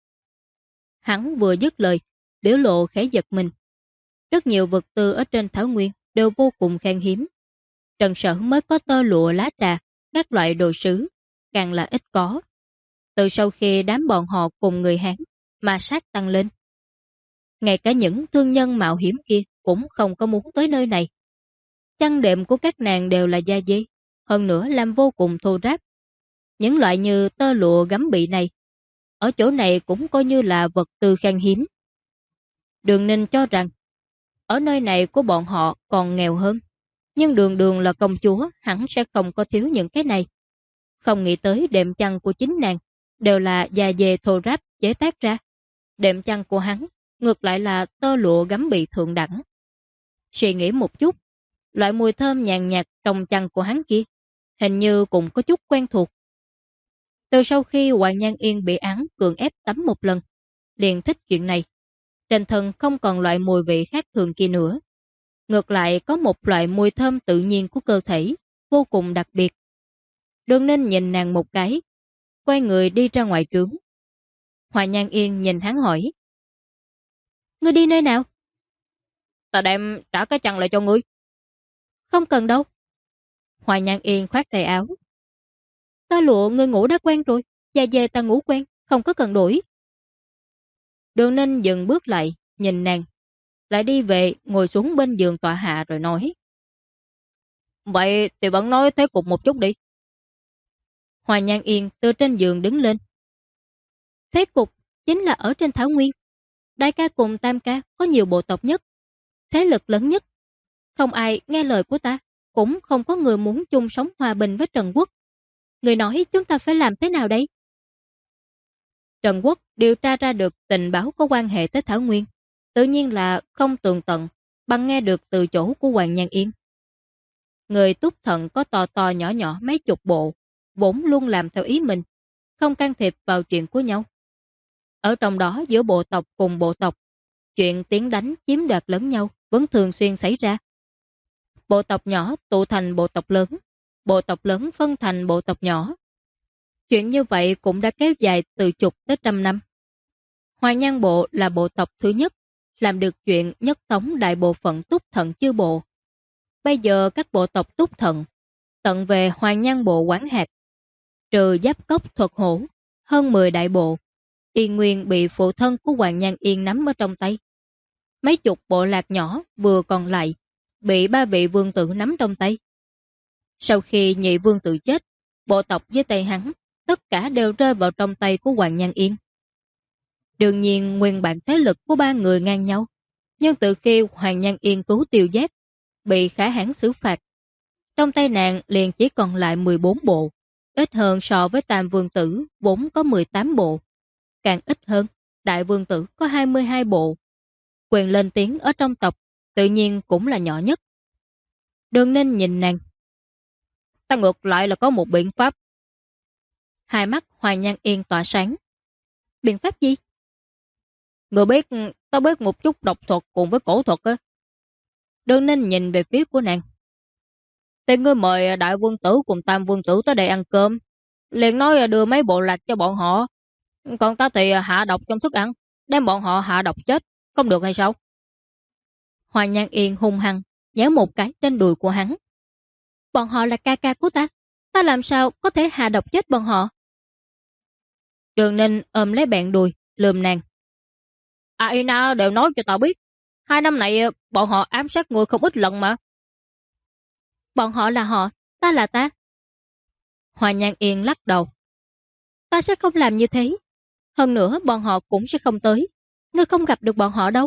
Hắn vừa dứt lời, biểu lộ khẽ giật mình. Rất nhiều vật tư ở trên Thảo Nguyên đều vô cùng khan hiếm. Trần Sở mới có tơ lụa lá trà, các loại đồ sứ, càng là ít có. Từ sau khi đám bọn họ cùng người Hán mà sát tăng lên, ngay cả những thương nhân mạo hiểm kia cũng không có muốn tới nơi này. Chăn đệm của các nàng đều là da dê, hơn nữa làm vô cùng thô ráp. Những loại như tơ lụa gấm bị này, ở chỗ này cũng coi như là vật tư khan hiếm. Đường Ninh cho rằng, ở nơi này của bọn họ còn nghèo hơn, nhưng Đường Đường là công chúa hẳn sẽ không có thiếu những cái này. Không nghĩ tới đệm chăn của chính nàng đều là da dê thô ráp chế tác ra. Đệm chăn của hắn ngược lại là tơ lụa gấm bị thượng đẳng. Suy nghĩ một chút, loại mùi thơm nhàn nhạt trong chăn của hắn kia hình như cũng có chút quen thuộc. Từ sau khi Hoàng Nhan Yên bị án cưỡng ép tắm một lần, liền thích chuyện này. Trên thân không còn loại mùi vị khác thường kia nữa. Ngược lại có một loại mùi thơm tự nhiên của cơ thể, vô cùng đặc biệt. Đường Ninh nhìn nàng một cái, quay người đi ra ngoài trướng. Hoàng Nhan Yên nhìn hắn hỏi. Ngươi đi nơi nào? Ta đem trả cái chăn lại cho ngươi. Không cần đâu. Hoàng Nhan Yên khoát tay áo. Ta lụa ngươi ngủ đã quen rồi, da dê ta ngủ quen, không có cần đổi. Đường Ninh dừng bước lại, nhìn nàng. lại đi về ngồi xuống bên giường tọa hạ rồi nói. Vậy thì vẫn nói thế cục một chút đi. Hoa Nhan Yên từ trên giường đứng lên. Thế cục chính là ở trên Thảo Nguyên. Đại ca cùng Tam ca có nhiều bộ tộc nhất, thế lực lớn nhất. Không ai nghe lời của ta, cũng không có người muốn chung sống hòa bình với Trần Quốc. Người nói chúng ta phải làm thế nào đây? Trần Quốc điều tra ra được tình báo có quan hệ tới Thảo Nguyên, tự nhiên là không tường tận, bằng nghe được từ chỗ của Hoàng Nhan Yên. Người Túc Thận có to to nhỏ nhỏ mấy chục bộ, vốn luôn làm theo ý mình, không can thiệp vào chuyện của nhau. Ở trong đó giữa bộ tộc cùng bộ tộc, chuyện tiến đánh chiếm đoạt lẫn nhau vẫn thường xuyên xảy ra. Bộ tộc nhỏ tụ thành bộ tộc lớn, bộ tộc lớn phân thành bộ tộc nhỏ. Chuyện như vậy cũng đã kéo dài từ chục tới trăm năm. Hoài Nhan bộ là bộ tộc thứ nhất, làm được chuyện nhất thống đại bộ phận Túc Thận chư bộ. Bây giờ các bộ tộc Túc Thận tận về Hoài Nhan bộ quản hạt, trừ Giáp Cốc Thuật Hổ, hơn 10 đại bộ, Yên Nguyên bị phụ thân của Hoàng Nhan Yên nắm ở trong tay. Mấy chục bộ lạc nhỏ vừa còn lại, bị 3 vị vương tử nắm trong tay. Sau khi nhị vương tử chết, bộ tộc dưới tay hắn, tất cả đều rơi vào trong tay của Hoàng Nhan Yên. Đương nhiên nguyên bản thế lực của 3 người ngang nhau, nhưng từ khi Hoàng Nhan Yên cứu Tiêu Giác, bị khả hãn xử phạt, trong tay nàng liền chỉ còn lại 14 bộ, ít hơn so với Tam vương tử vốn có 18 bộ. Càng ít hơn, Đại vương tử có 22 bộ. Quyền lên tiếng ở trong tộc tự nhiên cũng là nhỏ nhất. Đừng nên nhìn nàng. Ta ngược lại là có một biện pháp. Hai mắt Hoài Nhan Yên tỏa sáng. Biện pháp gì? Người biết, ta biết một chút độc thuật cùng với cổ thuật á. Đừng nên nhìn về phía của nàng. Thì ngươi mời Đại vương tử cùng Tam vương tử tới đây ăn cơm, liền nói đưa mấy bộ lạc cho bọn họ. Còn ta thì hạ độc trong thức ăn, đem bọn họ hạ độc chết, không được hay sao? Hoài Nhan Yên hung hăng nhéo một cái trên đùi của hắn. Bọn họ là ca ca của ta, ta làm sao có thể hạ độc chết bọn họ? Đường Ninh ôm lấy bạn đùi, lườm nàng. Aina đều nói cho tao biết, 2 năm này bọn họ ám sát người không ít lần mà. Bọn họ là họ, ta là ta. Hoài Nhan Yên lắc đầu. Ta sẽ không làm như thế. Hơn nữa bọn họ cũng sẽ không tới. Ngươi không gặp được bọn họ đâu.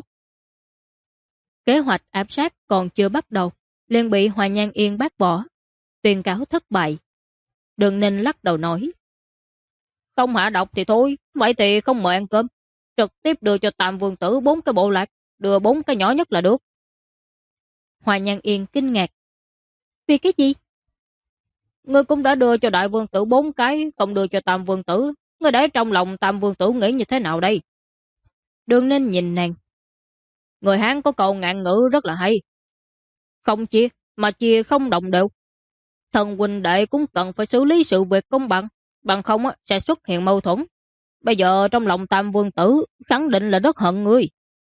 Kế hoạch ám sát còn chưa bắt đầu, liền bị Hoài Nhan Yên bác bỏ, tuyên cáo thất bại. Đường Ninh lắc đầu nói. Không hạ độc thì thôi, vậy thì không mời ăn cơm. Trực tiếp đưa cho Tam vương tử 4 cái bộ lạc, đưa 4 cái nhỏ nhất là được. Hoài Nhan Yên kinh ngạc. Vì cái gì? Ngươi cũng đã đưa cho Đại vương tử 4 cái, không đưa cho Tam vương tử. Ngươi để trong lòng Tam vương tử nghĩ như thế nào đây? Đường Ninh nhìn nàng. Người Hán có câu ngạn ngữ rất là hay. Không chia, mà chia không đồng đều. Thần huynh đệ cũng cần phải xử lý sự việc công bằng, bằng không sẽ xuất hiện mâu thuẫn. Bây giờ trong lòng Tam vương tử khẳng định là rất hận ngươi.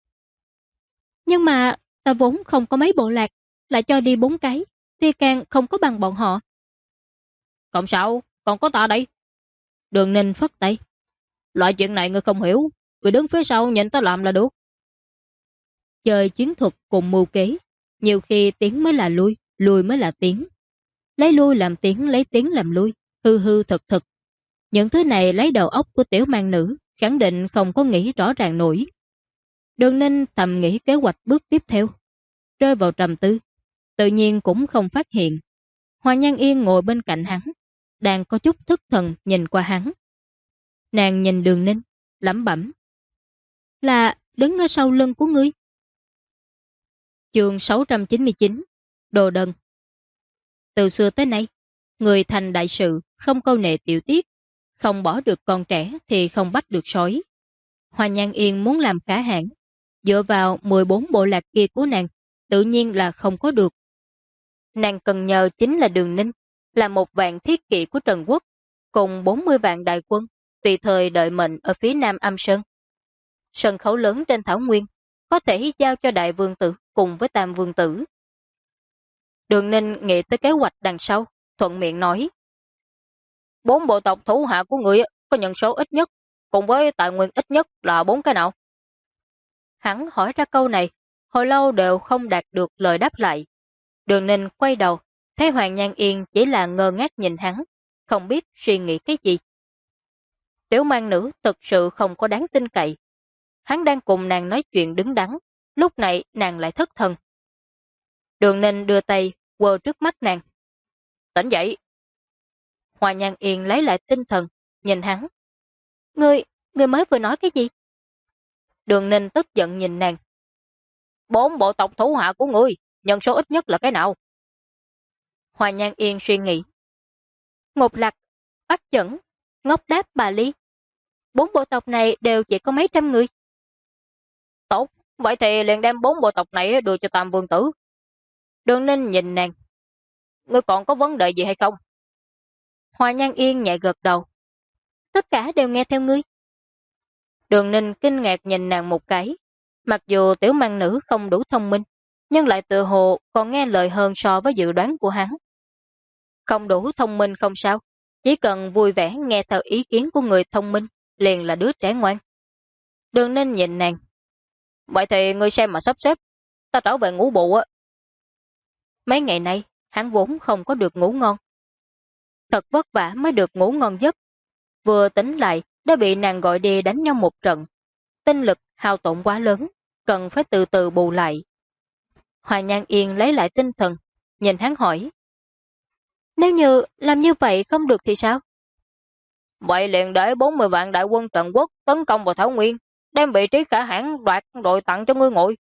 Nhưng mà ta vốn không có mấy bộ lạc, lại cho đi 4 cái, thì càng không có bằng bọn họ. Không sao, còn có ta đây. Đường Ninh phất tay. Loại chuyện này ngươi không hiểu, ngươi đứng phía sau nhìn ta làm là được. Chơi chiến thuật cùng mưu kế, nhiều khi tiến mới là lui, lui mới là tiến. Lấy lui làm tiến, lấy tiến làm lui, hư hư thực thực. Những thứ này lấy đầu óc của tiểu mang nữ, khẳng định không có nghĩ rõ ràng nổi. Đường Ninh thầm nghĩ kế hoạch bước tiếp theo, rơi vào trầm tư, tự nhiên cũng không phát hiện. Hoàng Nhan Yên ngồi bên cạnh hắn, đang có chút thất thần nhìn qua hắn. Nàng nhìn Đường Ninh, lẩm bẩm. Là đứng ở sau lưng của ngươi. Chương 699, Đồ Đần. Từ xưa tới nay, người thành đại sự không câu nệ tiểu tiết, không bỏ được con trẻ thì không bắt được sói. Hoàng Nhan Yên muốn làm khả hãn, dựa vào 14 bộ lạc kia của nàng, tự nhiên là không có được. Nàng cần nhờ chính là Đường Ninh, là 1 vạn thiết kỵ của Trần Quốc, cùng 40 vạn đại quân, tùy thời đợi mệnh ở phía nam Âm Sơn. Sân khấu lớn trên Thảo Nguyên, có thể giao cho Đại vương tử cùng với Tam vương tử. Đường Ninh nghĩ tới kế hoạch đằng sau, thuận miệng nói. 4 bộ tộc thủ hạ của người có nhân số ít nhất, cùng với tài nguyên ít nhất là 4 cái nào? Hắn hỏi ra câu này, Hồi lâu đều không đạt được lời đáp lại. Đường Ninh quay đầu, thấy Hoàng Nhan Yên chỉ là ngơ ngác nhìn hắn, không biết suy nghĩ cái gì. Tiểu mang nữ thực sự không có đáng tin cậy. Hắn đang cùng nàng nói chuyện đứng đắn, lúc này nàng lại thất thần. Đường Ninh đưa tay, quơ trước mắt nàng. Tỉnh dậy. Hoàng Nhan Yên lấy lại tinh thần, nhìn hắn. Ngươi mới vừa nói cái gì? Đường Ninh tức giận nhìn nàng. 4 bộ tộc thủ hạ của ngươi, nhân số ít nhất là cái nào? Hoàng Nhan Yên suy nghĩ. Ngột Lạc, Bách Chẩn, Ngốc Đáp, Bà Ly. 4 bộ tộc này đều chỉ có mấy trăm người. Tốt, vậy thì liền đem 4 bộ tộc này đưa cho Tam Vương Tử. Đường Ninh nhìn nàng. Ngươi còn có vấn đề gì hay không? Hoàng Nhan Yên nhẹ gật đầu. Tất cả đều nghe theo ngươi. Đường Ninh kinh ngạc nhìn nàng một cái. Mặc dù tiểu mang nữ không đủ thông minh, nhưng lại tự hồ còn nghe lời hơn so với dự đoán của hắn. Không đủ thông minh không sao, chỉ cần vui vẻ nghe theo ý kiến của người thông minh, liền là đứa trẻ ngoan. Đường Ninh nhìn nàng. Vậy thì ngươi xem mà sắp xếp, ta trở về ngủ bù á. Mấy ngày nay, hắn vốn không có được ngủ ngon. Thật vất vả mới được ngủ ngon giấc. Vừa tỉnh lại, đã bị nàng gọi đi đánh nhau một trận. Tinh lực hao tổn quá lớn, cần phải từ từ bù lại. Hoàng Nhan Yên lấy lại tinh thần, nhìn hắn hỏi. Nếu như làm như vậy không được thì sao? Vậy liền để 40 vạn đại quân Trần Quốc tấn công vào Thảo Nguyên, đem vị trí khả hãn đoạt đội tặng cho ngươi ngồi.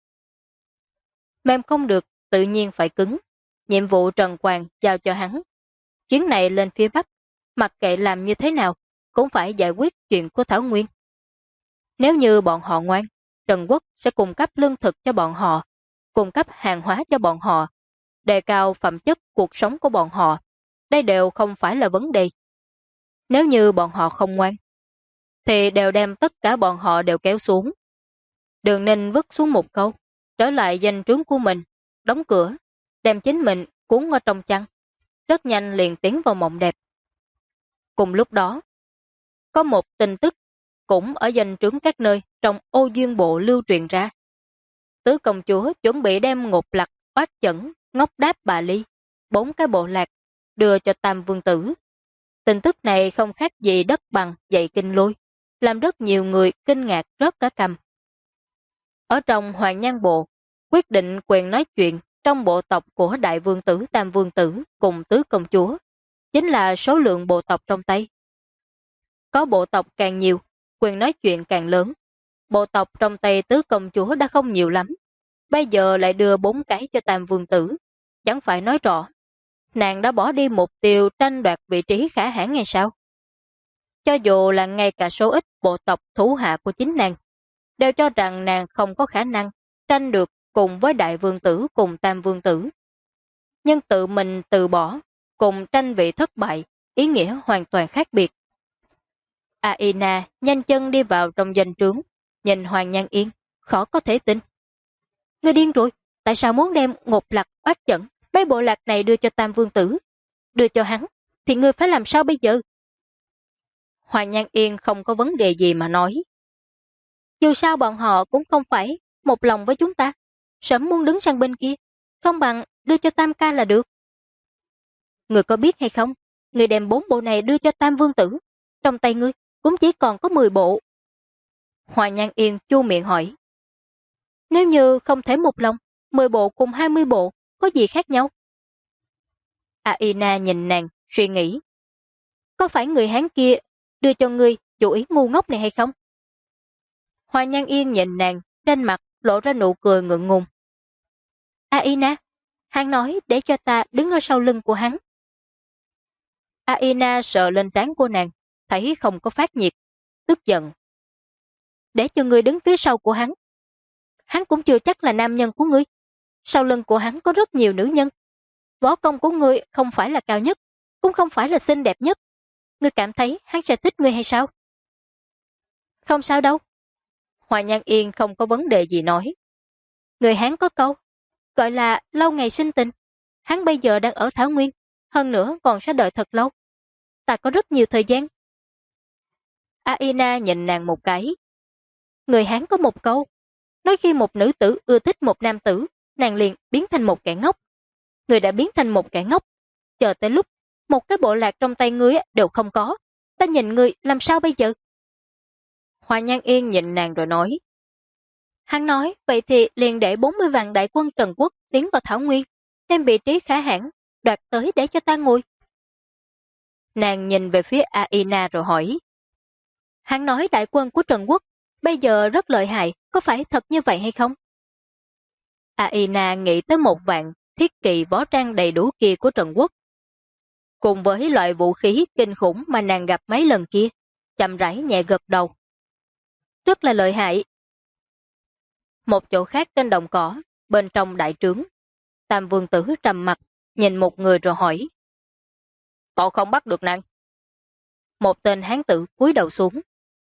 Mềm không được, tự nhiên phải cứng. Nhiệm vụ Trần Quang giao cho hắn. Chuyến này lên phía Bắc, mặc kệ làm như thế nào, cũng phải giải quyết chuyện của Thảo Nguyên. Nếu như bọn họ ngoan, Trần Quốc sẽ cung cấp lương thực cho bọn họ, cung cấp hàng hóa cho bọn họ, đề cao phẩm chất cuộc sống của bọn họ. Đây đều không phải là vấn đề. Nếu như bọn họ không ngoan, thì đều đem tất cả bọn họ đều kéo xuống. Đường Ninh vứt xuống một câu, trở lại danh trướng của mình, đóng cửa, đem chính mình cuốn ở trong chăn, rất nhanh liền tiến vào mộng đẹp. Cùng lúc đó, có một tin tức cũng ở danh trướng các nơi trong Ô Duyên Bộ lưu truyền ra. Tứ công chúa chuẩn bị đem Ngột Lạc, Bát Chẩn, Ngốc Đáp, Bà Ly, 4 cái bộ lạc đưa cho Tam Vương Tử. Tin tức này không khác gì đất bằng dậy kinh lôi, làm rất nhiều người kinh ngạc rớt cả cằm. Ở trong Hoàng Nhan Bộ, quyết định quyền nói chuyện trong bộ tộc của Đại Vương Tử, Tam Vương Tử cùng Tứ Công Chúa, chính là số lượng bộ tộc trong tay. Có bộ tộc càng nhiều, quyền nói chuyện càng lớn. Bộ tộc trong tay Tứ Công Chúa đã không nhiều lắm, bây giờ lại đưa 4 cái cho Tam Vương Tử, chẳng phải nói rõ nàng đã bỏ đi mục tiêu tranh đoạt vị trí khả hãn ngày sau. Cho dù là ngay cả số ít bộ tộc thủ hạ của chính nàng, đều cho rằng nàng không có khả năng tranh được cùng với Đại Vương Tử cùng Tam Vương Tử. Nhưng tự mình từ bỏ, cùng tranh vị thất bại, ý nghĩa hoàn toàn khác biệt. Aina nhanh chân đi vào trong doanh trướng, nhìn Hoàng Nhan Yên, khó có thể tin. Ngươi điên rồi, tại sao muốn đem Ngột Lạc, Bát Chẩn, mấy bộ lạc này đưa cho Tam Vương Tử? Đưa cho hắn, thì ngươi phải làm sao bây giờ? Hoàng Nhan Yên không có vấn đề gì mà nói. Dù sao bọn họ cũng không phải một lòng với chúng ta, sớm muốn đứng sang bên kia, không bằng đưa cho Tam ca là được. Ngươi có biết hay không, ngươi đem 4 bộ này đưa cho Tam Vương Tử, trong tay ngươi cũng chỉ còn có 10 bộ. Hoàng Nhan Yên chu miệng hỏi. Nếu như không thể một lòng, 10 bộ cùng 20 bộ, có gì khác nhau? Aina nhìn nàng, suy nghĩ. Có phải người Hán kia đưa cho ngươi chủ ý ngu ngốc này hay không? Hoàng Nhan Yên nhìn nàng, trên mặt lộ ra nụ cười ngượng ngùng. Aina, hắn nói để cho ta đứng ở sau lưng của hắn. Aina sợ lên trán của nàng, thấy không có phát nhiệt, tức giận. Để cho ngươi đứng phía sau của hắn. Hắn cũng chưa chắc là nam nhân của ngươi. Sau lưng của hắn có rất nhiều nữ nhân. Võ công của ngươi không phải là cao nhất, cũng không phải là xinh đẹp nhất. Ngươi cảm thấy hắn sẽ thích ngươi hay sao? Không sao đâu. Hoàng Nhan Yên không có vấn đề gì nói. Người Hán có câu, gọi là lâu ngày sinh tình. Hắn bây giờ đang ở Thảo Nguyên, hơn nữa còn sẽ đợi thật lâu. Ta có rất nhiều thời gian. Aina nhìn nàng một cái. Người Hán có một câu, nói khi một nữ tử ưa thích một nam tử, nàng liền biến thành một kẻ ngốc. Người đã biến thành một kẻ ngốc, chờ tới lúc một cái bộ lạc trong tay ngươi đều không có, ta nhìn ngươi làm sao bây giờ? Hoa Nhan Yên nhìn nàng rồi nói. Hắn nói, vậy thì liền để 40 vạn đại quân Trần Quốc tiến vào Thảo Nguyên, đem vị trí khả hãn đoạt tới để cho ta ngồi. Nàng nhìn về phía Aina rồi hỏi. Hắn nói đại quân của Trần Quốc bây giờ rất lợi hại, có phải thật như vậy hay không? Aina nghĩ tới 1 vạn thiết kỵ võ trang đầy đủ kia của Trần Quốc. Cùng với loại vũ khí kinh khủng mà nàng gặp mấy lần kia, chậm rãi nhẹ gật đầu. Rất là lợi hại. Một chỗ khác trên đồng cỏ, bên trong đại trướng, Tam Vương Tử trầm mặt, nhìn một người rồi hỏi. Cậu không bắt được nàng? Một tên hán tử cúi đầu xuống.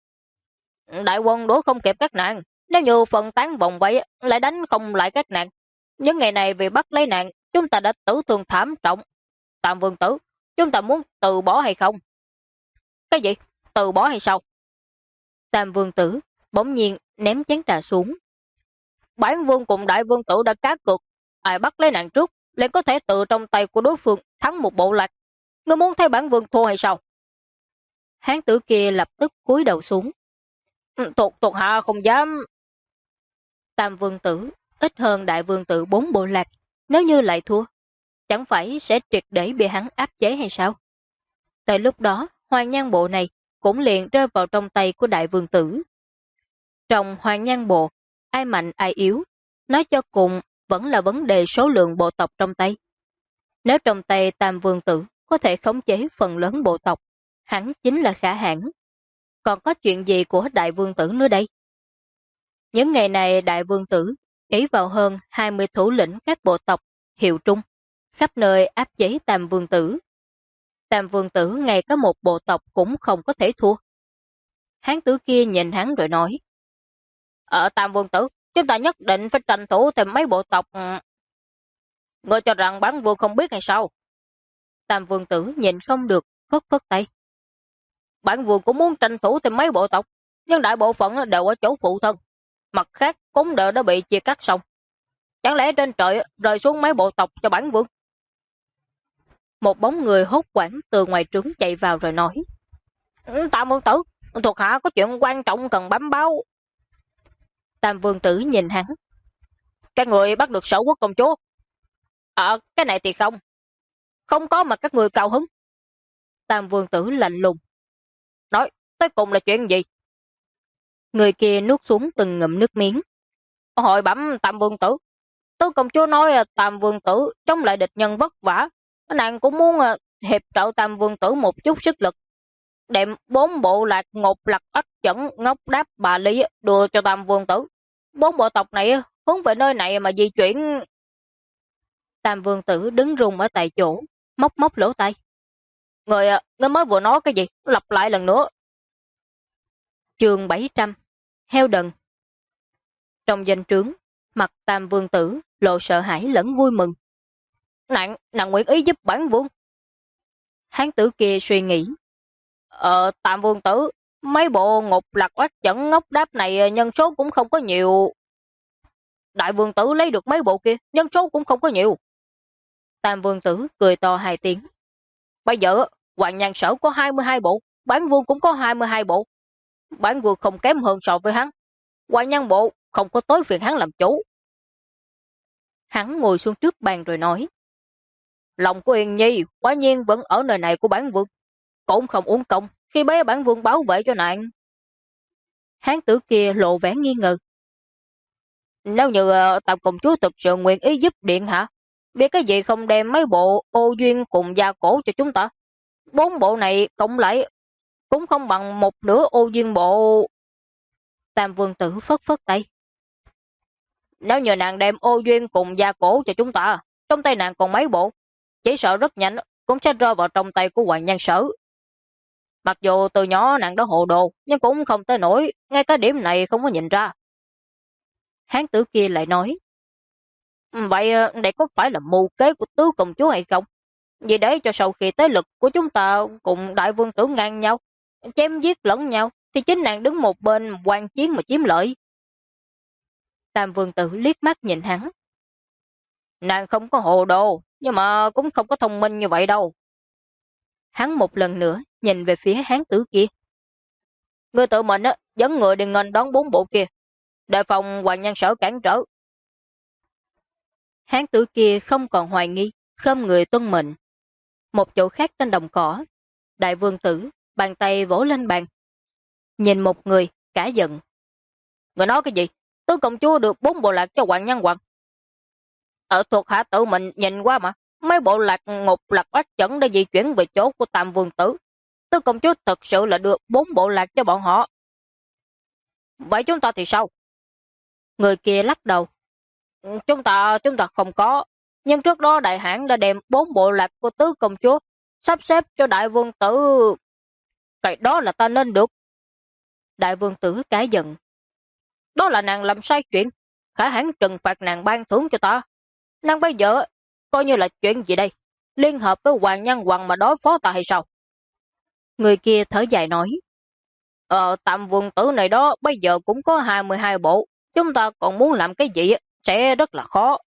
Đại quân đuổi không kịp các nàng, nếu như phân tán vòng vây lại đánh không lại các nàng. Những ngày này vì bắt lấy nàng, chúng ta đã tử thương thảm trọng. Tam Vương Tử, chúng ta muốn từ bỏ hay không? Cái gì? Từ bỏ hay sao? Tam Vương Tử bỗng nhiên ném chén trà xuống. Bản vương cùng đại vương tử đã cá cược, ai bắt lấy nàng trước, liền có thể tự trong tay của đối phương thắng một bộ lạc. Ngươi muốn thấy bản vương thua hay sao? Hán tử kia lập tức cúi đầu xuống. Thuộc hạ không dám. Tam Vương Tử ít hơn đại vương tử 4 bộ lạc, nếu như lại thua, chẳng phải sẽ triệt để bị hắn áp chế hay sao? Tới lúc đó, Hoàng Nhan Bộ này cũng liền rơi vào trong tay của đại vương tử. Trong Hoàng Nhan Bộ, ai mạnh ai yếu, nói cho cùng vẫn là vấn đề số lượng bộ tộc trong tay. Nếu trong tay Tam Vương Tử có thể khống chế phần lớn bộ tộc, hắn chính là khả hãn. Còn có chuyện gì của đại vương tử nữa đây? Những ngày này đại vương tử ý vào hơn 20 thủ lĩnh các bộ tộc hiệu trung, khắp nơi áp chế Tam Vương Tử. Tam Vương Tử ngay có một bộ tộc cũng không có thể thua. Hán tử kia nhìn hắn rồi nói. Ở Tam Vương Tử, chúng ta nhất định phải tranh thủ thêm mấy bộ tộc. Ngươi cho rằng bản vương không biết hay sao? Tam Vương Tử nhìn không được, phất phất tay. Bản vương cũng muốn tranh thủ thêm mấy bộ tộc, nhưng đại bộ phận đều ở chỗ phụ thân. Mặt khác cũng đều đã bị chia cắt xong. Chẳng lẽ trên trời rơi xuống mấy bộ tộc cho bản vương? Một bóng người hốt hoảng từ ngoài trướng chạy vào rồi nói. Tam Vương Tử, thuộc hạ có chuyện quan trọng cần bám báo. Tam Vương Tử nhìn hắn. Các người bắt được Sở Quốc công chúa? Cái này thì không. Không có mà các người cao hứng. Tam Vương Tử lạnh lùng. Nói, tới cùng là chuyện gì? Người kia nuốt xuống từng ngụm nước miếng. Hội bẩm Tam Vương Tử. Tứ công chúa nói Tam Vương Tử chống lại địch nhân vất vả. Nàng cũng muốn hiệp trợ Tam Vương Tử một chút sức lực. Đem 4 bộ lạc Ngột Lặc Ất Chẩn Ngốc Đáp Bà Lý đưa cho Tam Vương Tử. 4 bộ tộc này hướng về nơi này mà di chuyển. Tam Vương Tử đứng rung ở tại chỗ, móc móc lỗ tai. Người mới vừa nói cái gì? Lặp lại lần nữa. Chương 700 Heo đần. Trong danh trướng, mặt Tam Vương Tử lộ sợ hãi lẫn vui mừng. Nàng nguyện ý giúp bản vương. Hán tử kia suy nghĩ. Tam Vương Tử, mấy bộ Ngục Lặc Oát Chẩn Ngốc Đáp này nhân số cũng không có nhiều. Đại Vương Tử lấy được mấy bộ kia, nhân số cũng không có nhiều. Tam Vương Tử cười to 2 tiếng. Bây giờ, Hoàng Nhan Sở có 22 bộ, bản vương cũng có 22 bộ. Bản vương không kém hơn so với hắn. Hoàng Nhan Bộ không có tối phiền hắn làm chủ. Hắn ngồi xuống trước bàn rồi nói. Lòng của Yên Nhi quả nhiên vẫn ở nơi này của bản vương. Cũng không uống công khi bé bản vương bảo vệ cho nàng. Hán tử kia lộ vẻ nghi ngờ. Nếu như Tam công chúa thực sự nguyện ý giúp điện hả? Vì cái gì không đem mấy bộ ô duyên cùng gia cổ cho chúng ta? 4 bộ này cộng lại cũng không bằng một nửa ô duyên bộ. Tam Vương Tử phất phất tay. Nếu như nàng đem ô duyên cùng gia cổ cho chúng ta, trong tay nàng còn mấy bộ, chỉ sợ rất nhanh cũng sẽ rơi vào trong tay của Hoàng Nhan Sở. Mặc dù từ nhỏ nàng đã hồ đồ, nhưng cũng không tới nổi, ngay cái điểm này không có nhìn ra. Hán tử kia lại nói. Vậy đây có phải là mưu kế của tứ công chúa hay không? Vì để cho sau khi thế lực của chúng ta cùng đại vương tử ngang nhau, chém giết lẫn nhau, thì chính nàng đứng một bên quan chiến mà chiếm lợi. Tam Vương Tử liếc mắt nhìn hắn. Nàng không có hồ đồ, nhưng mà cũng không có thông minh như vậy đâu. Hắn một lần nữa nhìn về phía hán tử kia. Ngươi tự mình dẫn người đi nghênh đón 4 bộ kia, đề phòng Hoàng Nhan Sở cản trở. Hán tử kia không còn hoài nghi, khom người tuân mệnh. Một chỗ khác trên đồng cỏ, Đại Vương Tử bàn tay vỗ lên bàn. Nhìn một người, cả giận. Người nói cái gì? Tứ công chúa được 4 bộ lạc cho Hoàng Nhan Hoàng. Ở thuộc hạ tự mình nhìn qua mà, mấy bộ lạc ngục lạc oách chẩn đã di chuyển về chỗ của Tam Vương Tử. Tứ công chúa thật sự là được 4 bộ lạc cho bọn họ. Vậy chúng ta thì sao? Người kia lắc đầu. Chúng ta không có. Nhưng trước đó đại hãn đã đem 4 bộ lạc của tứ công chúa sắp xếp cho Đại Vương Tử. Cái đó là ta nên được. Đại Vương Tử cả giận. Đó là nàng làm sai chuyện. Khả hãn trừng phạt nàng ban thưởng cho ta. Nàng bây giờ coi như là chuyện gì đây? Liên hợp với Hoàng Nhan Hoàng mà đối phó ta hay sao? Người kia thở dài nói. Tam Vương Tử này đó bây giờ cũng có 22 bộ. Chúng ta còn muốn làm cái gì sẽ rất là khó.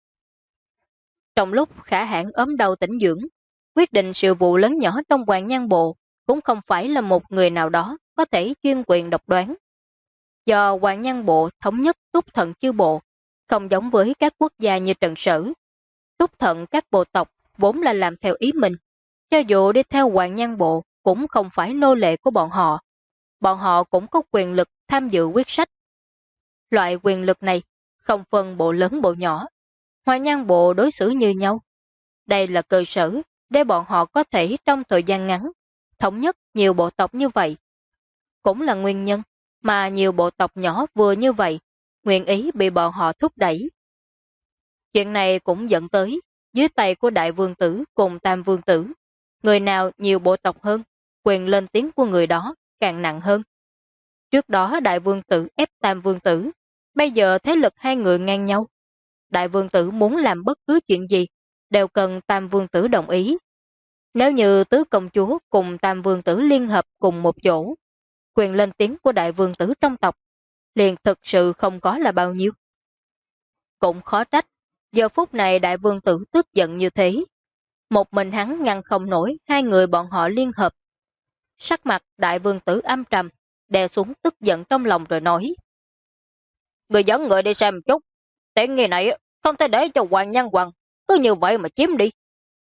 Trong lúc Khả Hãn ốm đau tĩnh dưỡng, quyết định sự vụ lớn nhỏ trong Hoàng Nhan Bộ cũng không phải là một người nào đó có thể chuyên quyền độc đoán. Do Hoàng Nhan Bộ thống nhất Túc Thận chư bộ, không giống với các quốc gia như Trần Sử. Túc Thận các bộ tộc vốn là làm theo ý mình, cho dù đi theo Hoàng Nhan Bộ cũng không phải nô lệ của bọn họ. Bọn họ cũng có quyền lực tham dự quyết sách. Loại quyền lực này không phân bộ lớn bộ nhỏ, Hoàng Nhan Bộ đối xử như nhau. Đây là cơ sở để bọn họ có thể trong thời gian ngắn thống nhất nhiều bộ tộc như vậy. Cũng là nguyên nhân mà nhiều bộ tộc nhỏ vừa như vậy nguyện ý bị bọn họ thúc đẩy. Chuyện này cũng dẫn tới dưới tay của Đại Vương Tử cùng Tam Vương Tử, người nào nhiều bộ tộc hơn, quyền lên tiếng của người đó càng nặng hơn. Trước đó Đại Vương Tử ép Tam Vương Tử, bây giờ thế lực hai người ngang nhau. Đại Vương Tử muốn làm bất cứ chuyện gì đều cần Tam Vương Tử đồng ý. Nếu như tứ công chúa cùng Tam Vương Tử liên hợp cùng một chỗ, quyền lên tiếng của Đại Vương Tử trong tộc liền thực sự không có là bao nhiêu. Cũng khó trách, giờ phút này Đại Vương Tử tức giận như thế. Một mình hắn ngăn không nổi hai người bọn họ liên hợp. Sắc mặt Đại Vương Tử âm trầm, đè xuống tức giận trong lòng rồi nói. Người dẫn người đi xem chút, tiện nghi này không thể để cho Hoàng Nhan Hoàng cứ như vậy mà chiếm đi.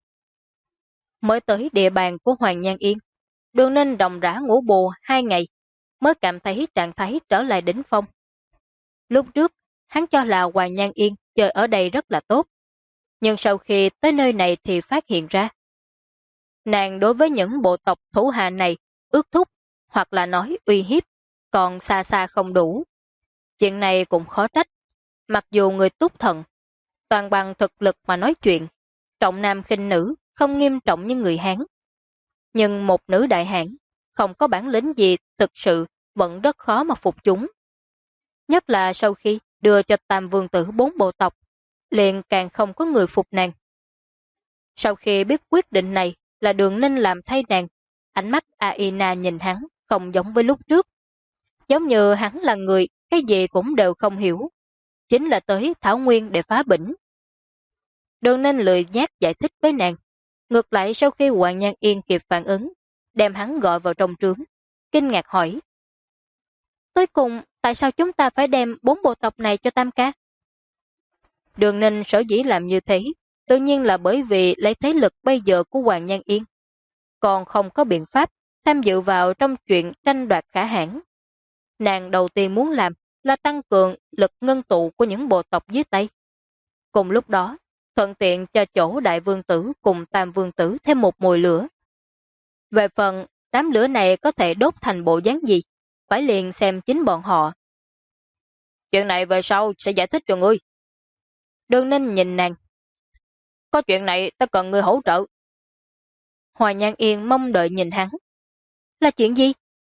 Mới tới địa bàn của Hoàng Nhan Yên, Đường Ninh đồng rã ngủ bù 2 ngày, mới cảm thấy trạng thái trở lại đỉnh phong. Lúc trước, hắn cho là Hoàng Nhan Yên chơi ở đây rất là tốt, nhưng sau khi tới nơi này thì phát hiện ra. Nàng đối với những bộ tộc thủ hạ này ước thúc hoặc là nói uy hiếp, còn xa xa không đủ. Chuyện này cũng khó trách, mặc dù người Túc Thận, toàn bằng thực lực mà nói chuyện, trọng nam khinh nữ, không nghiêm trọng như người Hán. Nhưng một nữ đại hãn, không có bản lĩnh gì thực sự vẫn rất khó mà phục chúng. Nhất là sau khi đưa cho Tam Vương Tử 4 bộ tộc, liền càng không có người phục nàng. Sau khi biết quyết định này là Đường Ninh làm thay nàng, ánh mắt Aina nhìn hắn không giống với lúc trước. Giống như hắn là người cái gì cũng đều không hiểu, chính là tới Thảo Nguyên để phá bỉnh. Đường Ninh lười nhác giải thích với nàng. Ngược lại sau khi Hoàng Nhan Yên kịp phản ứng, đem hắn gọi vào trong trướng, kinh ngạc hỏi. Cuối cùng, tại sao chúng ta phải đem 4 bộ tộc này cho Tam ca? Đường Ninh sở dĩ làm như thế, tự nhiên là bởi vì lấy thế lực bây giờ của Hoàng Nhan Yên. Còn không có biện pháp tham dự vào trong chuyện tranh đoạt Khả Hãn. Nàng đầu tiên muốn làm là tăng cường lực ngân tụ của những bộ tộc dưới Tây. Cùng lúc đó, thuận tiện cho chỗ Đại Vương Tử cùng Tam Vương Tử thêm một mồi lửa. Về phần đám lửa này có thể đốt thành bộ dáng gì, phải liền xem chính bọn họ. Chuyện này về sau sẽ giải thích cho ngươi. Đường Ninh nhìn nàng. Có chuyện này ta cần ngươi hỗ trợ. Hoàng Nhan Yên mong đợi nhìn hắn. Là chuyện gì?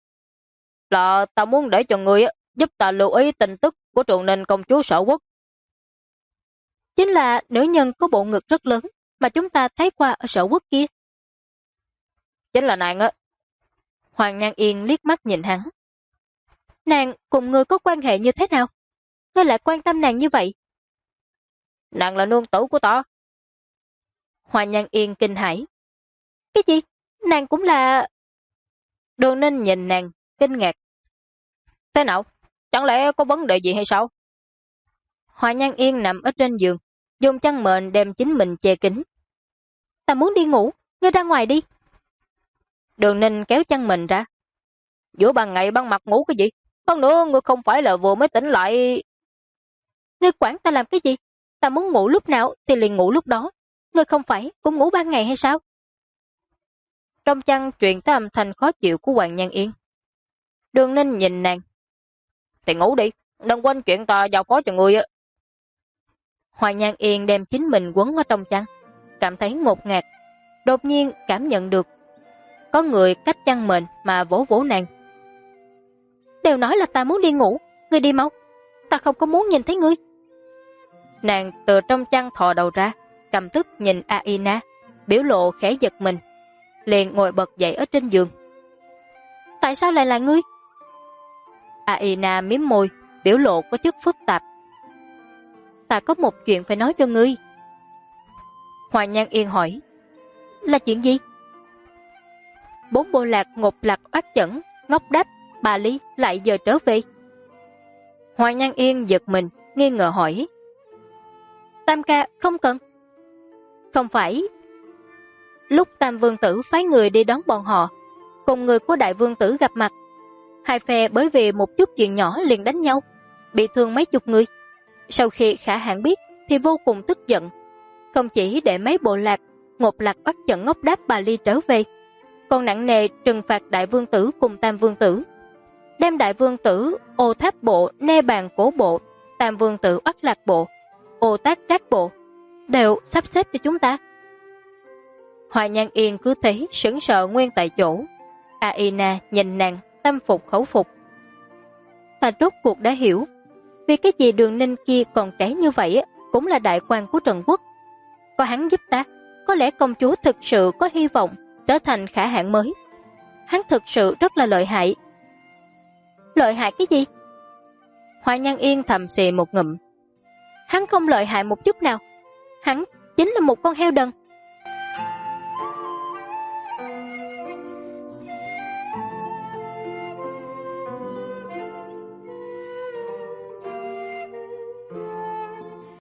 Là ta muốn để cho ngươi giúp ta lưu ý tin tức của Trường Ninh công chúa Sở Quốc. Chính là nữ nhân có bộ ngực rất lớn mà chúng ta thấy qua ở Sở Quốc kia. Chính là nàng á. Hoàng Nhan Yên liếc mắt nhìn hắn. Nàng cùng ngươi có quan hệ như thế nào? ngươi lại quan tâm nàng như vậy? Nàng là nương tử của ta. Hoa Nhan Yên kinh hãi. Cái gì? Nàng cũng là... Đường Ninh nhìn nàng, kinh ngạc. Thế nào? Chẳng lẽ có vấn đề gì hay sao? Hoa Nhan Yên nằm ở trên giường, dùng chăn mền đem chính mình che kín. Ta muốn đi ngủ, ngươi ra ngoài đi. Đường Ninh kéo chăn mình ra. Giữa ban ngày ban mặt ngủ cái gì? Hơn nữa ngươi không phải là vừa mới tỉnh lại. Ngươi quản ta làm cái gì? Ta muốn ngủ lúc nào thì liền ngủ lúc đó. Ngươi không phải cũng ngủ ban ngày hay sao? Trong chăn truyền tới âm thanh khó chịu của Hoàng Nhan Yên. Đường Ninh nhìn nàng. Thì ngủ đi, đừng quên chuyện ta giao phó cho ngươi. Hoàng Nhan Yên đem chính mình quấn ở trong chăn, cảm thấy ngột ngạt. Đột nhiên cảm nhận được có người cách chăn mền mà vỗ vỗ nàng. Đều nói là ta muốn đi ngủ, ngươi đi mau. Ta không có muốn nhìn thấy ngươi. Nàng từ trong chăn thò đầu ra, cầm tức nhìn Aina, biểu lộ khẽ giật mình, liền ngồi bật dậy ở trên giường. Tại sao lại là ngươi? Aina mím môi, biểu lộ có chút phức tạp. Ta có một chuyện phải nói cho ngươi. Hoàng Nhan Yên hỏi. Là chuyện gì? 4 bộ lạc Ngột Lạc Oát Chẩn, Ngốc Đáp, Bà Ly lại giờ trở về. Hoàng Nhan Yên giật mình, nghi ngờ hỏi. Tam ca không cần. Không phải. Lúc Tam Vương Tử phái người đi đón bọn họ, cùng người của Đại Vương Tử gặp mặt. Hai phe bởi vì một chút chuyện nhỏ liền đánh nhau, bị thương mấy chục người. Sau khi Khả Hãn biết thì vô cùng tức giận, không chỉ để mấy bộ lạc Ngột Lạc Oát Chẩn, Ngốc Đáp, Bà Ly trở về, còn nặng nề trừng phạt Đại Vương Tử cùng Tam Vương Tử, đem Đại Vương Tử Ô Tháp Bộ, Nê Bàn Cổ Bộ, Tam Vương Tử Oát Lạc Bộ, Ô Tác Trác Bộ đều sắp xếp cho chúng ta. Hoa Nhan Yên cứ thế sững sờ nguyên tại chỗ. Aina nhìn nàng tâm phục khẩu phục. Ta rốt cuộc đã hiểu, vì cái gì Đường Ninh kia còn trẻ như vậy cũng là đại quan của Trần Quốc. Có hắn giúp ta, có lẽ công chúa thực sự có hy vọng trở thành Khả Hãn mới. Hắn thực sự rất là lợi hại. Lợi hại cái gì? Hoa Nhan Yên thầm xì một ngụm. Hắn không lợi hại một chút nào. Hắn chính là một con heo đần.